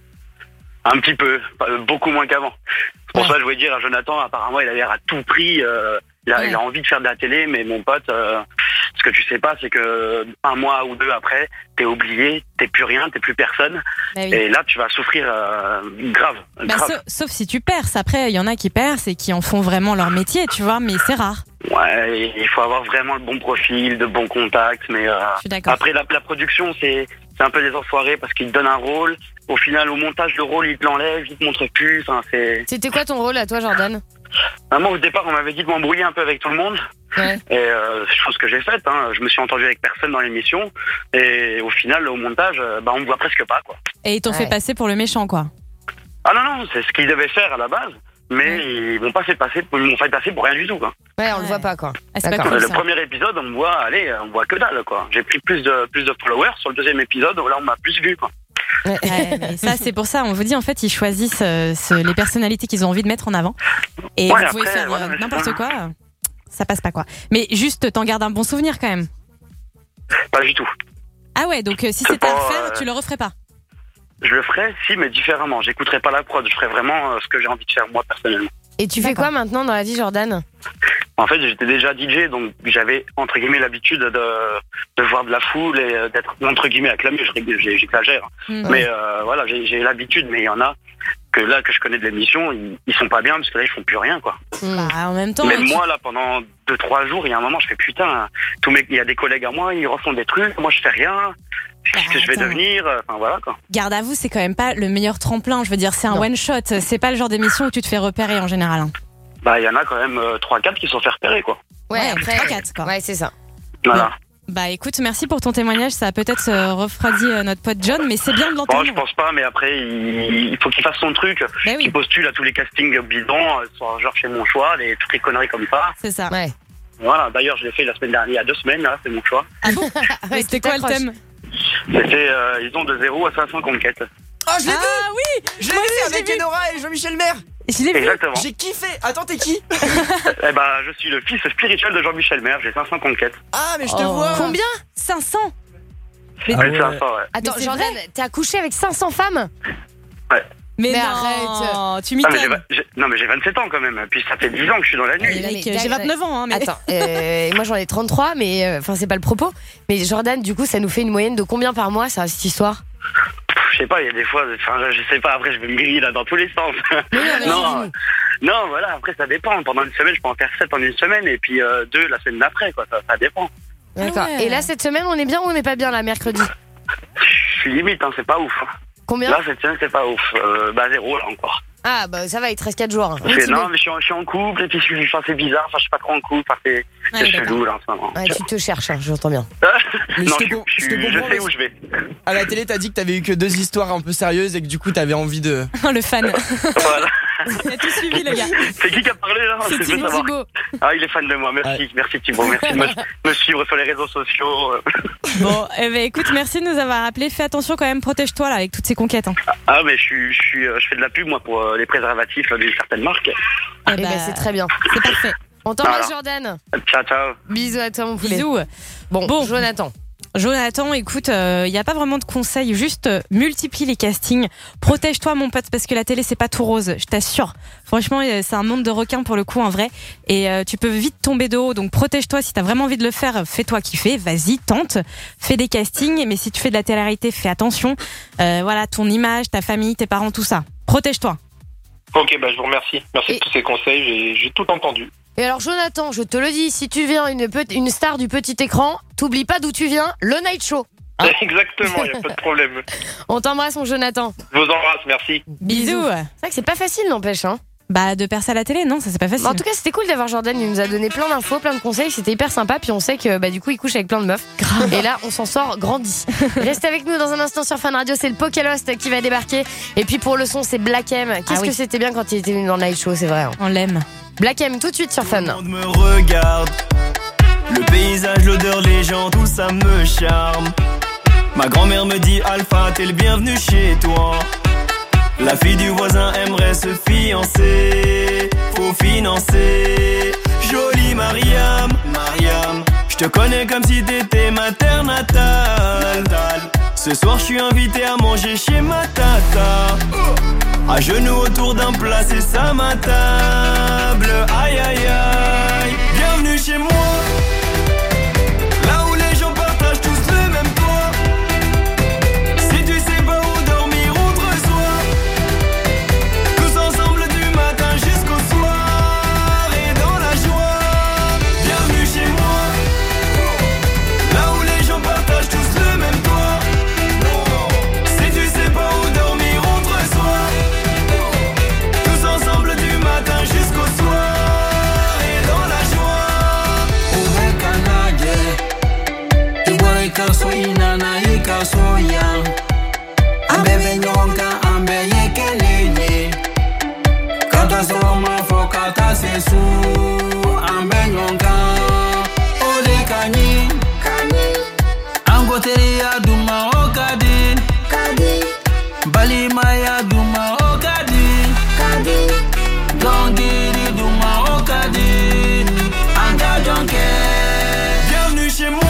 Un petit peu, beaucoup moins qu'avant. C'est pour ça que je voulais dire à Jonathan, apparemment il a l'air à tout prix, il a envie de faire de la télé, mais mon pote, ce que tu sais pas, c'est que un mois ou deux après, t'es oublié, t'es plus rien, t'es plus personne,
Bah oui.
et là tu vas souffrir grave.
Bah, sauf si tu perces. Après, il y en a qui percent et qui en font vraiment leur métier, tu vois, mais c'est rare.
Ouais, il faut avoir vraiment le bon profil, de bons contacts, mais
suis d'accord.
après la production c'est un peu des enfoirés parce qu'ils te donnent un rôle, au final au montage le rôle ils te l'enlèvent, ils te montrent plus, enfin c'est...
C'était quoi ton rôle à toi, Jordan?
Moi au départ on m'avait dit de m'embrouiller un peu avec tout le monde,
Ouais.
et chose que j'ai faite, hein. Je me suis entendu avec personne dans l'émission, et au final au montage, on me voit presque pas quoi.
Et ils t'ont fait passer pour le méchant, quoi.
Ah non, c'est ce qu'ils devaient faire à la base, mais ils m'ont pas fait passer, ils m'ont fait passer pour rien du tout quoi.
Ouais, on le voit pas, quoi.
Ah, c'est pas
D'accord.
cool,
Le
ça.
premier épisode, on me voit que dalle, quoi. J'ai pris plus de followers. Sur le deuxième épisode, là, on m'a plus vu, quoi.
Ouais, mais ça, c'est pour ça. On vous dit, en fait, ils choisissent les personnalités qu'ils ont envie de mettre en avant. Et
Ouais,
vous pouvez
après,
faire
voilà, mais
n'importe
c'est
quoi. Ça passe pas, quoi. Mais juste, t'en gardes un bon souvenir, quand même.
Pas du tout.
Ah ouais, donc si c'était à
pas,
refaire, tu le referais pas.
Je le ferais, si, mais différemment. J'écouterais pas la prod. Je ferais vraiment ce que j'ai envie de faire, moi, personnellement.
Et tu fais quoi maintenant dans la vie, Jordan?
En fait, j'étais déjà DJ, donc j'avais, entre guillemets, l'habitude de voir de la foule et d'être, entre guillemets, acclamé. J'exagère. Mais voilà, j'ai l'habitude, mais il y en a que je connais de l'émission, ils sont pas bien parce que là, ils font plus rien, quoi.
Bah, en même temps.
Même moi, là, pendant 2-3 jours, il y a un moment, je fais putain, il y a des collègues à moi, ils refont des trucs, moi, je fais rien. Qu'est-ce que je vais
attends.
devenir? Enfin, voilà, quoi.
Garde à vous, c'est quand même pas le meilleur tremplin. Je veux dire, c'est un one shot. C'est pas le genre d'émission où tu te fais repérer en général. Hein.
Bah, il y en a quand même 3-4 qui se sont fait repérer, quoi.
Ouais, après.
3-4, quoi.
Ouais, c'est ça.
Voilà.
Bah écoute, merci pour ton témoignage. Ça a peut-être refroidi notre pote John, mais c'est bien de
Bon,
l'entendre.
je pense pas, mais après, il faut qu'il fasse son truc,
Bah oui.
qu'il postule à tous les castings bidons, soit genre chez Mon Choix, toutes les conneries comme ça.
C'est ça.
Ouais.
Voilà, d'ailleurs, je l'ai fait la semaine dernière, il y a 2 semaines, là, c'est Mon Choix.
Ah bon? Mais c'était quoi le thème?
C'était, ils ont de 0 à 500 conquêtes.
Oh, je l'ai vu!
Ah oui!
Je l'ai vu avec Enora et Jean-Michel Maire!
Je l'ai vu!
Exactement.
J'ai kiffé! Attends, t'es qui?
Eh ben, je suis le fils spirituel de Jean-Michel Maire, j'ai 500 conquêtes.
Ah, mais je te vois!
Combien? 500?
Mais c'est ça, ouais.
Attends,
Mais c'est
Jordan, t'as couché avec 500 femmes?
Ouais.
Mais,
Mais
non,
arrête.
tu
Ah, mais
m'étonnes.
non, mais j'ai 27 ans quand même, puis ça fait 10 ans que je suis dans la nuit.
Mec, j'ai 29 ans, hein, mais...
Attends, moi j'en ai 33, mais enfin c'est pas le propos. Mais Jordan, du coup, ça nous fait une moyenne de combien par mois, ça, cette histoire?
Je sais pas, il y a des fois, enfin, je sais pas, après je vais me griller là dans tous les sens. Non, voilà, après ça dépend. Pendant une semaine, je peux en faire 7 en une semaine, et puis 2 la semaine d'après, quoi, ça dépend.
D'accord.
Ouais.
Et là, cette semaine, on est bien ou on n'est pas bien, là, mercredi?
Je suis limite, hein, c'est pas ouf.
Combien?
Là, cette semaine, c'est pas ouf. 0 là encore.
Ah, bah ça va, il te reste 4 jours. hein.
Non, mais je suis en couple, et puis c'est bizarre, enfin, je suis pas trop en couple, enfin, c'est chelou là en ce moment.
Ouais, tu te cherches, hein, j'entends bien.
Mais
Non,
je
je
te comprends,
sais où je vais.
À la télé, t'as dit que t'avais eu que 2 histoires un peu sérieuses et que du coup, t'avais envie de.
Le fan.
Voilà.
Il a tout suivi, le gars.
C'est qui a parlé là?
C'est
Je veux
Thibaut
savoir.
Thibaut.
Ah, il est fan de moi, merci. Merci Thibaut, merci de me suivre sur les réseaux sociaux.
Bon, eh ben, écoute, merci de nous avoir appelés. Fais attention quand même, protège-toi là avec toutes ces conquêtes. Hein.
Ah, mais je fais de la pub moi pour les préservatifs là, d'une certaine marque.
Eh ben, c'est très bien.
C'est parfait.
On t'embrasse,
Voilà.
Jordan.
Ciao, ciao.
Bisous à toi, mon poulet.
Bisous.
Bon, Jonathan.
Jonathan, écoute, il n'y a pas vraiment de conseils, juste multiplie les castings. Protège-toi mon pote, parce que la télé c'est pas tout rose, je t'assure. Franchement, c'est un monde de requins pour le coup en vrai. Et tu peux vite tomber de haut, donc protège-toi. Si t'as vraiment envie de le faire, fais-toi kiffer, vas-y, tente. Fais des castings, mais si tu fais de la télé-réalité, fais attention. Voilà, ton image, ta famille, tes parents, tout ça. Protège-toi.
Ok, bah je vous remercie. Merci de tous ces conseils, j'ai tout entendu.
Et alors Jonathan, je te le dis, si tu viens une star du petit écran, t'oublies pas d'où tu viens, le Night Show. Hein.
Exactement, y a pas de problème.
On t'embrasse mon Jonathan.
Je vous embrasse, merci.
Bisous.
C'est vrai que c'est pas facile n'empêche hein.
Bah de percer à la télé, non, ça c'est pas facile.
En tout cas c'était cool d'avoir Jordan, il nous a donné plein d'infos, plein de conseils, c'était hyper sympa, puis on sait que bah du coup il couche avec plein de meufs. Grave. Et là on s'en sort grandi. Restez avec nous dans un instant sur Fun Radio, c'est le Pokélost qui va débarquer. Et puis pour le son c'est Black M. Qu'est-ce que c'était bien quand il était venu dans le Night Show, c'est vrai. Hein.
On l'aime.
Black M tout de suite sur Fun.
Tout le monde me regarde, le paysage, l'odeur, les gens, tout ça me charme. Ma grand-mère me dit Alpha, t'es le bienvenu chez toi. La fille du voisin aimerait se fiancer, faut financer. Jolie Mariam, je te connais comme si t'étais ma terre natale. Ce soir je suis invité à manger chez ma tata. À genoux autour d'un plat, c'est ça ma table. Aïe aïe aïe, bienvenue chez moi. Là où les gens partagent tous le même toit. Si tu sais pas où dormir, on te reçoit. Tous ensemble du matin jusqu'au soir. Et dans la joie, bienvenue chez moi. Là où les gens partagent tous le même toit. Si tu sais pas où dormir, on te reçoit. Tous ensemble du matin jusqu'au soir. Et dans la joie. Ika soina na ika soya Ambebe nyonga ambe yekelele Kata soma fo kata sesu Ambe nyonga Ole kanyi Angotere ya duma okadi Bali maya duma okadi Dongiri duma okadi Anga donke Bienvenue chez moi.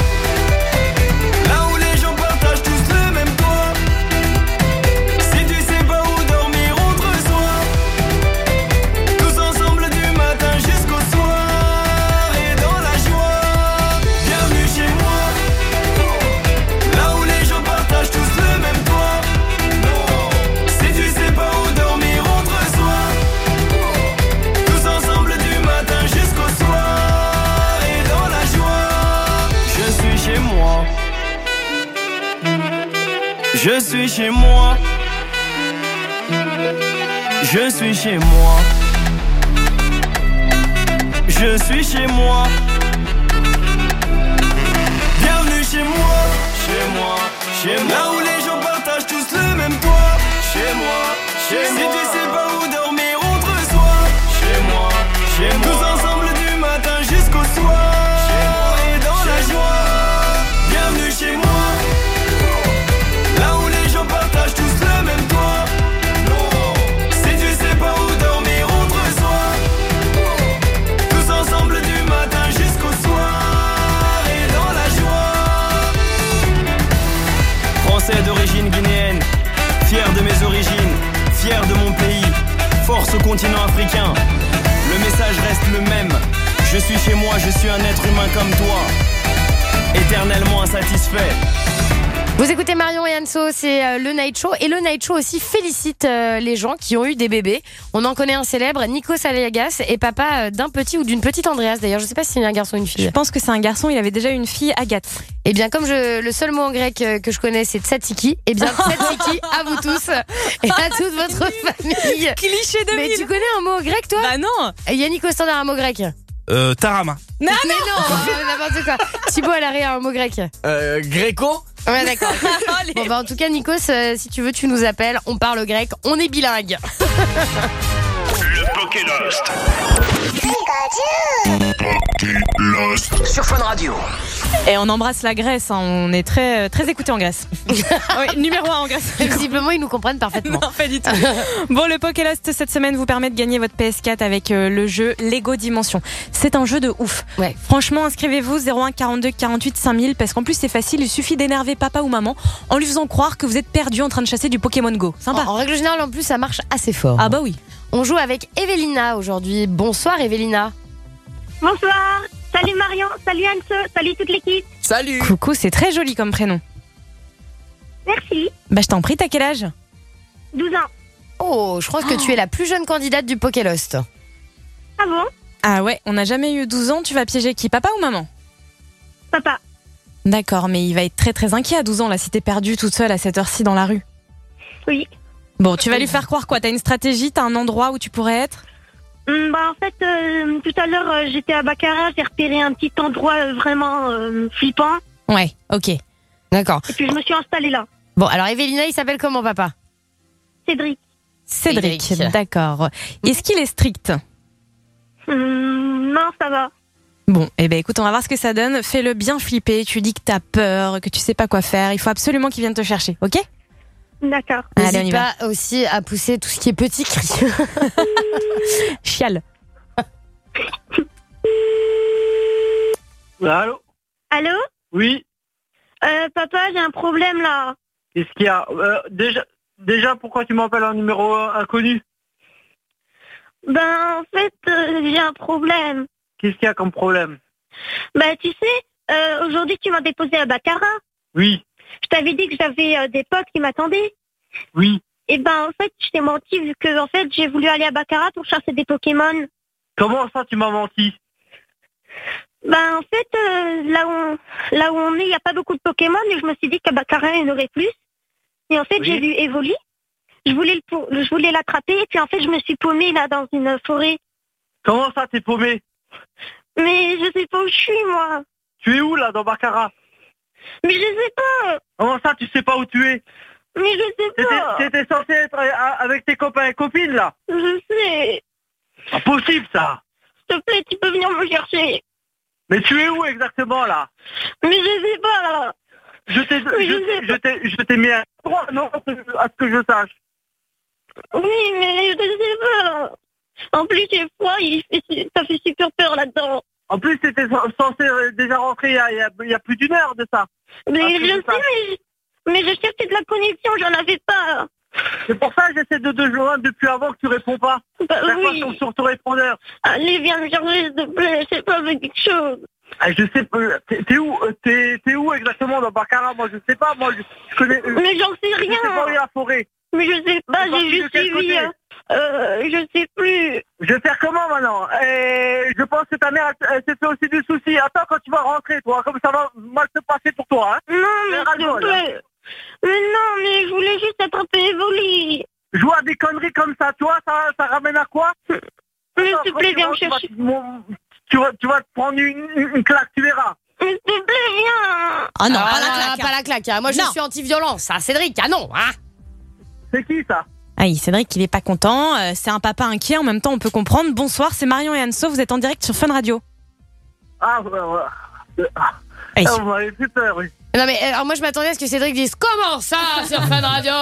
Je suis chez moi. Je suis chez moi. Je suis chez moi. Bienvenue chez moi. Chez moi. Chez moi. Là où les gens partagent tous le même toit. Chez moi. Chez moi. Si tu sais pas où dormir, on te reçoit. Chez moi. Chez moi. Tous ensemble du matin jusqu'au soir. Chez moi. Et dans la joie. Bienvenue chez moi. Partage tous le même toit. Si tu sais pas où dormir, on te reçoit. Tous ensemble du matin jusqu'au soir. Et dans la joie. Français d'origine guinéenne, fier de mes origines, fier de mon pays, force au continent africain. Le message reste le même. Je suis chez moi, je suis un être humain comme toi, éternellement insatisfait.
Vous écoutez Marion et Anso, c'est le Night Show. Et le Night Show aussi félicite les gens qui ont eu des bébés. On en connaît un célèbre, Nikos Aliagas, est papa d'un petit ou d'une petite Andreas. D'ailleurs, je sais pas si c'est un garçon ou une fille.
Je pense que c'est un garçon, il avait déjà une fille, Agathe.
Et bien, comme le seul mot en grec que je connais, c'est tzatziki, et bien tzatziki à vous tous et à toute votre famille.
Cliché de
Mais tu connais un mot grec, toi?
Bah non.
Yannick au standard, un mot grec.
Tarama.
Non, mais non, n'importe quoi. Thibaut à l'arrêt, un mot grec.
Gréco.
Ouais, d'accord. Bon, bah, en tout cas, Nikos, si tu veux, tu nous appelles. On parle grec. On est bilingue.
Le Pokélost.
Sur Fun Radio.
Et on embrasse la Grèce, hein. On est très, très écoutés en Grèce. Oui, numéro 1 en Grèce.
Visiblement, ils nous comprennent parfaitement.
Non, pas du tout. Bon, le Pokélost cette semaine vous permet de gagner votre PS4 avec le jeu Lego Dimension. C'est un jeu de ouf.
Ouais.
Franchement, inscrivez-vous 01 42 48 5000 parce qu'en plus c'est facile, il suffit d'énerver papa ou maman en lui faisant croire que vous êtes perdu en train de chasser du Pokémon Go. Sympa.
En règle générale, en plus, ça marche assez fort.
Ah bah oui.
On joue avec Evelina aujourd'hui. Bonsoir Evelina.
Bonsoir. Salut Marion, salut Anne, salut toute l'équipe.
Salut.
Coucou, c'est très joli comme prénom.
Merci.
Bah je t'en prie, t'as quel âge?
12 ans.
Oh, je crois que tu es la plus jeune candidate du Pokélost.
Ah bon?
Ah ouais, on n'a jamais eu 12 ans, tu vas piéger qui, papa ou maman?
Papa.
D'accord, mais il va être très très inquiet à 12 ans là si t'es perdue toute seule à cette heure-ci dans la rue.
Oui.
Bon, tu vas lui faire croire quoi? T'as une stratégie, t'as un endroit où tu pourrais être?
En fait, tout à l'heure, j'étais à Baccarat, j'ai repéré un petit endroit vraiment flippant.
Ouais, ok.
D'accord.
Et puis je me suis installée là.
Bon, alors Evelina, il s'appelle comment papa?
Cédric.
Cédric, d'accord. Est-ce qu'il est strict?
Non, ça va.
Bon, eh ben écoute, on va voir ce que ça donne. Fais-le bien flipper, tu dis que t'as peur, que tu sais pas quoi faire. Il faut absolument qu'il vienne te chercher, ok?
D'accord.
Allez, on y
N'hésite
va.
pas aussi à pousser tout ce qui est petit cri.
Chiale.
Allô?
Allô?
Oui.
Papa, j'ai un problème là.
Qu'est-ce qu'il y a? Déjà, pourquoi tu m'appelles un numéro inconnu?
En fait, j'ai un problème.
Qu'est-ce qu'il y a comme problème?
Tu sais, aujourd'hui tu m'as déposé à Baccarat.
Oui.
Je t'avais dit que j'avais des potes qui m'attendaient.
Oui.
Et en fait, je t'ai menti vu que en fait, j'ai voulu aller à Baccarat pour chasser des Pokémon.
Comment ça, tu m'as menti?
En fait, là où on est, il n'y a pas beaucoup de Pokémon et je me suis dit qu'à Baccarat, il y en aurait plus. Et en fait,
Oui.
j'ai vu Evoli. Je voulais l'attraper et puis en fait, je me suis paumée là dans une forêt.
Comment ça, t'es paumé?
Mais je sais pas où je suis, moi.
Tu es où, là, dans Baccarat?
Mais je sais pas.
Comment ça, tu sais pas où tu es?
Mais je sais pas.
T'étais censé être avec tes copains et copines, là?
Je sais.
Impossible, ça.
S'il te plaît, tu peux venir me chercher.
Mais tu es où exactement, là?
Mais je sais pas, là.
Je t'ai mis à droit, non, à ce que je sache.
Oui, mais je sais pas. En plus, j'ai froid, ça fait super peur là-dedans.
En plus, t'étais censé déjà rentrer il y a plus d'une heure de ça.
Mais je sais, mais je cherchais de la connexion, j'en avais pas.
C'est pour ça que j'essaie de te joindre depuis avant que tu réponds pas.
Oui.
Sur ton répondeur.
Allez, viens me chercher, s'il te plaît, je sais pas avec quelque chose.
Je sais pas. T'es où exactement dans Baccarat? Moi, je sais pas. Moi, je connais.
Mais j'en sais rien.
Je sais pas où est la forêt.
Mais je sais pas, j'ai juste suivi. Je sais plus.
Je vais faire comment maintenant? Je pense que ta mère elle s'est fait aussi du souci. Attends quand tu vas rentrer, toi, comme ça va mal se passer pour toi. Hein?
Non, mais s'il te plaît. Mais non, mais je voulais juste attraper Evoli.
Jouer à des conneries comme ça, toi, ça ramène à quoi?
Mais s'il te plaît, viens me chercher.
Tu vas te prendre une claque, tu verras.
Mais s'il te plaît, viens.
Ah non,
pas la claque. Hein. Moi, je suis anti-violence. Hein. Cédric, ah non. Hein.
C'est qui ça?
Aïe, Cédric, il est pas content. C'est un papa inquiet. En même temps, on peut comprendre. Bonsoir, c'est Marion et Anso. Vous êtes en direct sur Fun Radio.
Ah,
Aïe.
vous m'avez fait peur, oui.
Non mais alors moi je m'attendais à ce que Cédric dise comment ça sur Fun Radio.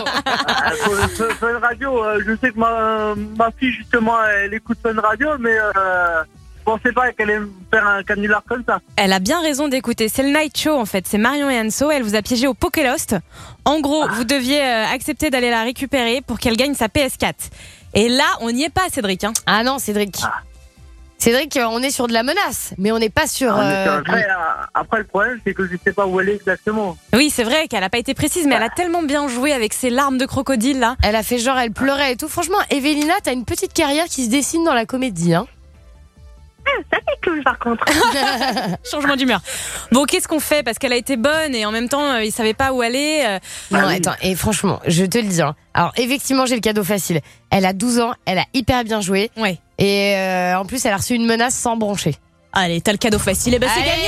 Fun Radio, je sais que ma fille justement elle écoute Fun Radio, mais je pensais pas qu'elle allait faire un canular comme ça.
Elle a bien raison d'écouter. C'est le Night Show en fait. C'est Marion et Anso. Elle vous a piégé au Pokélost. En gros, vous deviez accepter d'aller la récupérer pour qu'elle gagne sa PS4. Et là, on n'y est pas, Cédric. Hein.
Ah non, Cédric. Cédric, on est sur de la menace, mais on n'est pas sur...
Après, le problème, c'est que je sais pas où elle est exactement.
Oui, c'est vrai qu'elle n'a pas été précise, mais elle a tellement bien joué avec ses larmes de crocodile, là.
Elle a fait genre, elle pleurait et tout. Franchement, Evelina, t'as une petite carrière qui se dessine dans la comédie, hein.
Ça c'est cool, par contre.
Changement d'humeur. Bon, qu'est-ce qu'on fait? Parce qu'elle a été bonne et en même temps, il savait pas où aller.
Non, attends, et franchement, je te le dis. Hein. Alors, effectivement, j'ai le cadeau facile. Elle a 12 ans, elle a hyper bien joué.
Ouais.
Et en plus, elle a reçu une menace sans broncher.
Allez, t'as le cadeau facile. Et ben, c'est gagné!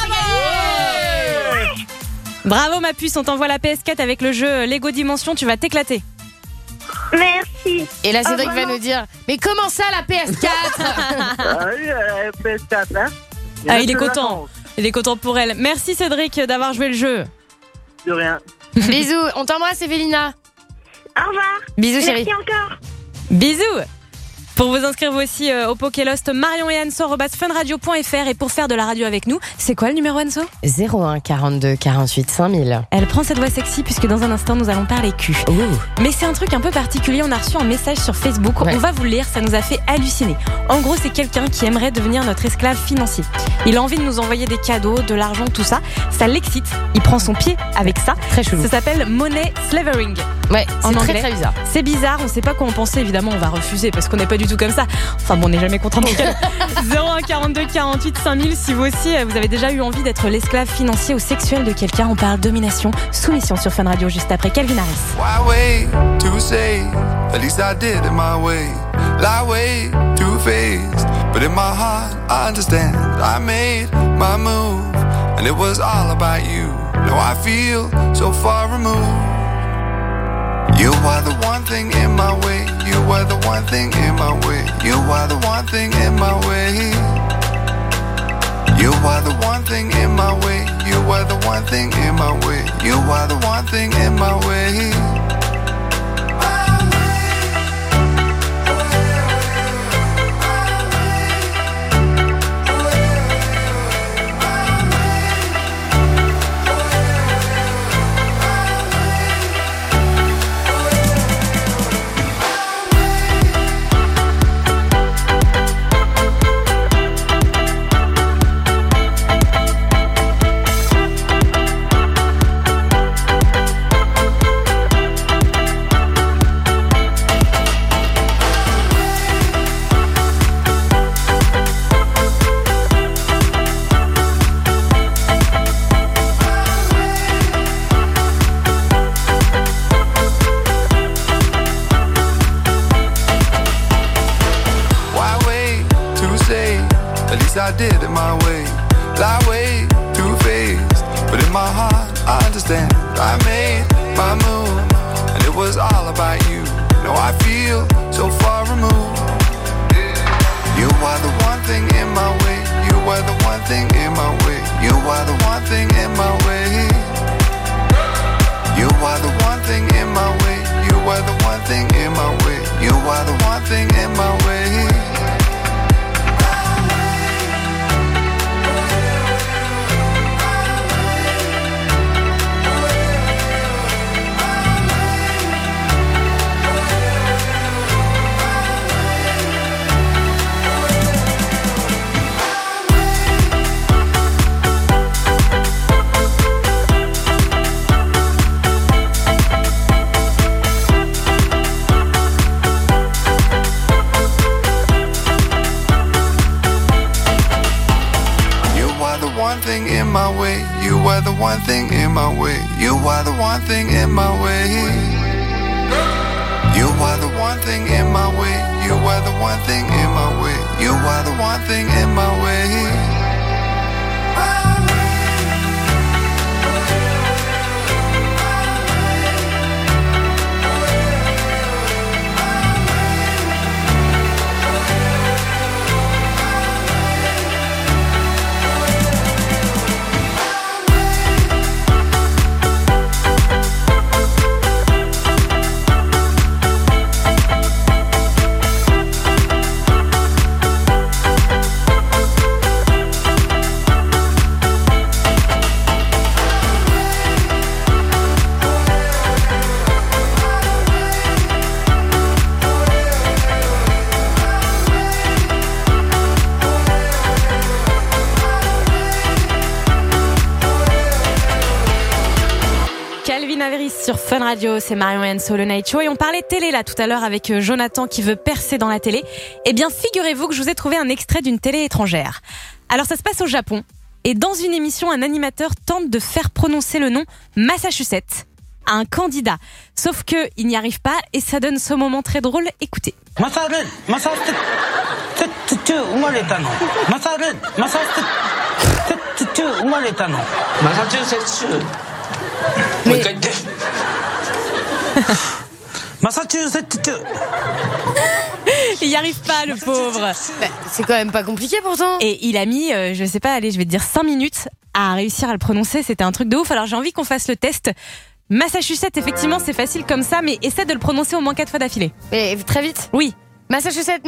Bravo, ma puce. On t'envoie la PS4 avec le jeu Lego Dimension. Tu vas t'éclater.
Merci.
Et là, Cédric va nous dire, mais comment ça, la PS4?
Ah oui, PS4, hein?
Ah, il est content. Il est content pour elle. Merci Cédric d'avoir joué le jeu.
De rien.
Bisous, on t'embrasse Evélina.
Au revoir.
Bisous chérie.
Merci encore.
Bisous. Pour vous inscrire vous aussi au Pokélost, Marion et Anso @funradio.fr. Et pour faire de la radio avec nous, c'est quoi le numéro Anso?
01 42 48 5000.
Elle prend cette voix sexy puisque dans un instant nous allons parler cul. Mais c'est un truc un peu particulier, on a reçu un message sur Facebook, on va vous le lire, ça nous a fait halluciner. En gros, c'est quelqu'un qui aimerait devenir notre esclave financier. Il a envie de nous envoyer des cadeaux, de l'argent, tout ça. Ça l'excite, il prend son pied avec ça.
Très chelou.
Ça s'appelle money slavering.
Ouais,
en
c'est
anglais.
très bizarre.
C'est bizarre, on sait pas quoi en penser, évidemment on va refuser parce qu'on n'est pas du tout comme ça. Enfin bon, on n'est jamais content de cadeau. 01 42 48 5000 si vous aussi vous avez déjà eu envie d'être l'esclave financier ou sexuel de quelqu'un. On parle domination, soumission sur Fun Radio juste après Calvin Harris.
Why wait to say? At least I did it my way. Lie way too faced, but in my heart I understand. I made my move, and it was all about you. Now I feel so far removed. You are the one thing in my way. You are the one thing in my way. You are the one thing in my way. You are the one thing in my way. You are the one thing in my way. You are the one thing in my way. I did it my way. Lie way too faced, but in my heart I understand. I made my move, and it was all about you. Now I feel so far removed. You are the one thing in my way. You are the one thing in my way. You are the one thing in my way. You are the one thing in my way. You are the one thing in my way. You are the one thing in my way. One thing in my way, you are the one thing in my way. You are the one thing in my way. You are the one thing in my way. You are the one thing in my way. You are the one thing in my way.
Sur Fun Radio, c'est Marion et Anso, le Night Show. Et on parlait télé là tout à l'heure avec Jonathan qui veut percer dans la télé. Eh bien, figurez-vous que je vous ai trouvé un extrait d'une télé étrangère. Alors, ça se passe au Japon. Et dans une émission, un animateur tente de faire prononcer le nom Massachusetts à un candidat. Sauf qu'il n'y arrive pas et ça donne ce moment très drôle. Écoutez. Il y arrive pas, le pauvre.
Bah, c'est quand même pas compliqué pourtant.
Et il a mis, je sais pas, allez, je vais te dire 5 minutes à réussir à le prononcer. C'était un truc de ouf. Alors j'ai envie qu'on fasse le test. Massachusetts, effectivement, c'est facile comme ça, mais essaie de le prononcer au moins 4 fois d'affilée.
Et très vite.
Oui.
Massachusetts.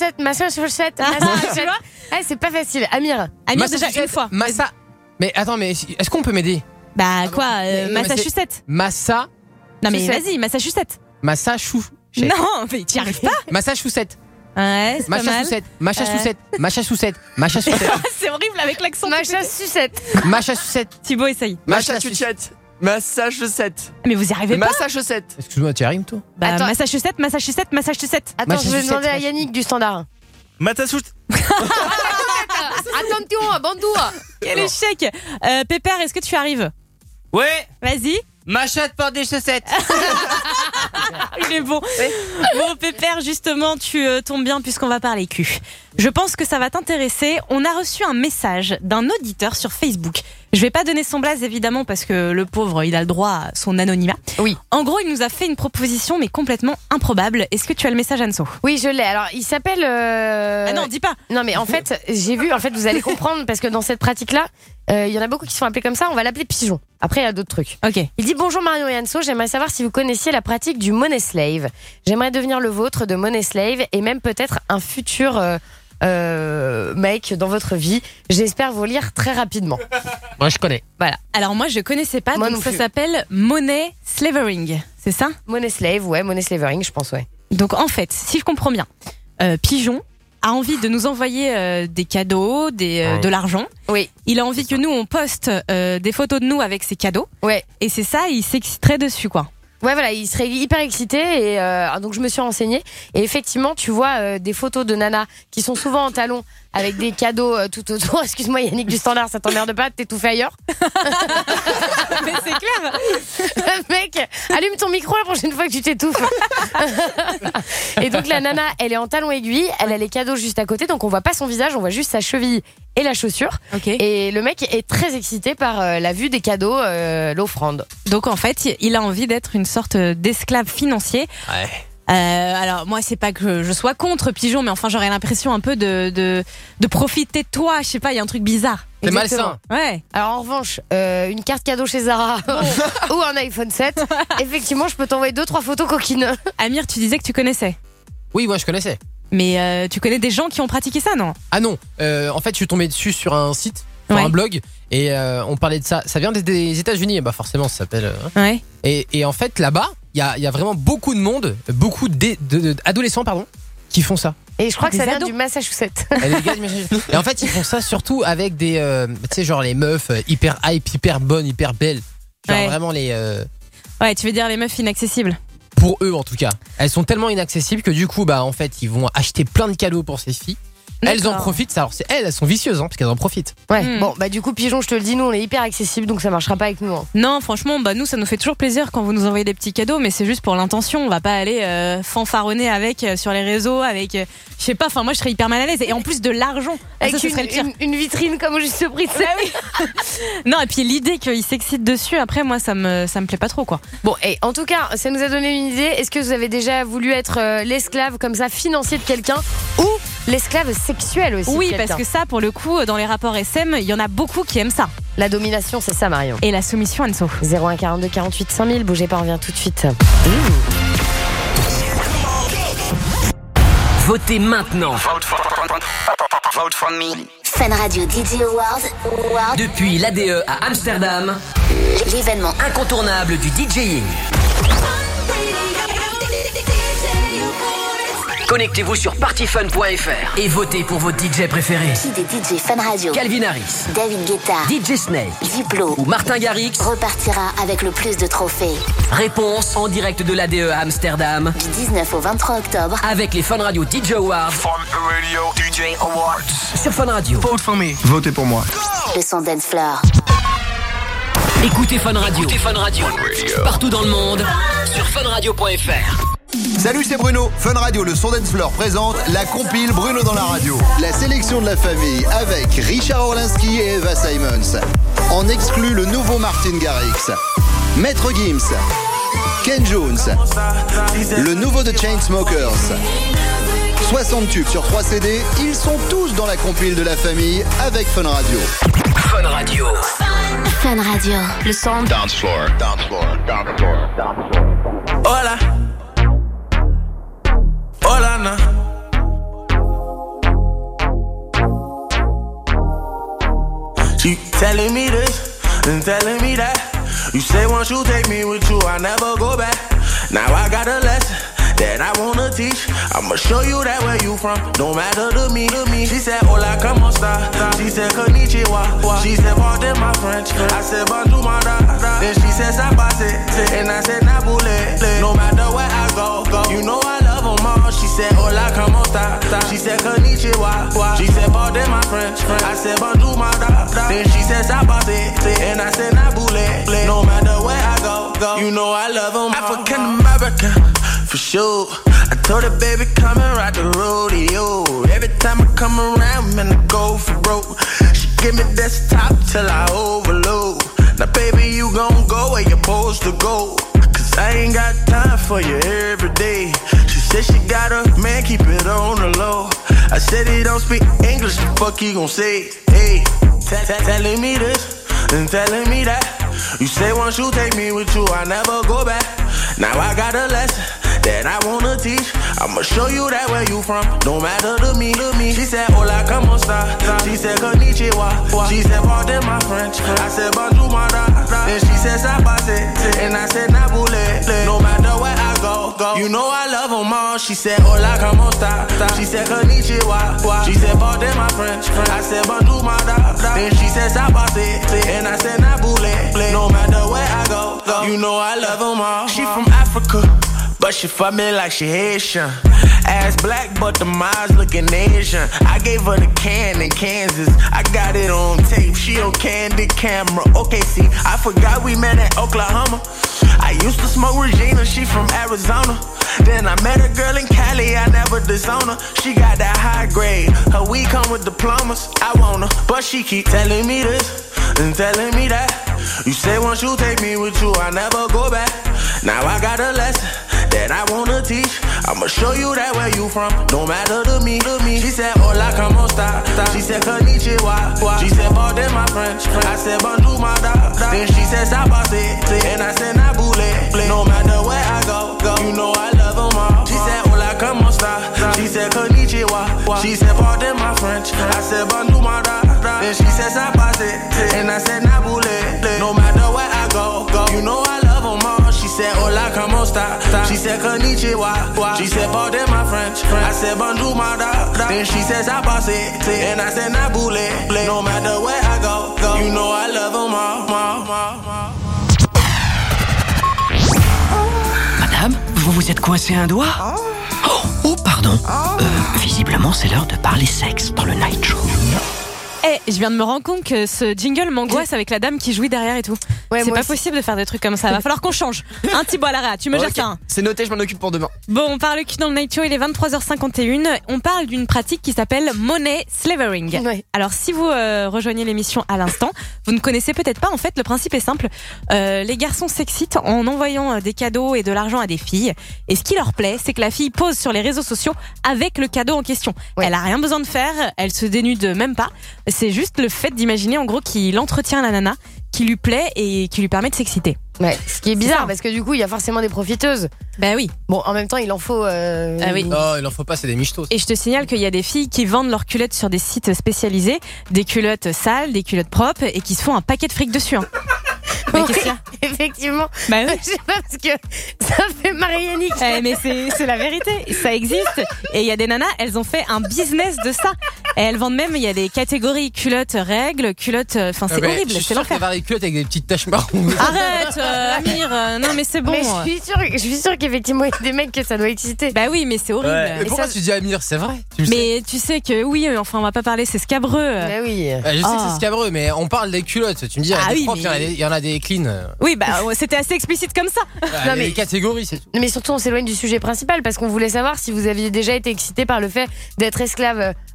C'est pas facile. Amir
déjà une fois.
Mais attends, mais est-ce qu'on peut m'aider?
Bah quoi, Massachusetts. Non mais vas-y, Massachusetts.
Massachusetts.
Non, mais t'y arrives pas.
Massachusetts.
Ouais, c'est pas mal.
Massachusetts.
C'est horrible avec l'accent.
Massachusetts.
Thibaut, essaye.
Massachusetts.
Mais vous y arrivez pas.
Massachusetts.
Excuse-moi, tu arrives toi?
Bah,
Attends.
Massachusetts.
Attends, je vais demander à Yannick du standard.
Massachusetts.
Attention, bonjour.
Quel échec. Pépère, est-ce que tu arrives?
Ouais.
Vas-y.
Machette porte des chaussettes.
Il est bon. Bon, Pépère, justement, tu tombes bien puisqu'on va parler cul. Je pense que ça va t'intéresser. On a reçu un message d'un auditeur sur Facebook. Je vais pas donner son blaze, évidemment, parce que le pauvre, il a le droit à son anonymat.
Oui.
En gros, il nous a fait une proposition, mais complètement improbable. Est-ce que tu as le message, Anso?
Oui, je l'ai. Alors, il s'appelle...
Ah non, dis pas.
Non, mais en fait, j'ai vu... En fait, vous allez comprendre, parce que dans cette pratique-là, il y en a beaucoup qui sont appelés comme ça. On va l'appeler Pigeon. Après, il y a d'autres trucs.
Ok.
Il dit: bonjour Marion et Anso, j'aimerais savoir si vous connaissiez la pratique du money slave. J'aimerais devenir le vôtre de money slave et même peut-être un futur mec dans votre vie. J'espère vous lire très rapidement.
Moi, je connais.
Voilà.
Alors moi, je connaissais pas.
Moi
donc
non
ça
plus.
s'appelle money slavering. C'est ça?
Money slave, ouais, money slavering, je pense, ouais.
Donc en fait, si je comprends bien, Pigeon a envie de nous envoyer des cadeaux, de l'argent.
Oui.
Il a envie que nous, on poste des photos de nous avec ces cadeaux.
Ouais.
Et c'est ça, il s'exciterait dessus, quoi.
Ouais, voilà, il serait hyper excité et donc je me suis renseignée et effectivement, tu vois des photos de nanas qui sont souvent en talons avec des cadeaux tout autour. Excuse-moi, Yannick du standard, ça t'emmerde pas, t'es tout fait ailleurs.
Mais c'est clair.
Mec, allume ton micro la prochaine fois que tu t'étouffes. Et donc la nana, elle est en talons aiguilles, elle a les cadeaux juste à côté, donc on voit pas son visage, on voit juste sa cheville et la chaussure.
Okay.
Et le mec est très excité par la vue des cadeaux, l'offrande.
Donc en fait, il a envie d'être une sorte d'esclave financier.
Ouais.
Alors moi, c'est pas que je sois contre Pigeon, mais enfin j'aurais l'impression un peu de profiter de toi. Je sais pas, il y a un truc bizarre.
C'est malsain.
Ouais.
Alors en revanche, une carte cadeau chez Zara ou un iPhone 7, effectivement, je peux t'envoyer 2-3 photos coquines.
Amir, tu disais que tu connaissais.
Oui, moi je connaissais.
Mais tu connais des gens qui ont pratiqué ça, non?
Ah non, en fait je suis tombé dessus sur un site, sur un blog, et on parlait de ça. Ça vient des États-Unis, bah forcément ça s'appelle.
Ouais.
Et en fait là-bas, il y a vraiment beaucoup de monde, beaucoup d'adolescents pardon, qui font ça.
Et je crois que ça vient
ados.
du Massachusetts.
Et en fait ils font ça surtout avec des, tu sais genre les meufs hyper hype, hyper bonnes, hyper belles, genre vraiment les.
Ouais, tu veux dire les meufs inaccessibles.
Pour eux en tout cas, elles sont tellement inaccessibles que du coup bah en fait ils vont acheter plein de cadeaux pour ces filles. Elles en profitent, alors elles sont vicieuses parce qu'elles en profitent.
Ouais. Bon bah du coup Pigeon, je te le dis, nous on est hyper accessible donc ça marchera pas avec nous. Hein.
Non, franchement, bah nous ça nous fait toujours plaisir quand vous nous envoyez des petits cadeaux, mais c'est juste pour l'intention. On va pas aller fanfaronner avec sur les réseaux, avec je sais pas. Enfin moi je serais hyper mal à l'aise et en plus de l'argent.
Avec
ça serait le pire.
une vitrine comme au juste prix.
Oui. Non et puis l'idée qu'il s'excite dessus, après moi ça me plaît pas trop quoi.
Bon et en tout cas ça nous a donné une idée. Est-ce que vous avez déjà voulu être l'esclave comme ça financier de quelqu'un ou l'esclave sexuel aussi?
Oui, parce que ça, pour le coup, dans les rapports SM, il y en a beaucoup qui aiment ça.
La domination, c'est ça, Marion.
Et la soumission, Anso.
01 42 48 5000, bougez pas, on revient tout de suite.
Votez maintenant.
Vote for me.
Fun Radio DJ Award.
Depuis l'ADE à Amsterdam,
L'événement
incontournable du DJing. Connectez-vous sur partyfun.fr et votez pour votre DJ préféré.
qui des DJ Fun Radio,
Calvin Harris,
David Guetta,
DJ Snake
Diplo
ou Martin Garrix
repartira avec le plus de trophées.
Réponse en direct de l'ADE à Amsterdam
Du 19 au 23 octobre
avec les Fun Radio DJ Awards
Fun Radio DJ Awards.
sur Fun Radio.
Vote for me.
Votez pour moi.
le son dance floor.
Écoutez Fun Radio. Partout dans le monde sur funradio.fr.
Salut, c'est Bruno. Fun Radio, le son dance floor présente la compile Bruno dans la radio. La sélection de la famille avec Richard Orlinski et Eva Simons. En exclut le nouveau Martin Garrix, Maître Gims, Ken Jones, le nouveau The Chainsmokers, 60 tubes sur 3 CD, ils sont tous dans la compile de la famille avec Fun Radio.
Fun Radio.
Fun Radio. Le son.
Dance floor, dance floor, dance floor, dance floor.
Hola. Hola, na. She telling me this and telling me that. You say once you take me with you, I never go back. Now I got a lesson that I wanna teach. I'ma show you that where you from, no matter to me. She said, hola, como esta? She said, konnichiwa. She said, pardon my French. I said, bonjour, my da. Then she said, sabase. And I said, nabule. No matter where I go, you know I love them all. She said, hola, como esta? She said, konnichiwa. She said, pardon my French. I said, bonjour, my da. Then she said, sabase. And I said, nabule. No matter where I go, you know I love them all. African American, for sure. I told her, baby, come and ride the rodeo. Every time I come around, man, I go for broke. She give me desktop till I overload. Now, baby, you gon' go where you're supposed to go. Cause I ain't got time for you every day. She said she got a man, keep it on the low. I said he don't speak English, the fuck he gon' say? Hey, telling me this and telling me that. You say once you take me with you, I never go back. Now I got a lesson that I wanna teach. I'ma show you that where you from, no matter to me. She said, hola, como esta? She said, konnichiwa. She said, pardon my French. I said, bonjour, my da. Then she said, sabase. And I said, nabule. No matter where I go, you know I love them all. She said, hola, como esta? She said, konnichiwa. She said, pardon my French. I said, bonjour, my da. Then she said, sabase. And I said, nabule. No matter where I go, you know I love them all. She from Africa, but she fuck me like she Haitian. Ass black, but the eyes looking Asian. I gave her the can in Kansas. I got it on tape. She on candid camera. Okay, see, I forgot we met at Oklahoma. I used to smoke Regina. She from Arizona. Then I met a girl in Cali. I never disown her. She got that high grade. Her weed come with diplomas. I want her, but she keep telling me this and telling me that. You say once you take me with you, I never go back. Now I got a lesson that I wanna teach. I'ma show you that where you from, no matter to me. She said, hola, como esta? She said, konnichiwa. She said, pardon my French. I said, bonjour, my da. Then she said, sabase. And I said, nabule. No matter where I go, you know I love them all. She said, hola, como esta? She said, konnichiwa. She said, pardon my French. I said, bonjour, my da. Then she said, sabase. And I said, nabule. No matter where I go, you know I love them all. She said, hola, como esta? She said, konnichiwa. She said, pardon my French. I said, bonjour, my da. Then she says, sabase. And I said, nabule. No matter where I go, you know I love them all.
Madame, vous vous êtes coincé un doigt? Oh, pardon. Visiblement, c'est l'heure de parler sexe dans le Night Show.
Je viens de me rendre compte que ce jingle m'angoisse avec la dame qui jouit derrière et tout. Ouais, c'est pas possible de faire des trucs comme ça. Va falloir qu'on change. Un Thibaut à l'arrêt, tu me gères ça.
C'est noté, je m'en occupe pour demain.
Bon, on parle cul dans le Night Show, il est 23h51. On parle d'une pratique qui s'appelle money slavering. Ouais. Alors, si vous rejoignez l'émission à l'instant, vous ne connaissez peut-être pas. En fait, le principe est simple. Les garçons s'excitent en envoyant des cadeaux et de l'argent à des filles. Et ce qui leur plaît, c'est que la fille pose sur les réseaux sociaux avec le cadeau en question. Ouais. Elle a rien besoin de faire, elle se dénude même pas. C'est juste le fait d'imaginer en gros qu'il entretient la nana, qui lui plaît et qui lui permet de s'exciter.
Ouais, ce qui est bizarre parce que du coup il y a forcément des profiteuses.
Bah oui.
Bon, en même temps il en faut.
Ah oui.
Non, il en faut pas, c'est des michtos.
Et je te signale qu'il y a des filles qui vendent leurs culottes sur des sites spécialisés, des culottes sales, des culottes propres et qui se font un paquet de fric dessus. Hein.
Mais qu'est-ce qu'il y a ? Effectivement.
Bah oui.
Je sais pas parce que ça fait marrer Yannick.
Mais c'est la vérité, ça existe. Et il y a des nanas, elles ont fait un business de ça. Et elles vendent même, il y a des catégories culottes règles, culottes. Enfin, c'est horrible, c'est l'enfer.
Je des culottes avec des petites taches marron.
Arrête, Amir. Non, mais c'est bon.
Mais je suis sûre qu'effectivement, il y a des mecs que ça doit exciter.
Bah oui, mais c'est horrible.
Ouais. Mais pourquoi tu dis Amir, c'est vrai.
Mais tu sais que oui, enfin, on va pas parler, c'est scabreux.
Bah oui.
Je sais que c'est scabreux, mais on parle des culottes. Tu me dis, il y en a des clean.
Oui, bah c'était assez explicite comme ça.
Non, mais les catégories, c'est tout.
Mais surtout, on s'éloigne du sujet principal parce qu'on voulait savoir si vous aviez déjà été excité par le fait d'être esclave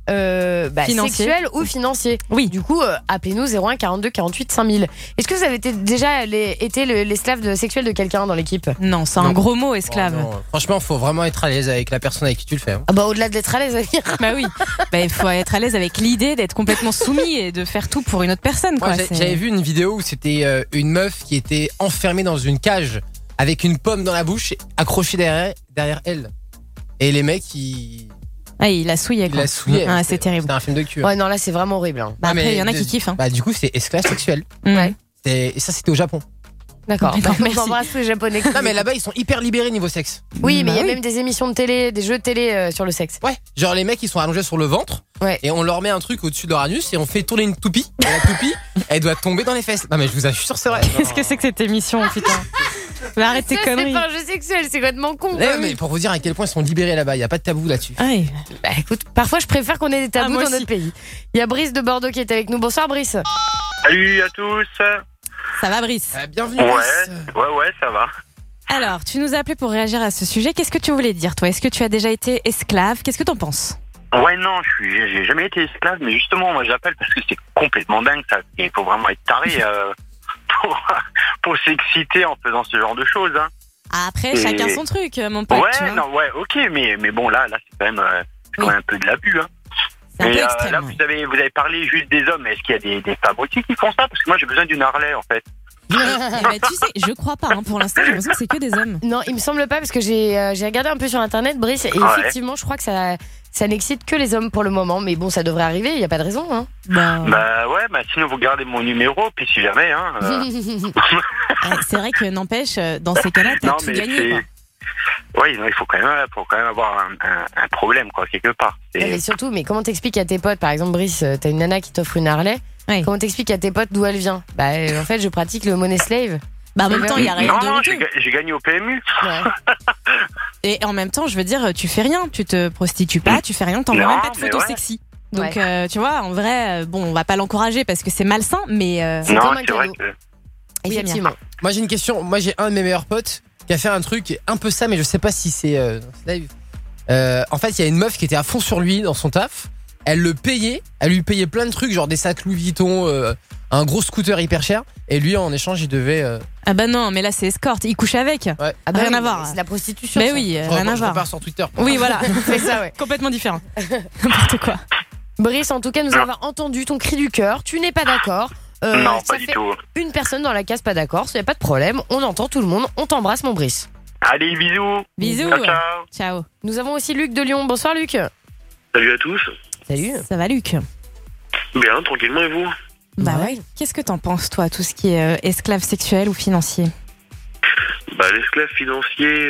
Financier.
sexuel ou financier.
Oui.
Du coup, appelez-nous 01 42 48 5000. Est-ce que vous avez déjà été l'esclave sexuel de quelqu'un dans l'équipe?
Non, c'est un gros mot, esclave.
Oh, non. Franchement, faut vraiment être à l'aise avec la personne avec qui tu le fais. Hein.
Ah bah au-delà d'être à l'aise,
bah oui. Bah, il faut être à l'aise avec l'idée d'être complètement soumis et de faire tout pour une autre personne. Quoi.
Moi, j'avais vu une vidéo où c'était une meuf qui était enfermée dans une cage avec une pomme dans la bouche, accrochée derrière elle. Et les mecs,
Ah, il la souillait, quoi. Ah, c'est terrible.
C'était un film de cul.
Ouais, non, là, c'est vraiment horrible. Hein.
Bah, après, il y en a qui kiffent. Hein.
Bah, du coup, c'est esclave sexuel.
Ouais.
Et ça, c'était au Japon.
D'accord. On embrasse tous les Japonais.
Non, mais là-bas, ils sont hyper libérés niveau sexe.
Oui, mais il y a même des émissions de télé, des jeux de télé sur le sexe.
Ouais. Genre, les mecs, ils sont allongés sur le ventre.
Ouais.
Et on leur met un truc au-dessus de leur anus et on fait tourner une toupie. Et la toupie, elle doit tomber dans les fesses. Non, mais je vous assure, c'est vrai.
Qu'est-ce que c'est que cette émission, putain? Mais arrête tes conneries.
C'est pas un jeu sexuel, c'est complètement con.
Mais pour vous dire à quel point ils sont libérés là-bas, il n'y a pas de tabou là-dessus.
Ouais.
Bah écoute, parfois je préfère qu'on ait des tabous dans notre pays. Il y a Brice de Bordeaux qui est avec nous. Bonsoir Brice.
Salut à tous.
Ça va Brice?
Bienvenue Brice.
Ouais, ça va.
Alors, tu nous as appelé pour réagir à ce sujet. Qu'est-ce que tu voulais dire, toi? Est-ce que tu as déjà été esclave? Qu'est-ce que t'en penses?
Ouais, non, j'ai jamais été esclave, mais justement, moi j'appelle parce que c'est complètement dingue ça. Il faut vraiment être taré pour s'exciter en faisant ce genre de choses. Hein.
Après, chacun son truc, mon pote.
Ouais, non, ouais, ok, mais bon, là c'est quand même, un peu de l'abus. Hein.
Un peu
Et
extrême,
là, vous avez parlé juste des hommes. Est-ce qu'il y a des femmes aussi qui font ça? Parce que moi, j'ai besoin d'une Harley, en fait.
Tu sais, je crois pas. Hein, pour l'instant, j'ai l'impression que c'est que des hommes.
Non, il me semble pas parce que j'ai regardé un peu sur internet, Brice, et effectivement, je crois que ça n'excite que les hommes pour le moment. Mais bon, ça devrait arriver. Il y a pas de raison. Hein.
Bah ouais, sinon vous gardez mon numéro, puis si jamais. Hein,
c'est vrai que n'empêche, dans ces cas-là, t'as tout gagné. Quoi.
Oui, il faut quand même avoir un problème, quoi, quelque part.
Mais surtout, comment t'expliques à tes potes, par exemple, Brice, t'as une nana qui t'offre une Harley, comment t'expliques à tes potes d'où elle vient? Bah, en fait, je pratique le money slave.
Bah, en même temps, il y a rien de
honteux. J'ai gagné au PMU.
Ouais. Et en même temps, je veux dire, tu fais rien, tu te prostitues pas, tu fais rien, t'envoies même pas de photos sexy. Donc, tu vois, en vrai, on va pas l'encourager parce que c'est malsain, mais c'est comme un cadeau.
Effectivement.
Moi, j'ai une question. Moi, j'ai un de mes meilleurs potes qui a fait un truc un peu ça, mais je sais pas si c'est en fait, il y a une meuf qui était à fond sur lui dans son taf. Elle lui payait plein de trucs, genre des sacs Louis Vuitton, un gros scooter hyper cher. Et lui, en échange, il devait.
Ah bah non, mais là c'est escorte. Il couche avec.
Ouais.
Ah bah
rien à voir.
C'est la prostitution.
Mais oui, rien à voir.
Je repars sur Twitter.
Oui, voilà.
C'est ça, ouais.
Complètement différent. N'importe quoi.
Brice, en tout cas, nous avons entendu ton cri du cœur. Tu n'es pas d'accord.
Non, pas du tout.
Une personne dans la case pas d'accord, il n'y a pas de problème. On entend tout le monde. On t'embrasse, mon Brice.
Allez, bisous.
Bisous.
Ciao.
Ciao.
Nous avons aussi Luc de Lyon. Bonsoir, Luc.
Salut à tous.
Salut.
Ça va, Luc?
Bien, tranquillement, et vous?
Bah ouais. Qu'est-ce que t'en penses, toi, tout ce qui est esclave sexuel ou financier?
Bah, l'esclave financier,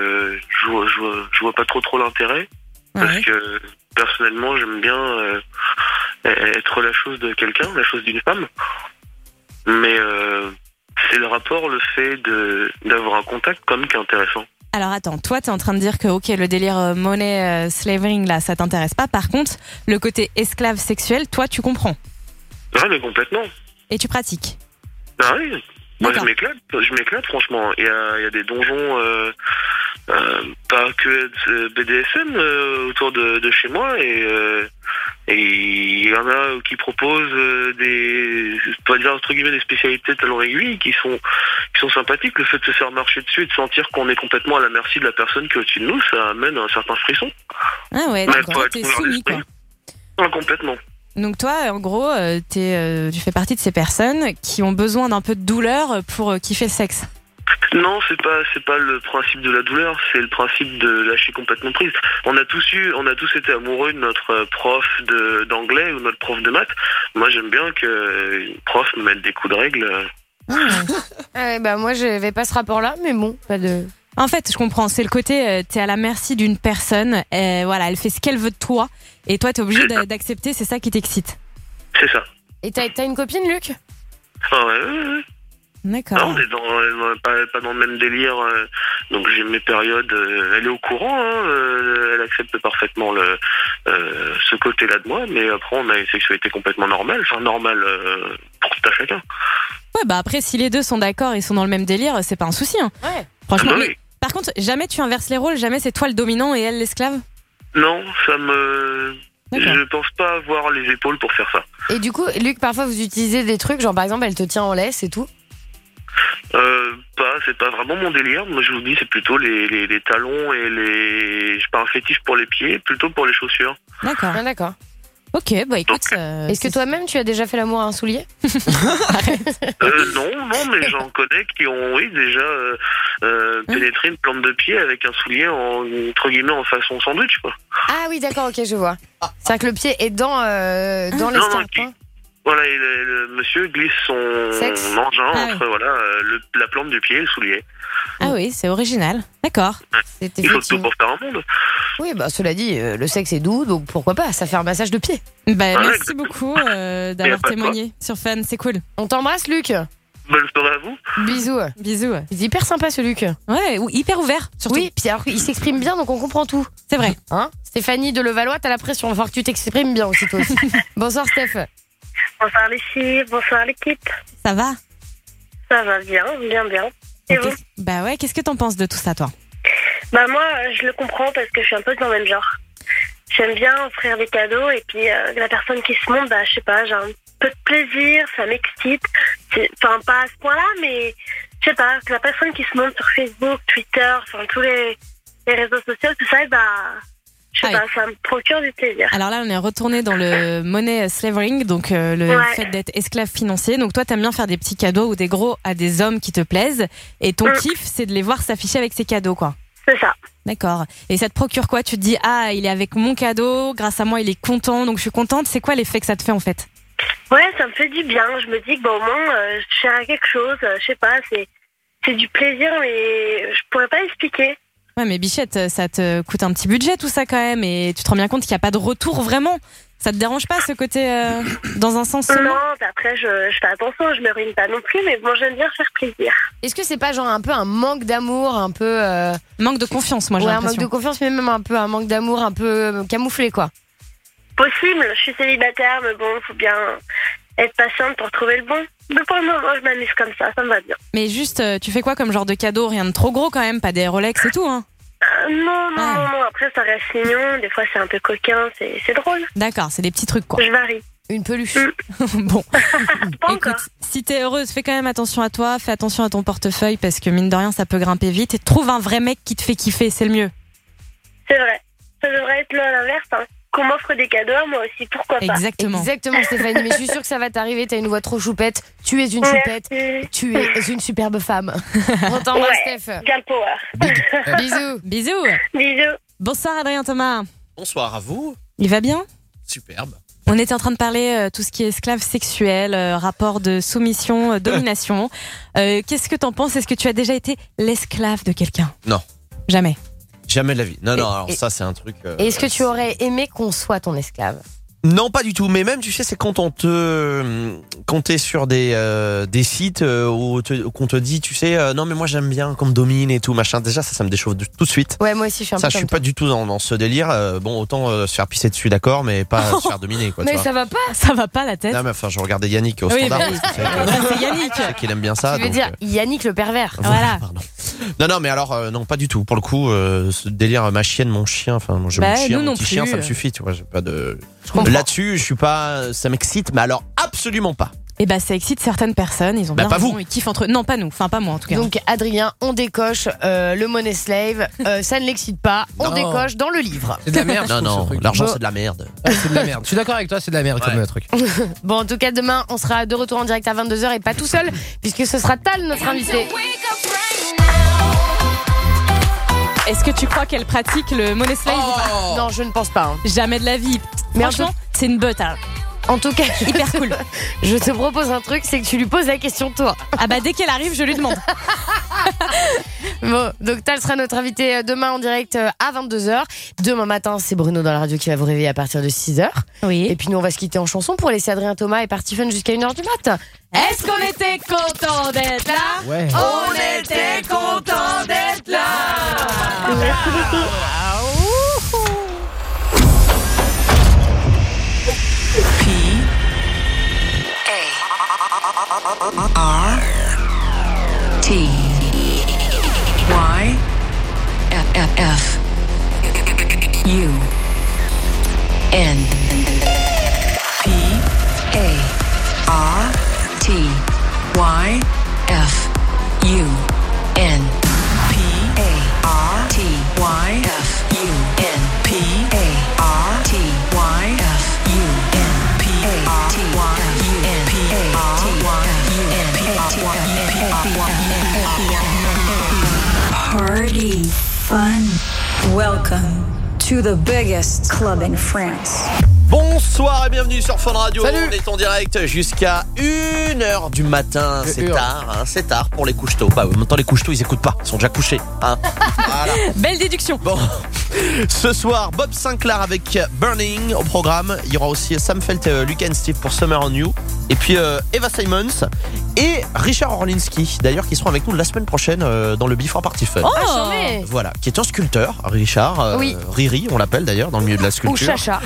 je vois pas trop l'intérêt. Parce que, personnellement, j'aime bien être la chose de quelqu'un, la chose d'une femme. Mais c'est le rapport, le fait d'avoir un contact quand même qui est intéressant.
Alors attends, toi t'es en train de dire que ok, le délire money slavering là, ça t'intéresse pas. Par contre, le côté esclave sexuel, toi tu comprends.
Ah mais complètement.
Et tu pratiques.
Ah oui. Moi je m'éclate franchement. Il y a des donjons pas que BDSM autour de chez moi et il y en a qui proposent on va dire entre guillemets des spécialités talons aiguilles qui sont sympathiques. Le fait de se faire marcher dessus et de sentir qu'on est complètement à la merci de la personne qui est au-dessus de nous, ça amène un certain frisson.
Ah ouais, d'accord, t'es soumis quoi.
Ah, complètement.
Donc toi, en gros, tu fais partie de ces personnes qui ont besoin d'un peu de douleur pour kiffer le sexe.
Non, c'est pas le principe de la douleur, c'est le principe de lâcher complètement prise. On a tous été amoureux de notre prof d'anglais ou notre prof de maths. Moi, j'aime bien que une prof me mette des coups de règle.
Bah moi, je vais pas ce rapport-là, mais bon, pas de.
En fait, je comprends. C'est le côté, t'es à la merci d'une personne. Voilà, elle fait ce qu'elle veut de toi, et toi, t'es obligé d'accepter. C'est ça qui t'excite.
C'est ça.
Et t'as une copine, Luc?
Ah ouais.
D'accord.
Non, on est pas dans le même délire. Donc j'ai mes périodes. Elle est au courant. Elle accepte parfaitement ce côté-là de moi. Mais après, on a une sexualité complètement normale. Enfin, normale pour tout à chacun.
Ouais, bah après, si les deux sont d'accord et sont dans le même délire, c'est pas un souci. Hein.
Ouais.
Franchement.
Ah,
mais, par contre, jamais tu inverses les rôles. Jamais c'est toi le dominant et elle l'esclave.
Non, ça me Je pense pas avoir les épaules pour faire ça.
Et du coup, Luc, parfois vous utilisez des trucs, genre par exemple, elle te tient en laisse et tout.
C'est pas vraiment mon délire. Moi, je vous dis, c'est plutôt les talons et les. J'ai pas un fétiche pour les pieds, plutôt pour les chaussures.
D'accord. Ah, d'accord.
Ok, bah écoute.
Est-ce que toi-même tu as déjà fait l'amour à un soulier?
Non, mais j'en connais qui ont, oui, déjà pénétré une plante de pied avec un soulier entre guillemets en façon sandwich, quoi.
Ah oui, d'accord, ok, je vois. C'est-à-dire que le pied est dans l'escarpe.
Voilà, et le monsieur glisse son engin entre la plante du pied et le soulier.
Ah oui, c'est original. D'accord.
Il faut tout pour faire un monde.
Oui, bah cela dit, le sexe est doux, donc pourquoi pas, ça fait un massage de pied.
Merci beaucoup d'avoir témoigné sur Fun, c'est cool.
On t'embrasse, Luc.
Bonne soirée à vous.
Bisous.
Bisous.
Il est hyper sympa, ce Luc.
Ouais, ou hyper ouvert, surtout.
Oui, puis alors il s'exprime bien, donc on comprend tout.
C'est vrai.
Hein, Stéphanie de Levallois, t'as la pression, il va falloir que tu t'exprimes bien aussi, toi aussi. Bonsoir, Steph.
Bonsoir les filles, bonsoir l'équipe.
Ça va?
Ça va bien. Et vous?
Bah ouais, qu'est-ce que t'en penses de tout ça, toi?
Bah moi, je le comprends parce que je suis un peu dans le même genre. J'aime bien offrir des cadeaux et puis la personne qui se montre, bah je sais pas, j'ai un peu de plaisir, ça m'excite. Enfin, pas à ce point-là, mais je sais pas, la personne qui se montre sur Facebook, Twitter, enfin tous les réseaux sociaux, tout ça, bah... Je sais pas, ça me procure du plaisir.
Alors là, on est retourné dans le money slavering, donc le fait d'être esclave financier. Donc toi, t'aimes bien faire des petits cadeaux ou des gros à des hommes qui te plaisent. Et ton kiff, c'est de les voir s'afficher avec ces cadeaux, quoi.
C'est ça.
D'accord. Et ça te procure quoi? Tu te dis, ah, il est avec mon cadeau, grâce à moi, il est content, donc je suis contente. C'est quoi l'effet que ça te fait, en fait?
Ouais, ça me fait du bien. Je me dis que au moins, je sers à quelque chose. Je sais pas, c'est du plaisir, mais je pourrais pas expliquer.
Ouais, mais Bichette, ça te coûte un petit budget tout ça quand même, et tu te rends bien compte qu'il n'y a pas de retour vraiment. Ça te dérange pas ce côté dans un sens seulement?
Non, après je fais attention, je me ruine pas non plus, mais bon, j'aime bien faire plaisir.
Est-ce que c'est pas genre un peu un manque d'amour, un peu
manque de confiance, moi j'ai l'impression.
Un manque de confiance, mais même un peu un manque d'amour, un peu camouflé, quoi.
Possible, je suis célibataire, mais bon, faut bien être patiente pour trouver le bon. Mais pour le moment, je m'amuse comme ça me va bien.
Mais juste, tu fais quoi comme genre de cadeau? Rien de trop gros quand même, pas des Rolex et tout, hein?
Non, après ça reste mignon, des fois c'est un peu coquin, c'est drôle.
D'accord, c'est des petits trucs, quoi.
Je varie.
Une peluche.
Bon, écoute, si t'es heureuse, fais quand même attention à toi, fais attention à ton portefeuille, parce que mine de rien, ça peut grimper vite. Et trouve un vrai mec qui te fait kiffer, c'est le mieux.
C'est vrai, ça devrait être là à l'inverse, hein. Qu'on m'offre des cadeaux, moi aussi, pourquoi pas.
Exactement, Stéphanie, mais je suis sûre que ça va t'arriver, t'as une voix trop choupette, tu es une choupette, tu es une superbe femme. On t'embrasse, Steph.
Girl power.
Bisous.
Bonsoir Adrien Thomas.
Bonsoir à vous.
Il va bien?
Superbe.
On était en train de parler tout ce qui est esclave sexuel, rapport de soumission, domination. Qu'est-ce que t'en penses? Est-ce que tu as déjà été l'esclave de quelqu'un?
Non.
Jamais.
Jamais de la vie. Non, alors ça c'est un truc...
Est-ce que tu aurais aimé qu'on soit ton esclave?
Non, pas du tout. Mais même, tu sais, c'est quand t'es sur des sites où qu'on te dit, tu sais, non mais moi j'aime bien qu'on me domine et tout machin. Déjà ça me déchauffe tout de suite.
Ouais, moi aussi je suis un peu
ça. Je suis pas du tout dans ce délire. Bon, autant se faire pisser dessus, d'accord, mais pas se faire dominer, quoi.
Mais ça va pas la tête.
Non, mais enfin, je regardais Yannick au standard.
C'est Yannick.
C'est qu'il aime bien ça.
Tu veux dire Yannick le pervers.
Voilà.
Pardon. Non, mais alors non, pas du tout. Pour le coup, ce délire ma chienne, mon chien, enfin, moi j'ai mon chien, mon petit chien, ça me suffit. Tu vois, j'ai pas de. Là-dessus, je suis pas. Ça m'excite, mais alors absolument pas.
Eh ben, ça excite certaines personnes. Ils ont bien raison. Ils kiffent entre eux. Non, pas nous. Enfin, pas moi en tout cas.
Donc, Adrien, on décoche le money slave. Ça ne l'excite pas. On décoche dans le livre.
C'est de la merde.
Non, l'argent c'est de la merde.
C'est de la merde. Je suis d'accord avec toi, c'est de la merde comme truc.
Bon, en tout cas, demain, on sera de retour en direct à 22h et pas tout seul, puisque ce sera Tal, notre invité.
Est-ce que tu crois qu'elle pratique le money slave ou pas?
Non, je ne pense pas.
Jamais de la vie. Mais franchement, c'est une botte.
En tout cas,
hyper cool.
Je te propose un truc, c'est que tu lui poses la question toi.
Ah bah dès qu'elle arrive, je lui demande.
Bon, donc Tal sera notre invité demain en direct à 22h. Demain matin, c'est Bruno dans la radio qui va vous réveiller à partir de 6h.
Oui.
Et puis nous, on va se quitter en chanson pour laisser Adrien Thomas et Party Fun jusqu'à 1h du mat.
Est-ce qu'on était content d'être là?
Ouais.
On était content d'être là.
Merci beaucoup.
R T Y F U P-A-R-T-Y-F-U-N. P-A-R-T-Y-F-U-N. P-A-R-T-Y-F-U-N. P-A-R-T-Y-F-U-N. P-A-R-T-Y-F-U-N. Party fun. Welcome to the biggest club in France.
Bonsoir et bienvenue sur Fun Radio.
Salut.
On est en direct jusqu'à 1h du matin. C'est tard, hein, c'est tard pour les couches-tôt. Bah, en même temps, les couches-tôt, ils écoutent pas. Ils sont déjà couchés. Hein. Voilà.
Belle déduction.
Bon, ce soir, Bob Sinclair avec Burning au programme. Il y aura aussi Sam Felt et Luke and Steve pour Summer on You. Et puis Eva Simons et Richard Orlinski, d'ailleurs, qui seront avec nous la semaine prochaine dans le Before Party Fun.
Oh,
voilà, qui est un sculpteur, Richard.
Oui.
Riri, on l'appelle d'ailleurs dans le milieu de la sculpture.
Ou Chacha.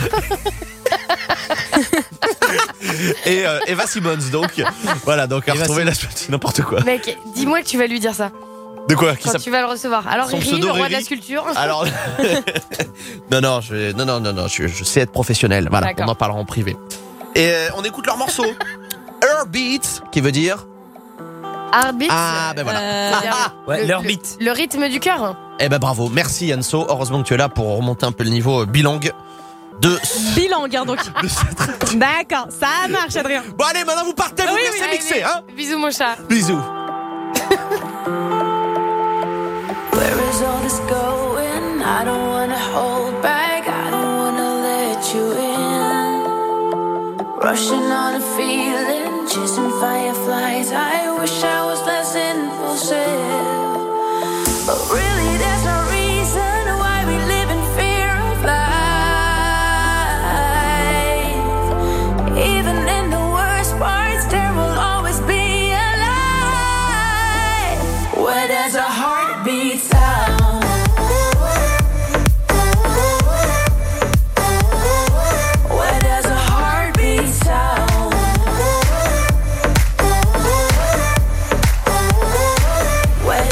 Et Eva Simons, donc voilà, donc à retrouver la semaine, n'importe quoi.
Mec, dis-moi que tu vas lui dire ça.
De quoi
Quand tu vas le recevoir. Alors
Son
Riri,
pseudo
le roi de la
Riri.
sculpture.
Alors non, je sais être professionnel. Voilà,
D'accord.
on en parlera en privé. Et on écoute leur morceau Heartbeat, qui veut dire
Arbitre.
Ah ben voilà.
Ouais, leur beat.
Le rythme du cœur.
Eh ben bravo, merci Yanso. Heureusement que tu es là pour remonter un peu le niveau bilingue de.
Bilingue, hein, donc. D'accord, ça marche, Adrien.
Bon allez, maintenant vous partez, vous laissez mixer, hein.
Bisous mon chat.
Bisous.
Where is all this going? I don't wanna hold back. I don't wanna let you in. Rushing on a feeling, chasing fireflies. I wish I was less impulsive. But really there's no reason why we live in fear of life. Even in the worst parts, there will always be a light. Where there's a heartbeat sound. Where there's a heartbeat sound. Where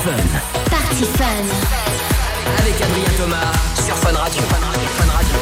Fun.
Party Fun.
Avec Adrien Thomas sur Fun Radio. Fun Radio.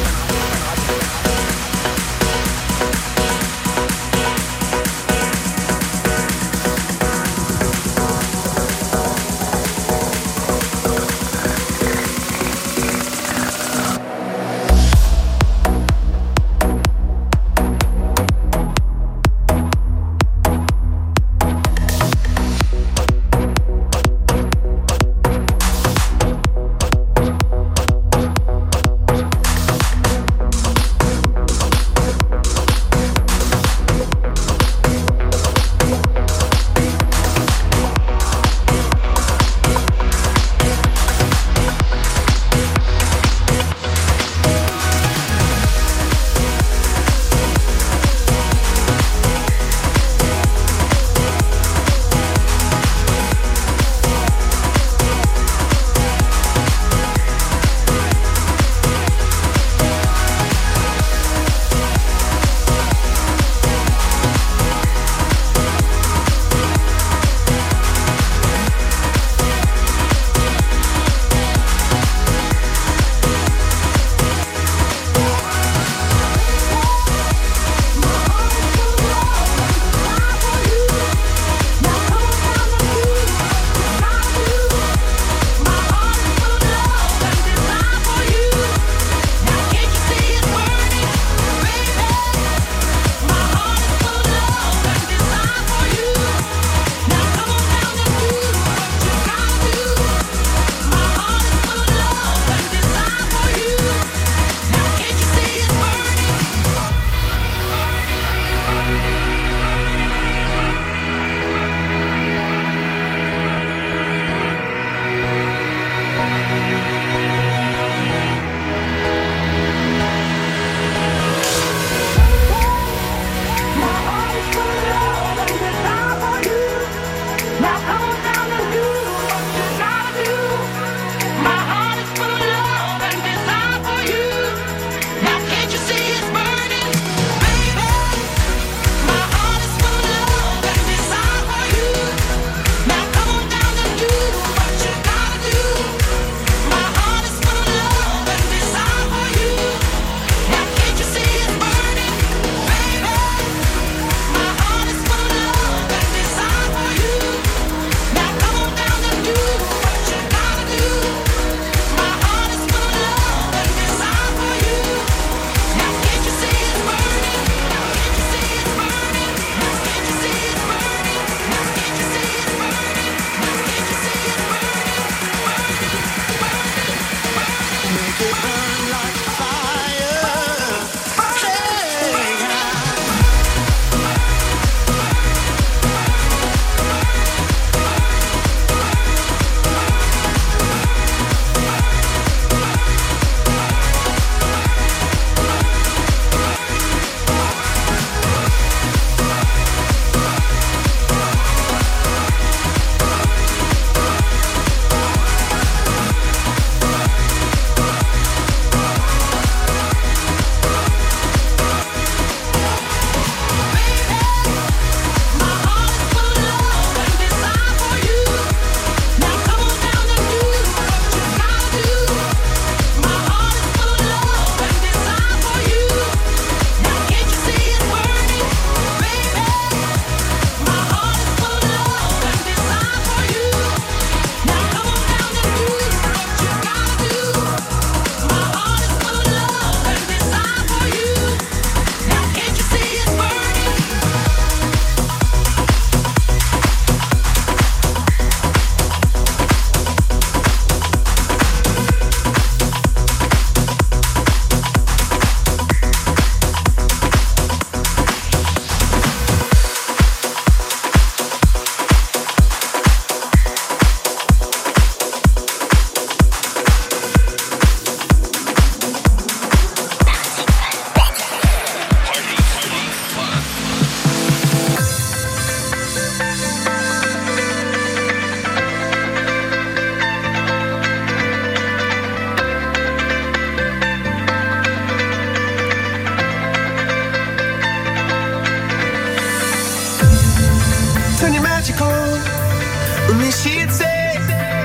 magical. Only she'd say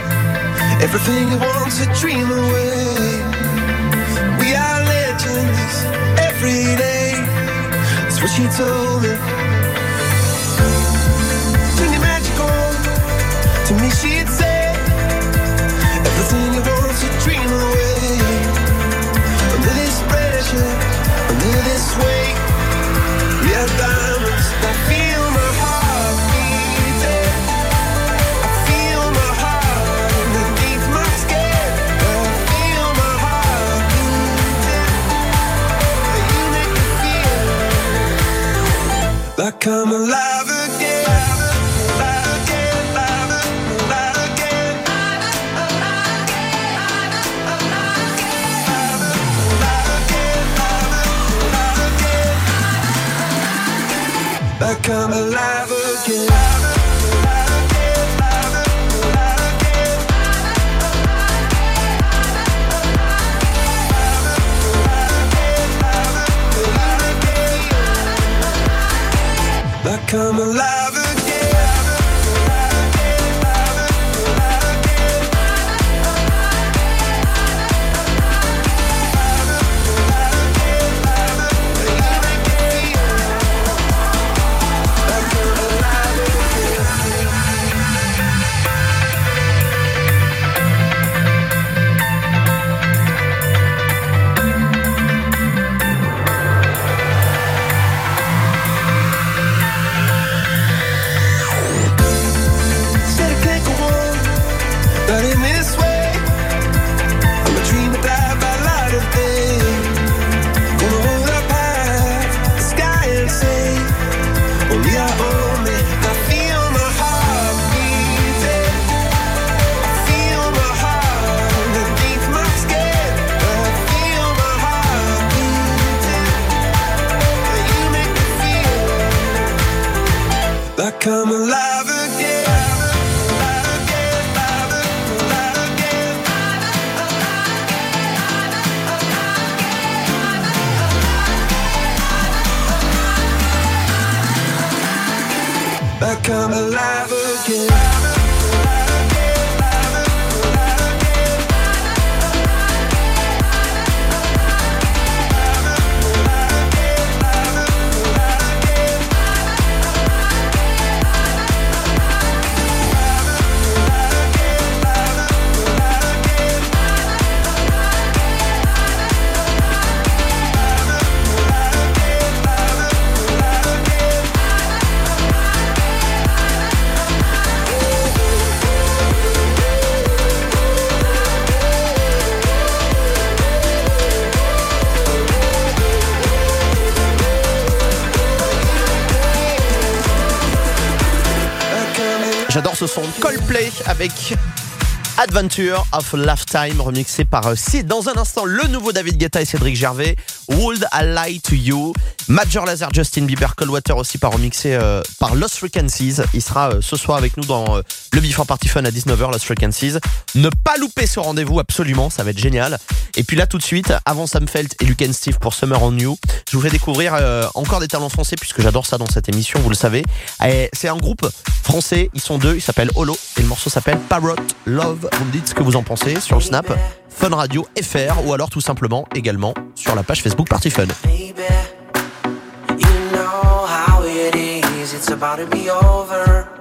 Everything you want to dream away. We are legends every day. That's what she told me. Turn your magic on. To me she'd say, everything you want to dream away. Under this pressure, under this weight, we are diamonds that feel my heart beating. I feel my heart underneath my skin. I feel my heart beating. You make me feel like I'm alive again. Like I'm alive again. Like I'm alive again. But in this way, I'm a dreamer died by light of day. Gonna hold up high the sky and say, only I own it. I feel my heart beating. I feel my heart underneath my skin. I feel my heart beating. You make me feel like I'm alive again. Like I'm alive again.
J'adore ce son Coldplay avec Adventure of a Lifetime remixé par Sid. Dans un instant, le nouveau David Guetta et Cédric Gervais, Would I Lie to You. Major Lazer, Justin Bieber, Coldwater aussi par remixé par Lost Frequencies. Il sera ce soir avec nous dans le Before Party Fun à 19h, Lost Frequencies. Ne pas louper ce rendez-vous, absolument, ça va être génial. Et puis là tout de suite, avant Sam Felt et Luke and Steve pour Summer on You, je vous fais découvrir encore des talents français puisque j'adore ça dans cette émission, vous le savez. Et c'est un groupe français, ils sont deux, ils s'appellent Holo et le morceau s'appelle Parrot Love. Vous me dites ce que vous en pensez sur le Snap Fun Radio FR ou alors tout simplement également sur la page Facebook Party Fun.
It's about to be over.